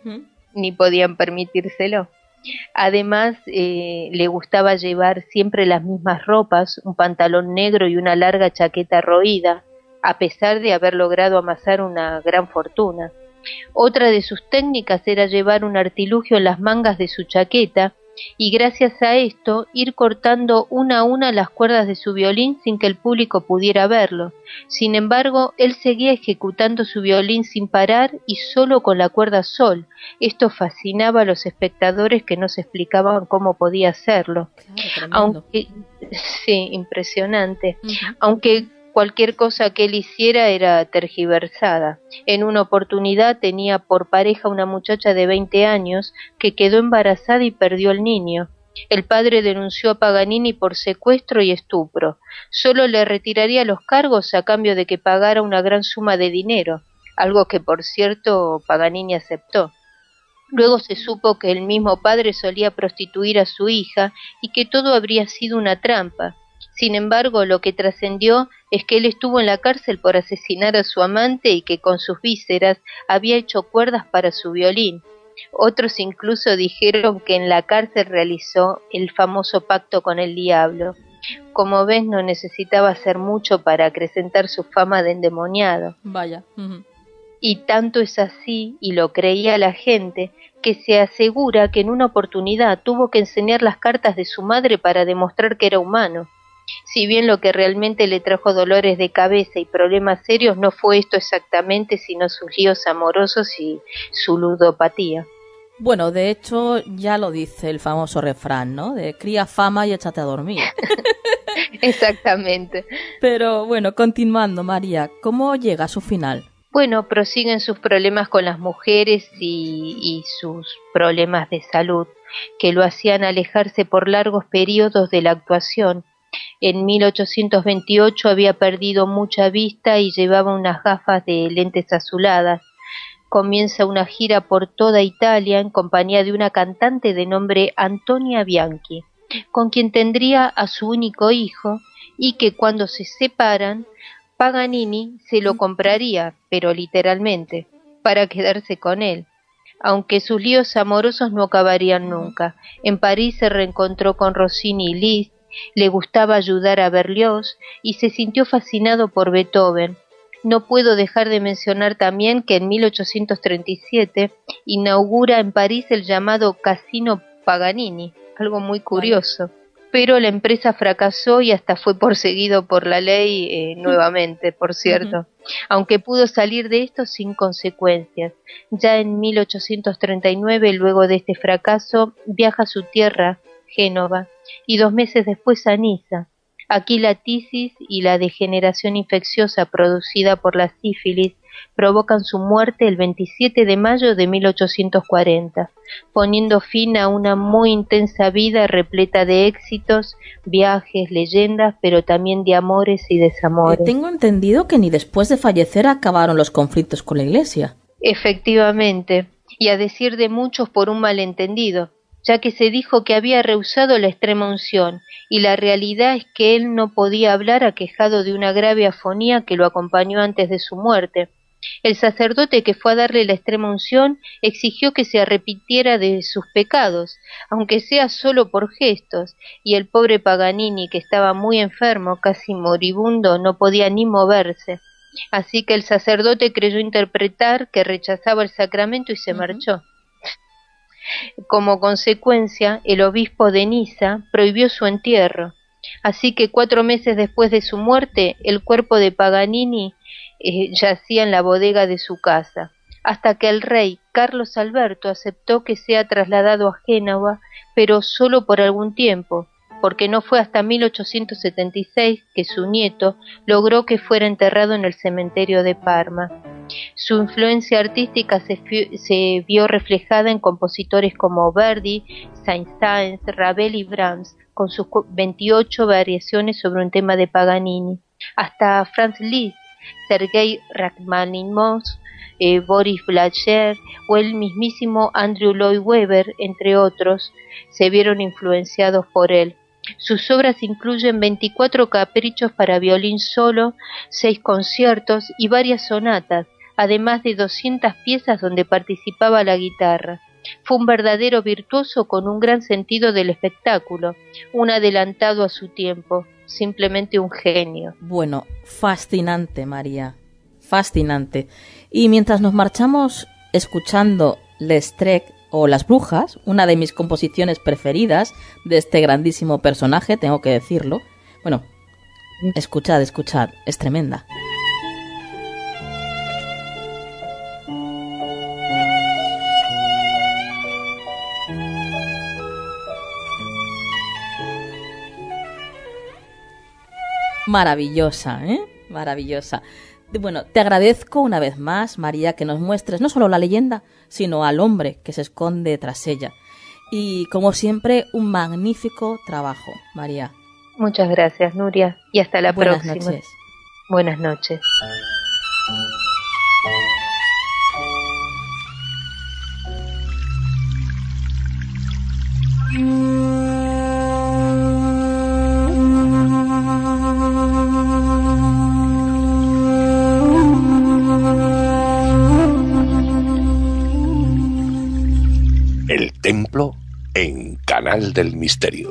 ni podían permitírselo. Además, le gustaba llevar siempre las mismas ropas, un pantalón negro y una larga chaqueta roída, a pesar de haber logrado amasar una gran fortuna. Otra de sus técnicas era llevar un artilugio en las mangas de su chaqueta y gracias a esto ir cortando una a una las cuerdas de su violín sin que el público pudiera verlo. Sin embargo, él seguía ejecutando su violín sin parar y solo con la cuerda sol. Esto fascinaba a los espectadores que no se explicaban cómo podía hacerlo. Claro, sí, impresionante. Aunque cualquier cosa que él hiciera era tergiversada. En una oportunidad tenía por pareja una muchacha de 20 años que quedó embarazada y perdió el niño. El padre denunció a Paganini por secuestro y estupro. Solo le retiraría los cargos a cambio de que pagara una gran suma de dinero, algo que por cierto Paganini aceptó. Luego se supo que el mismo padre solía prostituir a su hija y que todo habría sido una trampa. Sin embargo, lo que trascendió es que él estuvo en la cárcel por asesinar a su amante y que con sus vísceras había hecho cuerdas para su violín. Otros incluso dijeron que en la cárcel realizó el famoso pacto con el diablo. Como ves, no necesitaba hacer mucho para acrecentar su fama de endemoniado. Vaya. Y tanto es así, y lo creía la gente, que se asegura que en una oportunidad tuvo que enseñar las cartas de su madre para demostrar que era humano. Si bien lo que realmente le trajo dolores de cabeza y problemas serios no fue esto exactamente, sino sus líos amorosos y su ludopatía. Bueno, de hecho ya lo dice el famoso refrán, ¿no? De cría fama y échate a dormir. Exactamente. Pero bueno, continuando, María, ¿cómo llega a su final? Bueno, prosiguen sus problemas con las mujeres y sus problemas de salud, que lo hacían alejarse por largos periodos de la actuación. En 1828 había perdido mucha vista y llevaba unas gafas de lentes azuladas. Comienza una gira por toda Italia en compañía de una cantante de nombre Antonia Bianchi, con quien tendría a su único hijo y que cuando se separan, Paganini se lo compraría, pero literalmente, para quedarse con él. Aunque sus líos amorosos no acabarían nunca. En París se reencontró con Rossini y Liszt. Le gustaba ayudar a Berlioz y se sintió fascinado por Beethoven. No puedo dejar de mencionar también que en 1837 inaugura en París el llamado Casino Paganini, algo muy curioso. Pero la empresa fracasó y hasta fue perseguido por la ley nuevamente, por cierto, aunque pudo salir de esto sin consecuencias. Ya en 1839, luego de este fracaso, viaja a su tierra, Génova, y 2 meses después a Niza. Aquí la tisis y la degeneración infecciosa producida por la sífilis provocan su muerte el 27 de mayo de 1840, poniendo fin a una muy intensa vida repleta de éxitos, viajes, leyendas, pero también de amores y desamores. Tengo entendido que ni después de fallecer acabaron los conflictos con la Iglesia. Efectivamente, y a decir de muchos por un malentendido, ya que se dijo que había rehusado la extrema unción, y la realidad es que él no podía hablar aquejado de una grave afonía que lo acompañó antes de su muerte. El sacerdote que fue a darle la extrema unción exigió que se arrepintiera de sus pecados, aunque sea solo por gestos, y el pobre Paganini, que estaba muy enfermo, casi moribundo, no podía ni moverse. Así que el sacerdote creyó interpretar que rechazaba el sacramento y se marchó. Como consecuencia, el obispo de Niza prohibió su entierro, así que 4 meses después de su muerte, el cuerpo de Paganini yacía en la bodega de su casa, hasta que el rey Carlos Alberto aceptó que sea trasladado a Génova, pero solo por algún tiempo, porque no fue hasta 1876 que su nieto logró que fuera enterrado en el cementerio de Parma. Su influencia artística se vio reflejada en compositores como Verdi, Saint-Saëns, Ravel y Brahms, con sus 28 variaciones sobre un tema de Paganini, hasta Franz Liszt, Sergei Rachmaninoff, Boris Blacher o el mismísimo Andrew Lloyd Webber, entre otros, se vieron influenciados por él. Sus obras incluyen 24 caprichos para violín solo, 6 conciertos y varias sonatas, además de 200 piezas donde participaba la guitarra. Fue un verdadero virtuoso con un gran sentido del espectáculo, un adelantado a su tiempo, simplemente un genio. Bueno, fascinante, María, fascinante. Y mientras nos marchamos escuchando Les Trek o Las Brujas, una de mis composiciones preferidas de este grandísimo personaje, tengo que decirlo. Bueno, escuchad, es tremenda. Maravillosa, ¿eh? Maravillosa. Bueno, te agradezco una vez más, María, que nos muestres no solo la leyenda, sino al hombre que se esconde tras ella. Y, como siempre, un magnífico trabajo, María. Muchas gracias, Nuria, y hasta la próxima. Buenas noches. Buenas noches. El templo en Canal del Misterio.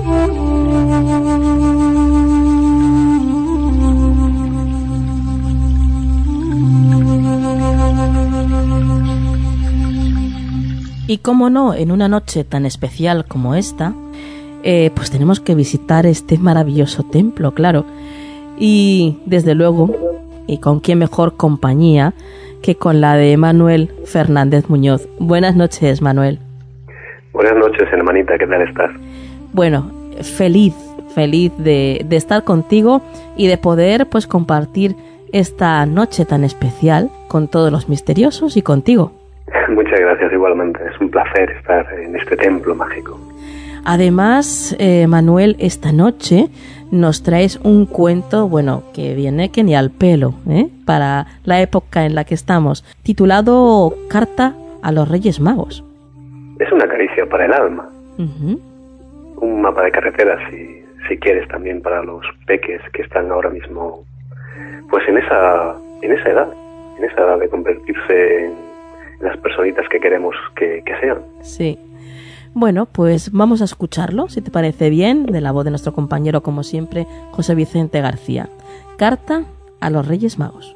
Y cómo no, en una noche tan especial como esta, pues tenemos que visitar este maravilloso templo, claro. Y desde luego, y con quién mejor compañía que con la de Manuel Fernández Muñoz. Buenas noches, Manuel. Buenas noches, hermanita, ¿qué tal estás? Bueno, feliz de estar contigo y de poder pues compartir esta noche tan especial con todos los misteriosos y contigo. Muchas gracias, igualmente. Es un placer estar en este templo mágico. Además, Manuel, esta noche nos traes un cuento, bueno, que viene que ni al pelo, para la época en la que estamos, titulado Carta a los Reyes Magos. Es una caricia para el alma. Uh-huh. Un mapa de carreteras, si quieres, también para los peques que están ahora mismo, pues en esa edad de convertirse en las personitas que queremos que sean. Sí. Bueno, pues vamos a escucharlo, si te parece bien, de la voz de nuestro compañero, como siempre, José Vicente García. Carta a los Reyes Magos.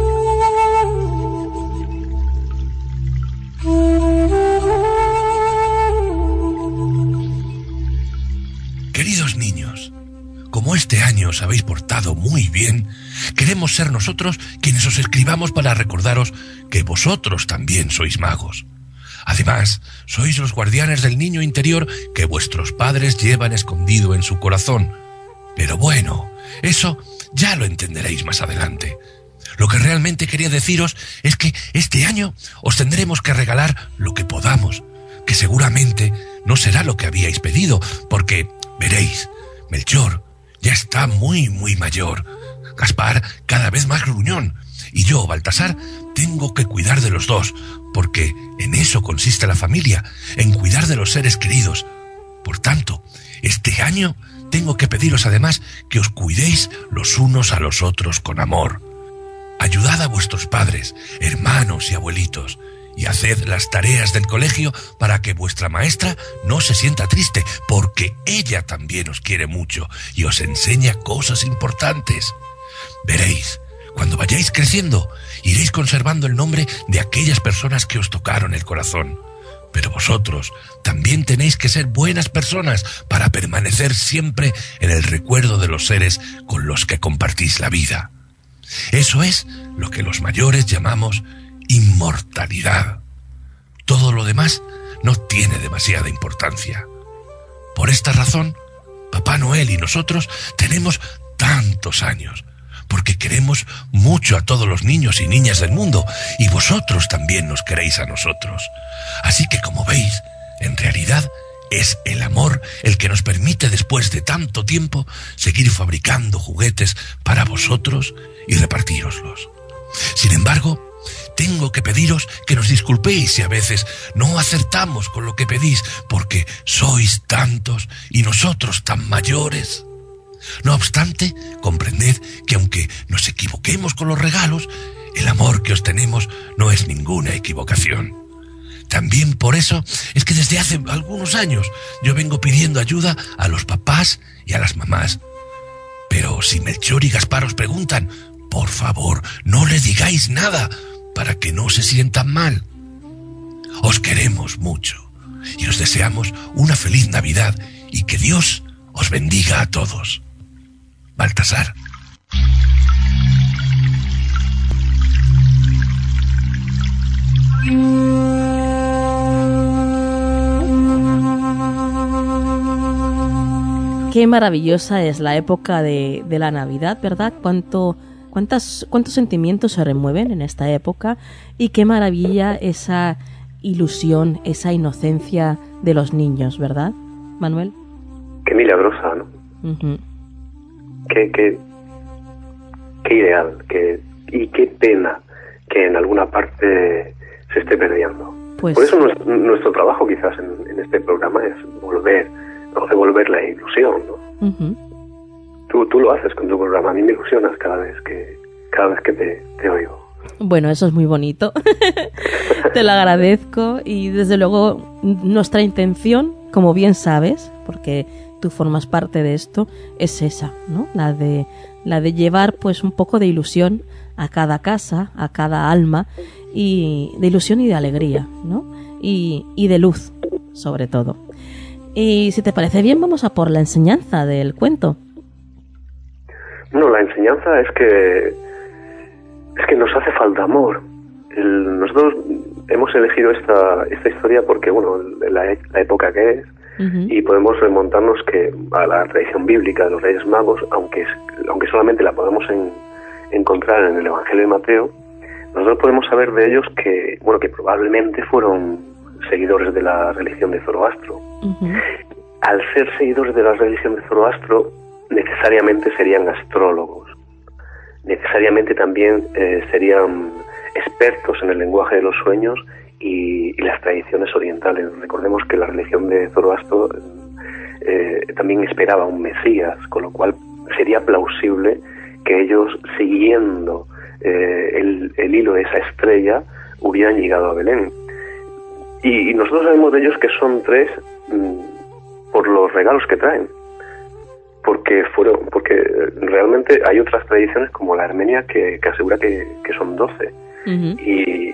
Queridos niños, como este año os habéis portado muy bien, queremos ser nosotros quienes os escribamos para recordaros que vosotros también sois magos. Además, sois los guardianes del niño interior que vuestros padres llevan escondido en su corazón. Pero bueno, eso ya lo entenderéis más adelante. Lo que realmente quería deciros es que este año os tendremos que regalar lo que podamos, que seguramente no será lo que habíais pedido, porque, veréis, Melchor ya está muy mayor, Gaspar cada vez más gruñón, y yo, Baltasar, tengo que cuidar de los dos, porque en eso consiste la familia, en cuidar de los seres queridos. Por tanto, este año tengo que pediros además que os cuidéis los unos a los otros con amor. Ayudad a vuestros padres, hermanos y abuelitos, y haced las tareas del colegio para que vuestra maestra no se sienta triste, porque ella también os quiere mucho y os enseña cosas importantes. Veréis, cuando vayáis creciendo, iréis conservando el nombre de aquellas personas que os tocaron el corazón. Pero vosotros también tenéis que ser buenas personas para permanecer siempre en el recuerdo de los seres con los que compartís la vida. Eso es lo que los mayores llamamos inmortalidad. Todo lo demás no tiene demasiada importancia. Por esta razón, Papá Noel y nosotros tenemos tantos años, porque queremos mucho a todos los niños y niñas del mundo, y vosotros también nos queréis a nosotros. Así que, como veis, en realidad es el amor el que nos permite, después de tanto tiempo, seguir fabricando juguetes para vosotros y repartíroslos. Sin embargo, tengo que pediros que nos disculpéis si a veces no acertamos con lo que pedís, porque sois tantos y nosotros tan mayores. No obstante, comprended que aunque nos equivoquemos con los regalos, el amor que os tenemos no es ninguna equivocación. También por eso es que desde hace algunos años yo vengo pidiendo ayuda a los papás y a las mamás. Pero si Melchor y Gaspar os preguntan, por favor, no le digáis nada para que no se sientan mal. Os queremos mucho y os deseamos una feliz Navidad y que Dios os bendiga a todos. Baltasar. Qué maravillosa es la época de la Navidad, ¿verdad? ¿Cuántos sentimientos se remueven en esta época? Y qué maravilla esa ilusión, esa inocencia de los niños, ¿verdad, Manuel? Qué milagrosa, ¿no? Uh-huh. Qué ideal, y qué pena que en alguna parte se esté perdiendo. Pues... Por eso nuestro trabajo quizás en este programa es devolver la ilusión, ¿no? Uh-huh. Tú lo haces con tu programa. A mí me ilusionas cada vez que te oigo. Bueno, eso es muy bonito. Te lo agradezco y desde luego nuestra intención, como bien sabes, porque tú formas parte de esto, es esa, ¿no? La de llevar pues un poco de ilusión a cada casa, a cada alma, y de ilusión y de alegría, ¿no? Y de luz, sobre todo. Y si te parece bien, vamos a por la enseñanza del cuento. Bueno, la enseñanza es que nos hace falta amor. Nosotros hemos elegido esta historia porque, bueno, la época que es, uh-huh, y podemos remontarnos a la tradición bíblica de los Reyes Magos, aunque solamente la podemos encontrar en el Evangelio de Mateo. Nosotros podemos saber de ellos que probablemente fueron seguidores de la religión de Zoroastro. Uh-huh. Al ser seguidores de la religión de Zoroastro, necesariamente serían astrólogos, necesariamente también serían expertos en el lenguaje de los sueños y las tradiciones orientales. Recordemos que la religión de Zoroastro también esperaba un Mesías, con lo cual sería plausible que ellos, siguiendo el hilo de esa estrella, hubieran llegado a Belén. Y nosotros sabemos de ellos que son tres por los regalos que traen, porque realmente hay otras tradiciones como la armenia que asegura que son 12. Uh-huh. y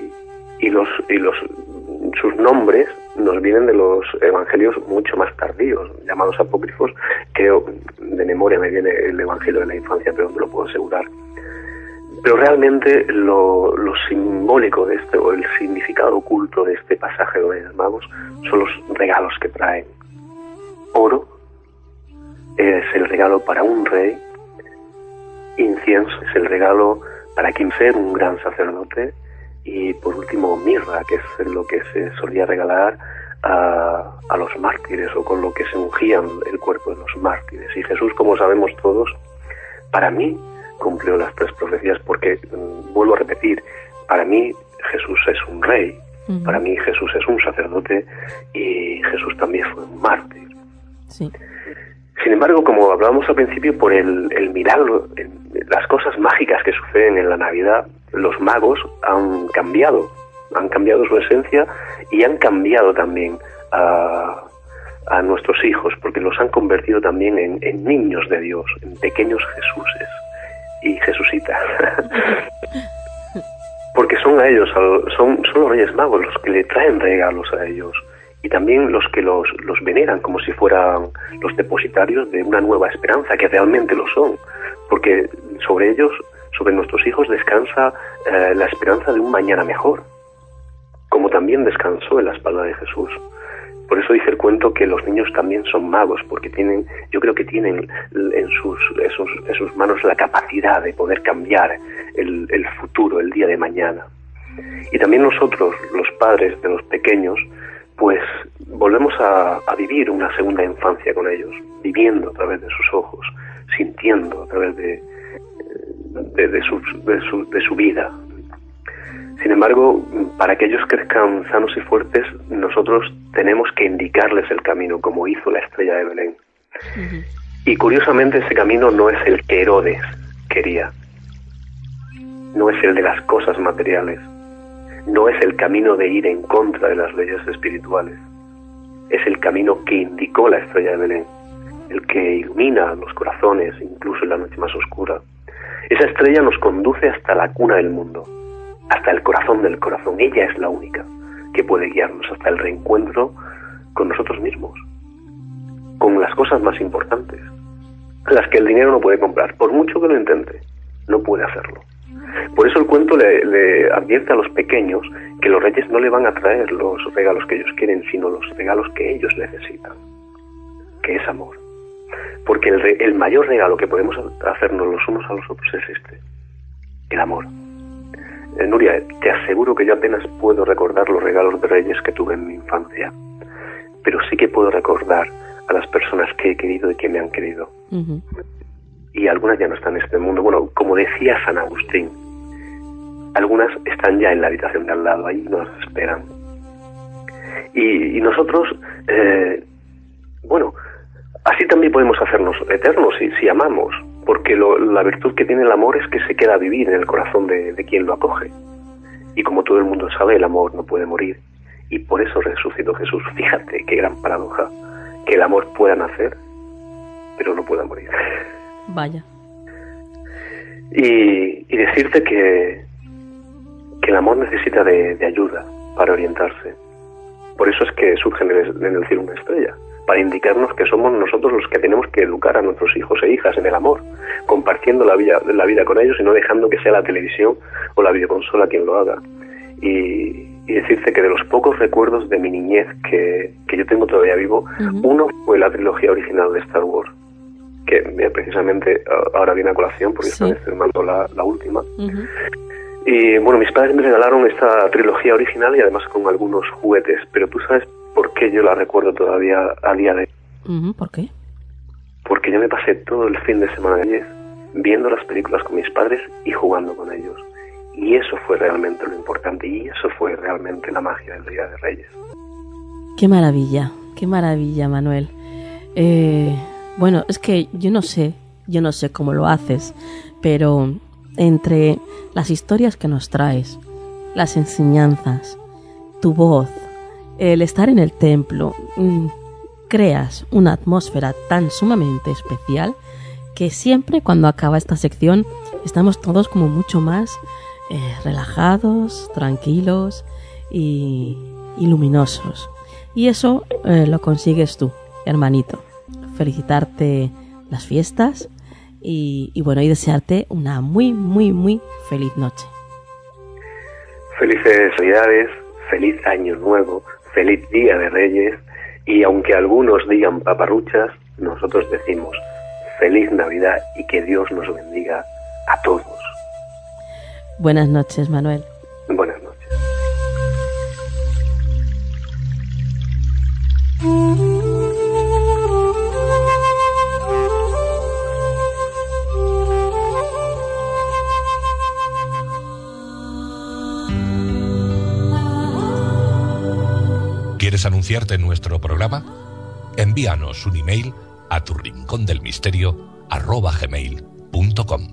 sus nombres nos vienen de los evangelios mucho más tardíos, llamados apócrifos. Creo, de memoria me viene el evangelio de la infancia, pero no lo puedo asegurar. Pero realmente lo simbólico de este, o el significado oculto de este pasaje de los Magos, son los regalos que traen. Oro es el regalo para un rey, incienso es el regalo para quien sea un gran sacerdote, y por último mirra, que es lo que se solía regalar a los mártires, o con lo que se ungían el cuerpo de los mártires. Y Jesús, como sabemos todos, para mí cumplió las tres profecías, porque, vuelvo a repetir, para mí Jesús es un rey, uh-huh, para mí Jesús es un sacerdote, y Jesús también fue un mártir. Sí. Sin embargo, como hablábamos al principio, por el milagro, las cosas mágicas que suceden en la Navidad, los magos han cambiado su esencia y han cambiado también a nuestros hijos, porque los han convertido también en niños de Dios, en pequeños Jesuses y Jesusitas. Porque son a ellos, son los Reyes Magos los que le traen regalos a ellos, y también los que los veneran como si fueran los depositarios de una nueva esperanza, que realmente lo son, porque sobre ellos, sobre nuestros hijos, descansa la esperanza de un mañana mejor, como también descansó en la espalda de Jesús. Por eso dice el cuento que los niños también son magos, porque yo creo que tienen en sus manos la capacidad de poder cambiar el futuro, el día de mañana. Y también nosotros, los padres de los pequeños, pues volvemos a vivir una segunda infancia con ellos, viviendo a través de sus ojos, sintiendo a través de su vida. Sin embargo, para que ellos crezcan sanos y fuertes, nosotros tenemos que indicarles el camino, como hizo la estrella de Belén. Uh-huh. Y curiosamente ese camino no es el que Herodes quería, no es el de las cosas materiales, no es el camino de ir en contra de las leyes espirituales, es el camino que indicó la estrella de Belén, el que ilumina los corazones, incluso en la noche más oscura. Esa estrella nos conduce hasta la cuna del mundo, hasta el corazón del corazón. Ella es la única que puede guiarnos hasta el reencuentro con nosotros mismos, con las cosas más importantes, las que el dinero no puede comprar, por mucho que lo intente, no puede hacerlo. Por eso el cuento le advierte a los pequeños que los reyes no le van a traer los regalos que ellos quieren, sino los regalos que ellos necesitan, que es amor. Porque el mayor regalo que podemos hacernos los unos a los otros es el amor. Nuria, te aseguro que yo apenas puedo recordar los regalos de reyes que tuve en mi infancia, pero sí que puedo recordar a las personas que he querido y que me han querido. Uh-huh. Y algunas ya no están en este mundo. Bueno, como decía San Agustín, algunas están ya en la habitación de al lado, ahí nos esperan. Y nosotros, bueno, así también podemos hacernos eternos si amamos, porque la virtud que tiene el amor es que se queda a vivir en el corazón de quien lo acoge. Y como todo el mundo sabe, el amor no puede morir, y por eso resucitó Jesús. Fíjate qué gran paradoja, que el amor pueda nacer, pero no pueda morir. Vaya. Y decirte que el amor necesita de ayuda para orientarse. Por eso es que surge en el cielo una estrella, para indicarnos que somos nosotros los que tenemos que educar a nuestros hijos e hijas en el amor, compartiendo la vida con ellos y no dejando que sea la televisión o la videoconsola quien lo haga. Y decirte que de los pocos recuerdos de mi niñez que yo tengo todavía vivo, uh-huh. Uno fue la trilogía original de Star Wars, que precisamente ahora viene a colación porque sí. Están filmando la última. Uh-huh. Y bueno, mis padres me regalaron esta trilogía original y además con algunos juguetes, pero tú sabes por qué yo la recuerdo todavía a día de hoy. Uh-huh. ¿Por qué? Porque yo me pasé todo el fin de semana de ayer viendo las películas con mis padres y jugando con ellos. Y eso fue realmente lo importante, y eso fue realmente la magia del Día de Reyes. Qué maravilla, Manuel. Bueno, es que yo no sé cómo lo haces, pero entre las historias que nos traes, las enseñanzas, tu voz, el estar en el templo, creas una atmósfera tan sumamente especial que siempre cuando acaba esta sección estamos todos como mucho más relajados, tranquilos y luminosos. Y eso lo consigues tú, hermanito. Felicitarte las fiestas y bueno, y desearte una muy, muy, muy feliz noche. Felices Navidades, feliz Año Nuevo, feliz Día de Reyes, y aunque algunos digan paparruchas, nosotros decimos feliz Navidad y que Dios nos bendiga a todos. Buenas noches, Manuel. Buenas noches. ¿Quieres anunciarte en nuestro programa? Envíanos un email a turrincondelmisterio@gmail.com.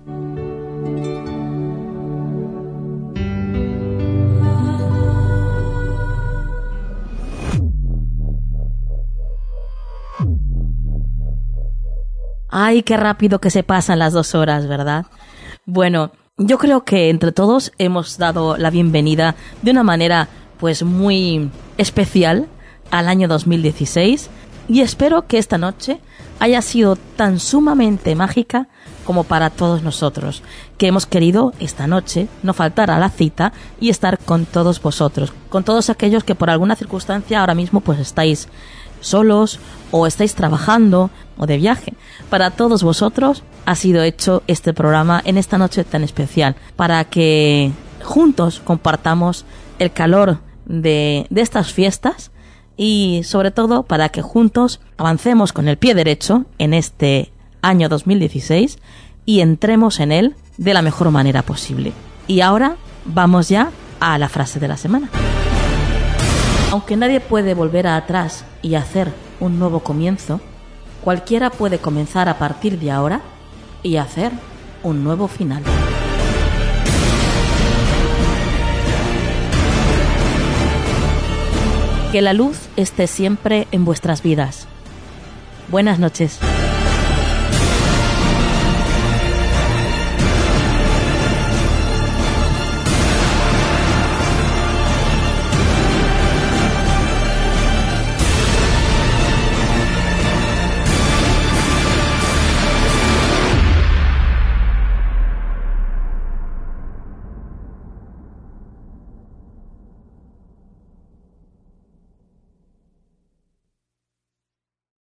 Ay, qué rápido que se pasan las 2 horas, ¿verdad? Bueno, yo creo que entre todos hemos dado la bienvenida de una manera pues muy especial al año 2016 y espero que esta noche haya sido tan sumamente mágica como para todos nosotros, que hemos querido esta noche no faltar a la cita y estar con todos vosotros, con todos aquellos que por alguna circunstancia ahora mismo pues estáis solos o estáis trabajando o de viaje. Para todos vosotros ha sido hecho este programa en esta noche tan especial, para que juntos compartamos el calor de estas fiestas y sobre todo para que juntos avancemos con el pie derecho en este año 2016 y entremos en él de la mejor manera posible. Y ahora vamos ya a la frase de la semana. Aunque nadie puede volver atrás y hacer un nuevo comienzo, cualquiera puede comenzar a partir de ahora y hacer un nuevo final. Que la luz esté siempre en vuestras vidas. Buenas noches.